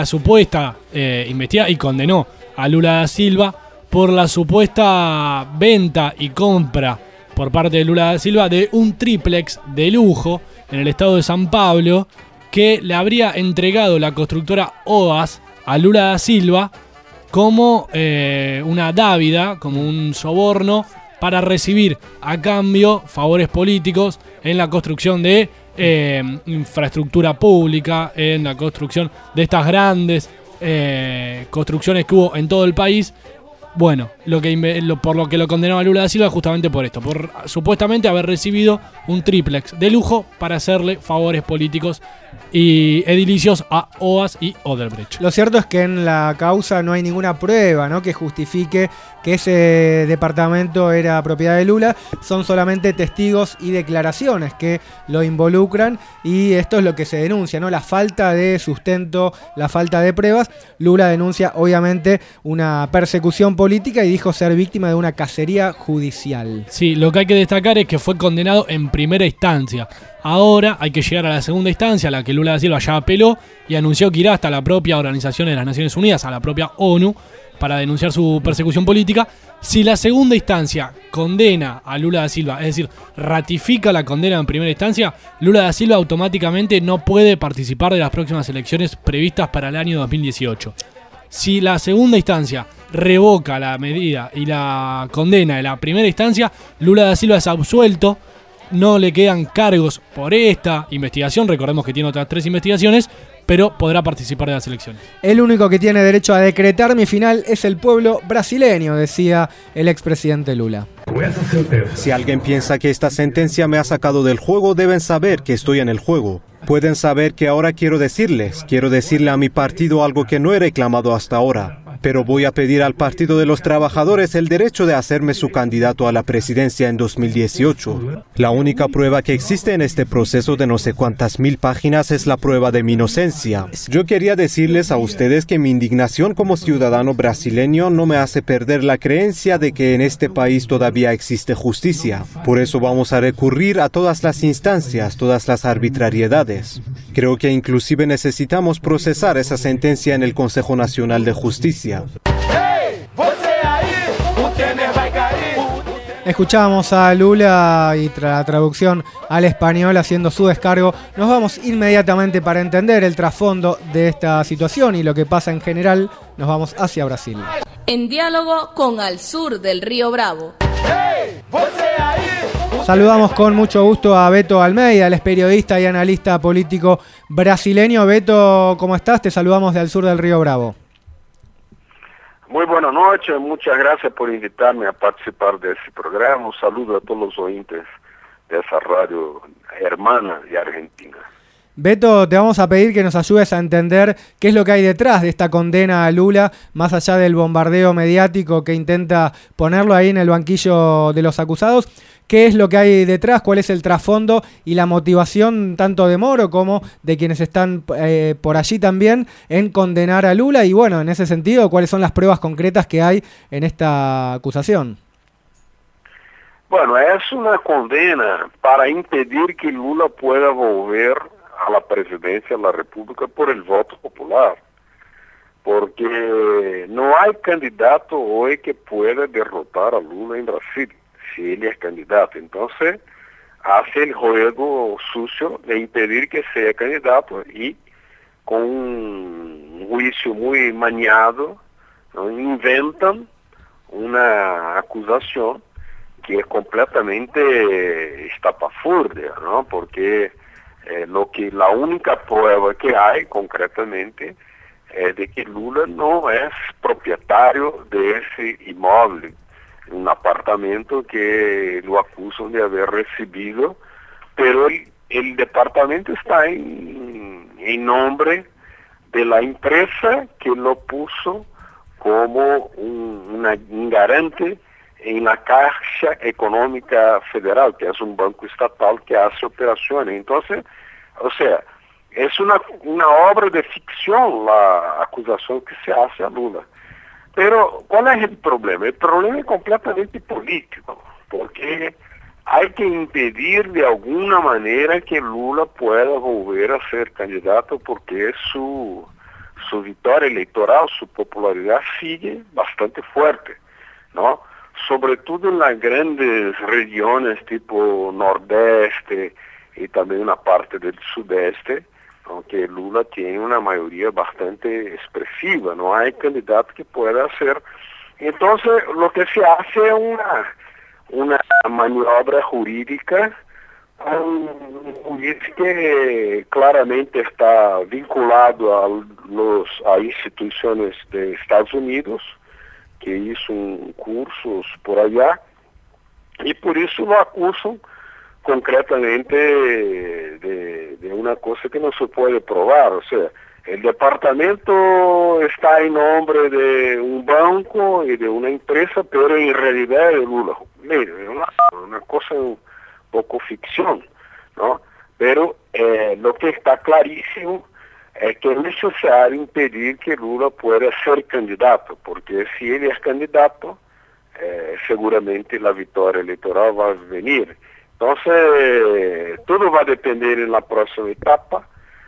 [SPEAKER 13] y condenó a Lula da Silva por la supuesta venta y compra por parte de Lula da Silva de un triplex de lujo en el estado de San Pablo que le habría entregado la constructora OAS a Lula da Silva como una dávida, como un soborno para recibir a cambio favores políticos en la construcción de infraestructura pública, en la construcción de estas grandes construcciones que hubo en todo el país. Bueno, por lo que lo condenaba Lula da Silva justamente por esto, por supuestamente haber recibido un triplex de lujo para hacerle favores políticos y edilicios a OAS y Odebrecht.
[SPEAKER 11] Lo cierto es que en la causa no hay ninguna prueba, ¿no?, que justifique que ese departamento era propiedad de Lula. Son solamente testigos y declaraciones que lo involucran, y esto es lo que se denuncia, ¿no?, la falta de sustento, la falta de pruebas. Lula denuncia obviamente una persecución política y dijo ser víctima de una cacería judicial.
[SPEAKER 13] Sí, lo que hay que destacar es que fue condenado en primera instancia. Ahora hay que llegar a la segunda instancia, a la que Lula da Silva ya apeló y anunció que irá hasta la propia Organización de las Naciones Unidas, a la propia ONU, para denunciar su persecución política. Si la segunda instancia condena a Lula da Silva, es decir, ratifica la condena en primera instancia, Lula da Silva automáticamente no puede participar de las próximas elecciones previstas para el año 2018. Si la segunda instancia revoca la medida y la condena de la primera instancia, Lula da Silva es absuelto, no le quedan cargos por esta investigación, recordemos que tiene otras 3 investigaciones, pero podrá participar de las elecciones.
[SPEAKER 11] El único que tiene derecho a decretar mi final es el pueblo brasileño, decía el expresidente Lula.
[SPEAKER 7] Si alguien piensa que esta sentencia me ha sacado del juego, deben saber que estoy en el juego. Pueden saber que ahora quiero decirle a mi partido algo que no he reclamado hasta ahora. Pero voy a pedir al Partido de los Trabajadores el derecho de hacerme su candidato a la presidencia en 2018. La única prueba que existe en este proceso de no sé cuántas 1000 páginas es la prueba de mi inocencia. Yo quería decirles a ustedes que mi indignación como ciudadano brasileño no me hace perder la creencia de que en este país todavía existe justicia. Por eso vamos a recurrir a todas las instancias, todas las arbitrariedades. Creo que inclusive necesitamos procesar esa sentencia en el Consejo Nacional de Justicia.
[SPEAKER 11] Escuchábamos a Lula y la traducción al español haciendo su descargo. Nos vamos inmediatamente para entender el trasfondo de esta situación y lo que pasa en general. Nos vamos hacia Brasil.
[SPEAKER 19] En diálogo con Al Sur del Río Bravo.
[SPEAKER 11] Saludamos con mucho gusto a Beto Almeida, él es periodista y analista político brasileño. Beto, ¿cómo estás? Te saludamos de Al Sur del Río Bravo.
[SPEAKER 16] Muy buenas noches, muchas gracias por invitarme a participar de este programa. Un saludo a todos los oyentes
[SPEAKER 17] esa radio hermana de Argentina.
[SPEAKER 11] Beto, te vamos a pedir que nos ayudes a entender qué es lo que hay detrás de esta condena a Lula, más allá del bombardeo mediático que intenta ponerlo ahí en el banquillo de los acusados. ¿Qué es lo que hay detrás? ¿Cuál es el trasfondo y la motivación tanto de Moro como de quienes están por allí también en condenar a Lula? Y bueno, en ese sentido, ¿cuáles son las pruebas concretas que hay en esta acusación?
[SPEAKER 17] Bueno, es una condena para impedir que Lula pueda volver a la presidencia de la República por el voto popular, porque no hay candidato hoy que pueda derrotar a Lula en Brasil, si él es candidato. Entonces, hace el juego sucio de impedir que sea candidato y con un juicio muy maniado, ¿no?, inventan una acusación que es completamente estapafúrdia, ¿no? Porque la única prueba que hay concretamente es de que Lula no es propietario de ese inmueble, un apartamento que lo acusan de haber recibido, pero el departamento está en nombre de la empresa que lo puso como un garante en la Caixa Económica Federal, que es un banco estatal que hace operaciones. Entonces, o sea, es una obra de ficción la acusación que se hace a Lula. Pero, ¿cuál es el problema? El problema es completamente político, porque hay que impedir de alguna manera que Lula pueda volver a ser candidato, porque su victoria electoral, su popularidad sigue bastante fuerte, ¿no? Sobre todo en las grandes regiones tipo Nordeste y también una parte del Sudeste, aunque Lula tiene una mayoría bastante expresiva, no hay candidato que pueda hacer. Entonces, lo que se hace es una maniobra jurídica con un juiz que claramente está vinculado a instituciones de Estados Unidos, que hizo cursos por allá, y por eso lo acusan concretamente de una cosa que no se puede probar. O sea, el departamento está en nombre de un banco y de una empresa, pero en realidad es Lula. Mire, es una cosa un poco ficción, ¿no? Pero lo que está clarísimo es que es necesario impedir que Lula pueda ser candidato, porque si él es candidato, seguramente la victoria electoral va a venir. Entonces, todo va a depender en la próxima etapa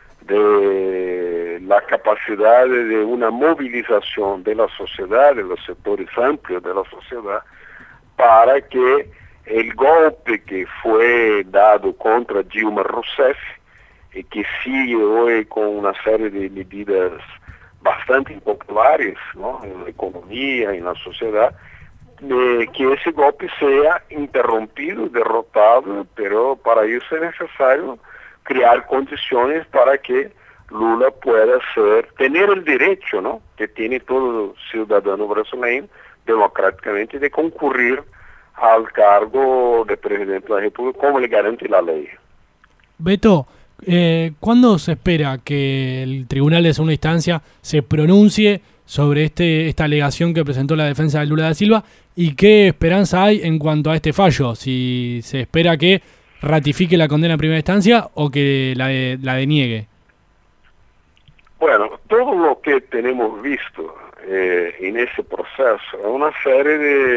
[SPEAKER 17] de la capacidad de una movilización de la sociedad, de los sectores amplios de la sociedad, para que el golpe que fue dado contra Dilma Rousseff y que sigue hoy con una serie de medidas bastante impopulares, ¿no?, en la economía, en la sociedad, que ese golpe sea interrumpido, derrotado, pero para eso es necesario crear condiciones para que Lula pueda tener el derecho, ¿no?, que tiene todo ciudadano brasileño democráticamente de concurrir al cargo de presidente de la República como le garante la ley.
[SPEAKER 13] Beto, ¿cuándo se espera que el Tribunal de Segunda Instancia se pronuncie sobre esta alegación que presentó la defensa de Lula da Silva? ¿Y qué esperanza hay en cuanto a este fallo? ¿Si se espera que ratifique la condena en primera instancia o que la deniegue?
[SPEAKER 17] Bueno, todo lo que tenemos visto en ese proceso es una serie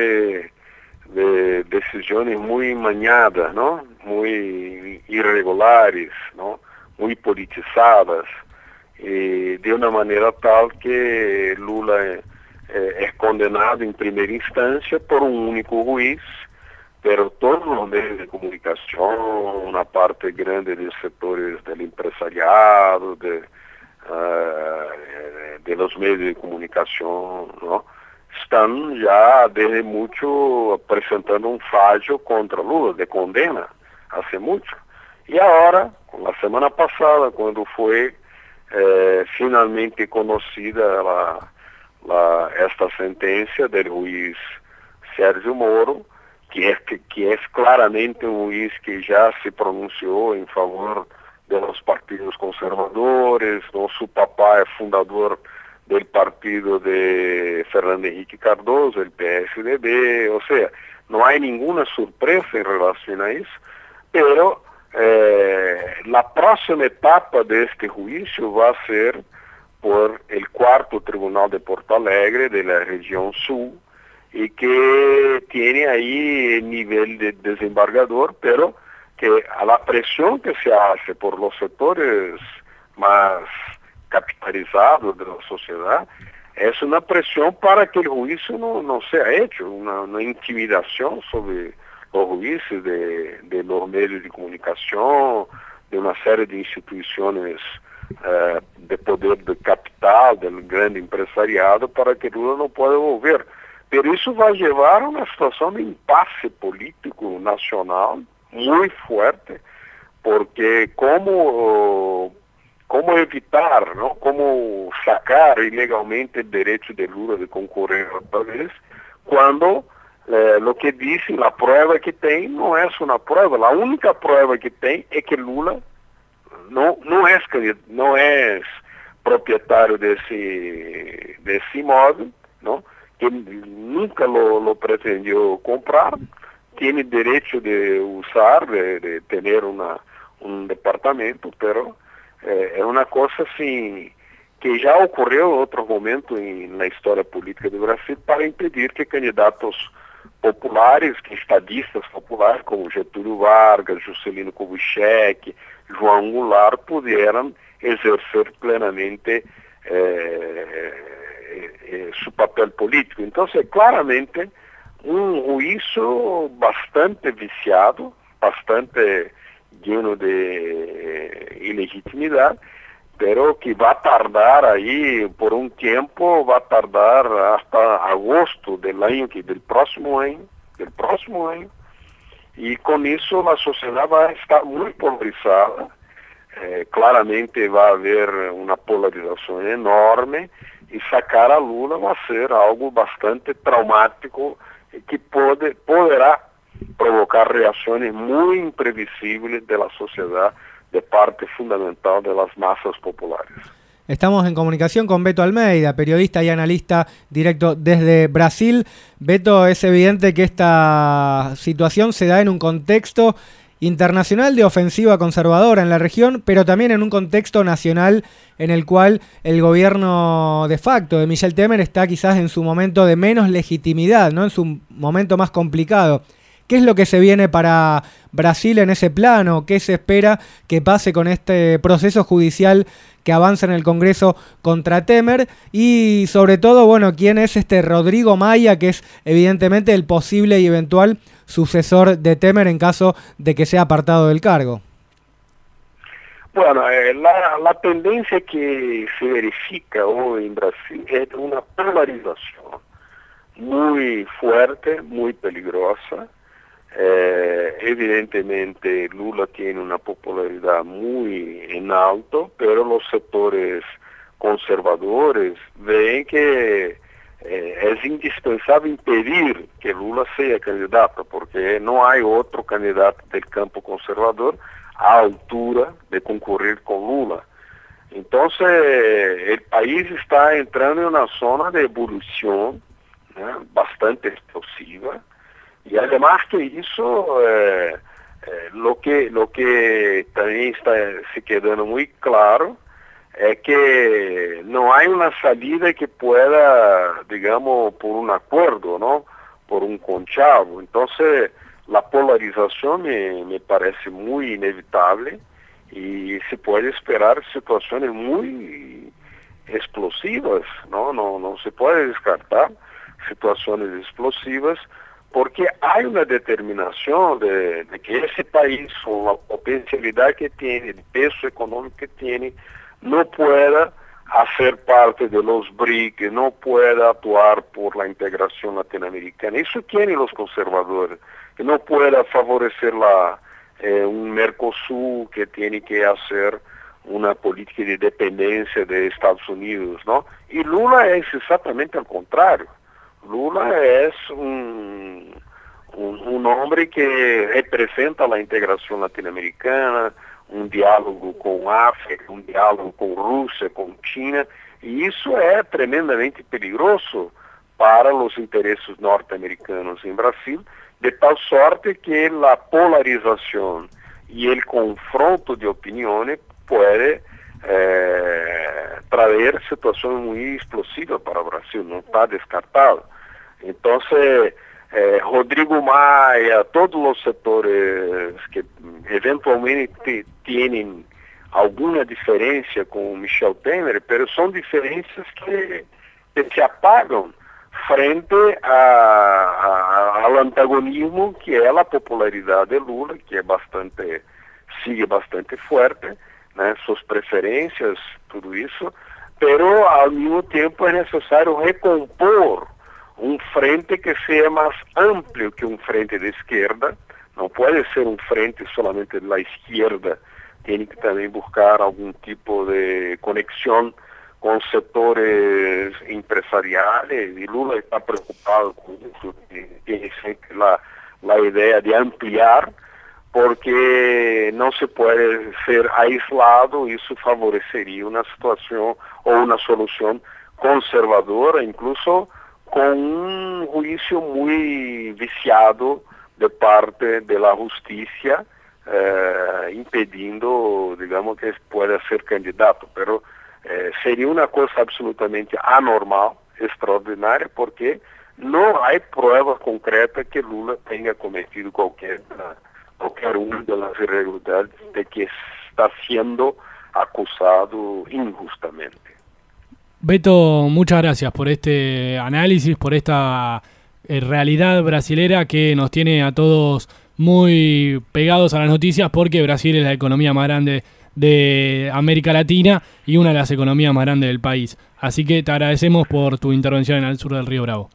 [SPEAKER 17] de decisiones muy mañadas, ¿no?, muy irregulares, ¿no?, muy politizadas, de una manera tal que Lula es condenado en primera instancia por un único juez, pero todos los medios de comunicación, una parte grande de los sectores del empresariado, de los medios de comunicación, ¿no?, están ya desde mucho presentando un fallo contra Lula, de condena, hace mucho. Y ahora, con la semana pasada, cuando fue finalmente conocida esta sentencia del juez Sérgio Moro, que es claramente un juiz que ya se pronunció en favor de los partidos conservadores, ¿no? Su papá es fundador del partido de Fernando Henrique Cardoso, el PSDB, o sea, no hay ninguna sorpresa en relación a eso, pero la próxima etapa de este juicio va a ser por el cuarto Tribunal de Porto Alegre de la región sur, y que tiene ahí el nivel de desembargador, pero que a la presión que se hace por los sectores más capitalizados de la sociedad, es una presión para que el juicio no sea hecho, una intimidación sobre los juicios de los medios de comunicación, de una serie de instituciones de poder de capital, del grande empresariado, para que Lula no pueda volver. Pero eso va a llevar a una situación de impasse político nacional muy fuerte, porque cómo evitar, ¿no? Cómo sacar ilegalmente el derecho de Lula de concurrir otra vez, cuando lo que dicen, la prueba que tiene no es una prueba. La única prueba que tiene es que Lula no es propietario de ese imóvel, ¿no? Que nunca lo pretendió comprar, tiene derecho de usar, de tener un departamento, pero es una cosa así que ya ocurrió en otro momento en la historia política de Brasil para impedir que candidatos populares, que estadistas populares como Getúlio Vargas, Juscelino Kubitschek, João Goulart pudieran ejercer plenamente su papel político. Entonces, claramente, un juicio bastante viciado, bastante lleno de ilegitimidad, pero que va a tardar ahí por un tiempo, va a tardar hasta agosto del próximo año, y con eso la sociedad va a estar muy polarizada. Claramente va a haber una polarización enorme, y sacar a Lula va a ser algo bastante traumático que poderá provocar reacciones muy imprevisibles de la sociedad de parte fundamental de las masas populares.
[SPEAKER 11] Estamos en comunicación con Beto Almeida, periodista y analista directo desde Brasil. Beto, es evidente que esta situación se da en un contexto internacional de ofensiva conservadora en la región, pero también en un contexto nacional en el cual el gobierno de facto de Michel Temer está quizás en su momento de menos legitimidad, ¿no? En su momento más complicado. ¿Qué es lo que se viene para Brasil en ese plano? ¿Qué se espera que pase con este proceso judicial que avanza en el Congreso contra Temer? Y sobre todo, bueno, ¿quién es este Rodrigo Maia, que es evidentemente el posible y eventual sucesor de Temer en caso de que sea apartado del cargo?
[SPEAKER 17] Bueno, la tendencia que se verifica hoy en Brasil es una polarización muy fuerte, muy peligrosa. Evidentemente Lula tiene una popularidad muy en alto, pero los sectores conservadores ven que es indispensable impedir que Lula sea candidato, porque no hay otro candidato del campo conservador a altura de concurrir con Lula. Entonces el país está entrando en una zona de evolución, ¿no? Bastante explosiva. Y además que eso, lo que también está se quedando muy claro es que no hay una salida que pueda, digamos, por un acuerdo, ¿no? Por un conchavo. Entonces, la polarización me parece muy inevitable y se puede esperar situaciones muy explosivas, ¿no? No se puede descartar situaciones explosivas, porque hay una determinación de que ese país, con la potencialidad que tiene, el peso económico que tiene, no pueda hacer parte de los BRIC, no pueda actuar por la integración latinoamericana. Eso quieren los conservadores, que no pueda favorecer un Mercosur que tiene que hacer una política de dependencia de Estados Unidos, ¿no? Y Lula es exactamente al contrario. Lula es un un hombre que representa la integración latinoamericana, un diálogo con África, un diálogo con Rusia, con China, y eso es tremendamente peligroso para los intereses norteamericanos en Brasil, de tal sorte que la polarización y el confronto de opiniones puede traer situaciones muy explosivas para Brasil, no está descartado. Entonces, Rodrigo Maia, todos los sectores que eventualmente tienen alguna diferencia con Michel Temer, pero son diferencias que se apagan frente al antagonismo que es la popularidad de Lula, que sigue bastante fuerte, né, sus preferencias, todo eso, pero al mismo tiempo es necesario recompor un frente que sea más amplio que un frente de izquierda. No puede ser un frente solamente de la izquierda, tiene que también buscar algún tipo de conexión con sectores empresariales, y Lula está preocupado con eso, tiene siempre la idea de ampliar, porque no se puede ser aislado, y eso favorecería una situación o una solución conservadora, incluso con un juicio muy viciado de parte de la justicia, impedindo, digamos, que pueda ser candidato. Pero sería una cosa absolutamente anormal, extraordinaria, porque no hay prueba concreta que Lula tenga cometido cualquier una de las irregularidades de que está siendo acusado injustamente.
[SPEAKER 13] Beto, muchas gracias por este análisis, por esta realidad brasilera que nos tiene a todos muy pegados a las noticias, porque Brasil es la economía más grande de América Latina y una de las economías más grandes del país. Así que te agradecemos por tu intervención en Al Sur del Río Bravo.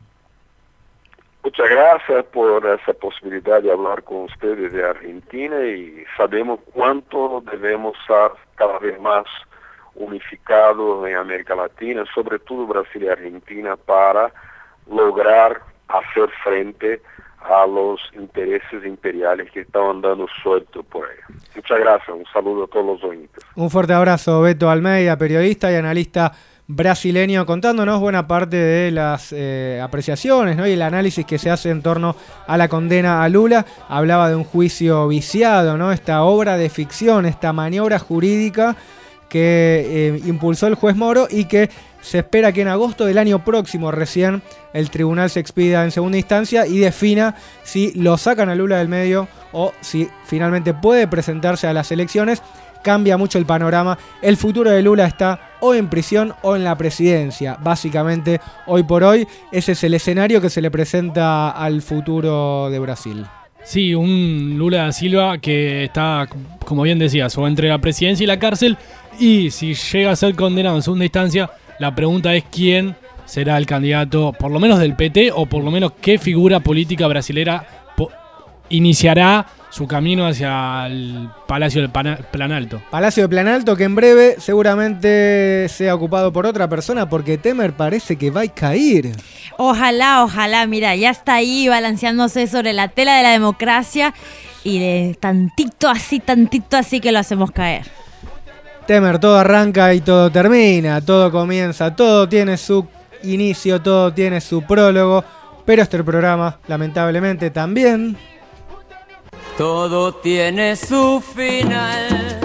[SPEAKER 17] Muchas gracias por esa posibilidad de hablar con ustedes de Argentina, y sabemos cuánto debemos estar cada vez más unificados en América Latina, sobre todo Brasil y Argentina, para lograr hacer frente a los intereses imperiales que están andando sueltos por ahí. Muchas gracias, un saludo a todos los oyentes.
[SPEAKER 11] Un fuerte abrazo, Beto Almeida, periodista y analista brasileño, contándonos buena parte de las apreciaciones, ¿no? Y el análisis que se hace en torno a la condena a Lula. Hablaba de un juicio viciado, ¿no? Esta obra de ficción, esta maniobra jurídica que impulsó el juez Moro, y que se espera que en agosto del año próximo recién el tribunal se expida en segunda instancia y defina si lo sacan a Lula del medio o si finalmente puede presentarse a las elecciones. Cambia mucho el panorama. El futuro de Lula está o en prisión o en la presidencia. Básicamente, hoy por hoy, ese es el escenario que se le presenta al futuro de Brasil.
[SPEAKER 13] Sí, un Lula da Silva que está, como bien decías, o entre la presidencia y la cárcel, y si llega a ser condenado en segunda instancia, la pregunta es quién será el candidato, por lo menos del PT, o por lo menos qué figura política brasilera iniciará su camino hacia el Palacio del Planalto.
[SPEAKER 11] Palacio de Planalto, que en breve seguramente sea ocupado por otra persona, porque Temer parece que va a caer.
[SPEAKER 12] Ojalá, ojalá, mira, ya está ahí balanceándose sobre la tela de la democracia, y de tantito así que lo hacemos caer.
[SPEAKER 11] Temer, todo arranca y todo termina, todo comienza, todo tiene su inicio, todo tiene su prólogo, pero este programa, lamentablemente, también...
[SPEAKER 10] Todo tiene su final,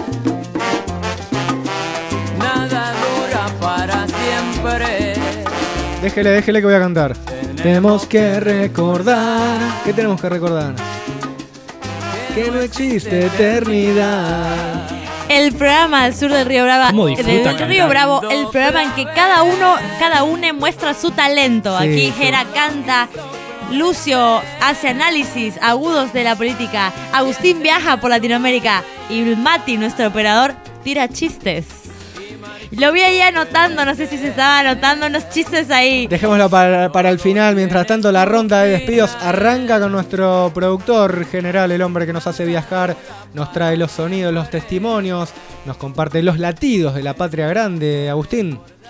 [SPEAKER 10] nada dura para siempre.
[SPEAKER 11] Déjele que voy a cantar. Tenemos que recordar. ¿Qué tenemos que recordar? Que no existe eternidad.
[SPEAKER 12] El programa Al Sur del Río Bravo, el programa en que cada uno muestra su talento. Sí, aquí Jera canta, Lucio hace análisis agudos de la política, Agustín viaja por Latinoamérica y Mati, nuestro operador, tira chistes. Lo vi ahí anotando, no sé si se estaba anotando unos chistes ahí.
[SPEAKER 11] Dejémoslo para el final. Mientras tanto, la ronda de despidos arranca con nuestro productor general, el hombre que nos hace viajar, nos trae los sonidos, los testimonios, nos comparte los latidos de la patria grande. Agustín.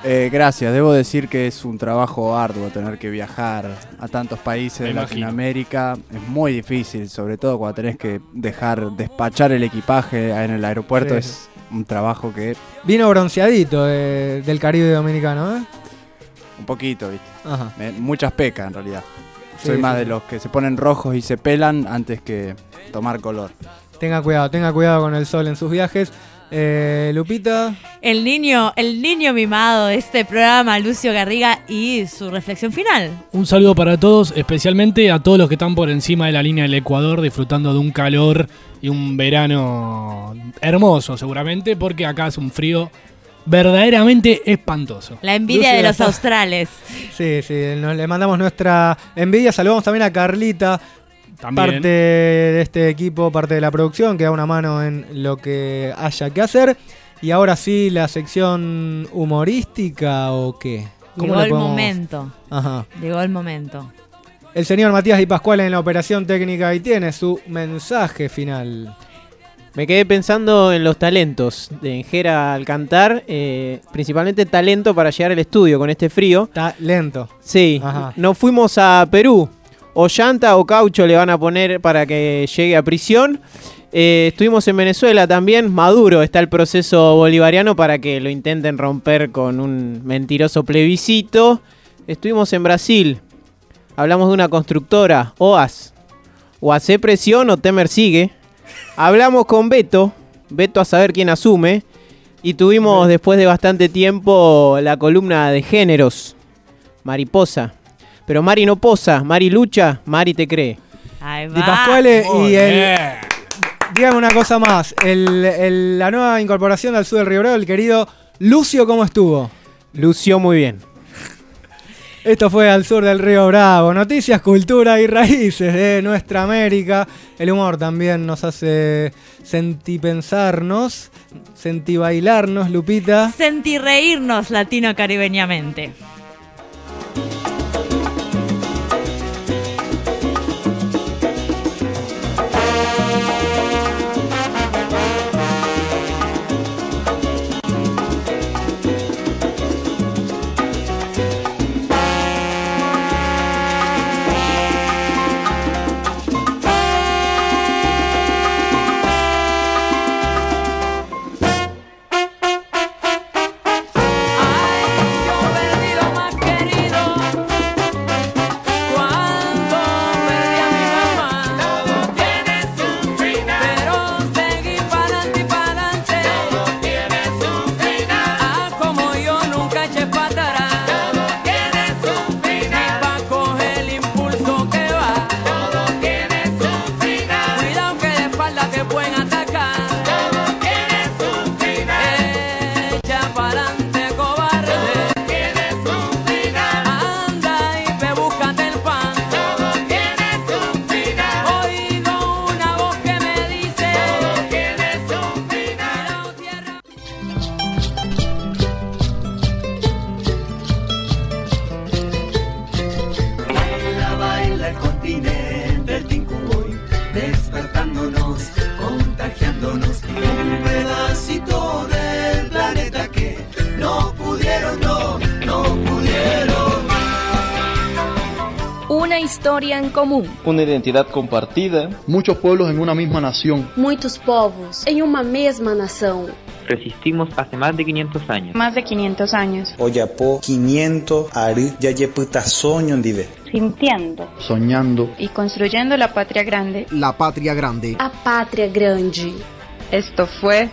[SPEAKER 9] Gracias, debo decir que es un trabajo arduo tener que viajar a tantos países de Latinoamérica. Es muy difícil, sobre todo cuando tenés que despachar el equipaje en el aeropuerto. Sí. Es un trabajo que...
[SPEAKER 11] Vino bronceadito del Caribe dominicano, ¿eh?
[SPEAKER 9] Un poquito, ¿viste? Ajá. Muchas pecas en realidad. Soy más de los que se ponen rojos y se pelan antes que tomar color.
[SPEAKER 11] Tenga cuidado con el sol en sus viajes. Lupita.
[SPEAKER 12] El niño mimado de este programa, Lucio Garriga, y su reflexión final.
[SPEAKER 13] Un saludo para todos, especialmente a todos los que están por encima de la línea del Ecuador, disfrutando de un calor y un verano hermoso seguramente, porque acá hace un frío verdaderamente espantoso.
[SPEAKER 12] La envidia Lucio de los australes.
[SPEAKER 11] Sí, le mandamos nuestra envidia. Saludamos también a Carlita, también. Parte de este equipo, parte de la producción, que da una mano en lo que haya que hacer. Y ahora sí, la sección humorística, ¿o qué?
[SPEAKER 12] Llegó el momento. Ajá. Llegó el momento.
[SPEAKER 11] El señor Matías Di Pasquale en la operación técnica y tiene su mensaje final.
[SPEAKER 2] Me quedé pensando en los talentos de Jera al cantar, principalmente talento para llegar al estudio con este frío.
[SPEAKER 11] Talento.
[SPEAKER 2] Sí, ajá. Nos fuimos a Perú. O llanta o caucho le van a poner para que llegue a prisión. Estuvimos en Venezuela también. Maduro está el proceso bolivariano para que lo intenten romper con un mentiroso plebiscito. Estuvimos en Brasil. Hablamos de una constructora, OAS. O hace presión o Temer sigue. Hablamos con Beto a saber quién asume. Y tuvimos después de bastante tiempo la columna de géneros. Mariposa. Pero Mari no posa, Mari lucha, Mari te cree.
[SPEAKER 12] Ahí va.
[SPEAKER 11] Di Pasquale dígame una cosa más. La nueva incorporación al sur del Río Bravo, el querido Lucio, ¿cómo estuvo?
[SPEAKER 2] Lució muy bien.
[SPEAKER 11] Esto fue Al Sur del Río Bravo. Noticias, cultura y raíces de nuestra América. El humor también nos hace sentipensarnos, sentibailarnos, Lupita.
[SPEAKER 12] Sentirreírnos latino-caribeñamente.
[SPEAKER 19] Historia en común.
[SPEAKER 18] Una identidad compartida.
[SPEAKER 20] Muchos pueblos en una misma nación.
[SPEAKER 23] Muchos povos en una misma nación.
[SPEAKER 24] Resistimos hace más de 500 años.
[SPEAKER 23] Más de 500 años.
[SPEAKER 25] Oyapo 500 ari yayeputa soñondive.
[SPEAKER 23] Sintiendo.
[SPEAKER 20] Soñando.
[SPEAKER 23] Y construyendo la patria grande.
[SPEAKER 20] La patria grande.
[SPEAKER 23] A patria grande.
[SPEAKER 19] Esto fue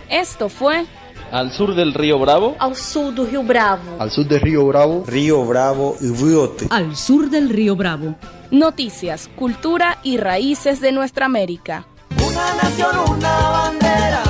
[SPEAKER 18] Al Sur del Río Bravo.
[SPEAKER 23] Al sur del Río Bravo.
[SPEAKER 20] Al sur del Río Bravo.
[SPEAKER 25] Río Bravo y Riote.
[SPEAKER 1] Al sur del Río Bravo.
[SPEAKER 19] Noticias, cultura y raíces de nuestra América.
[SPEAKER 10] Una nación, una bandera.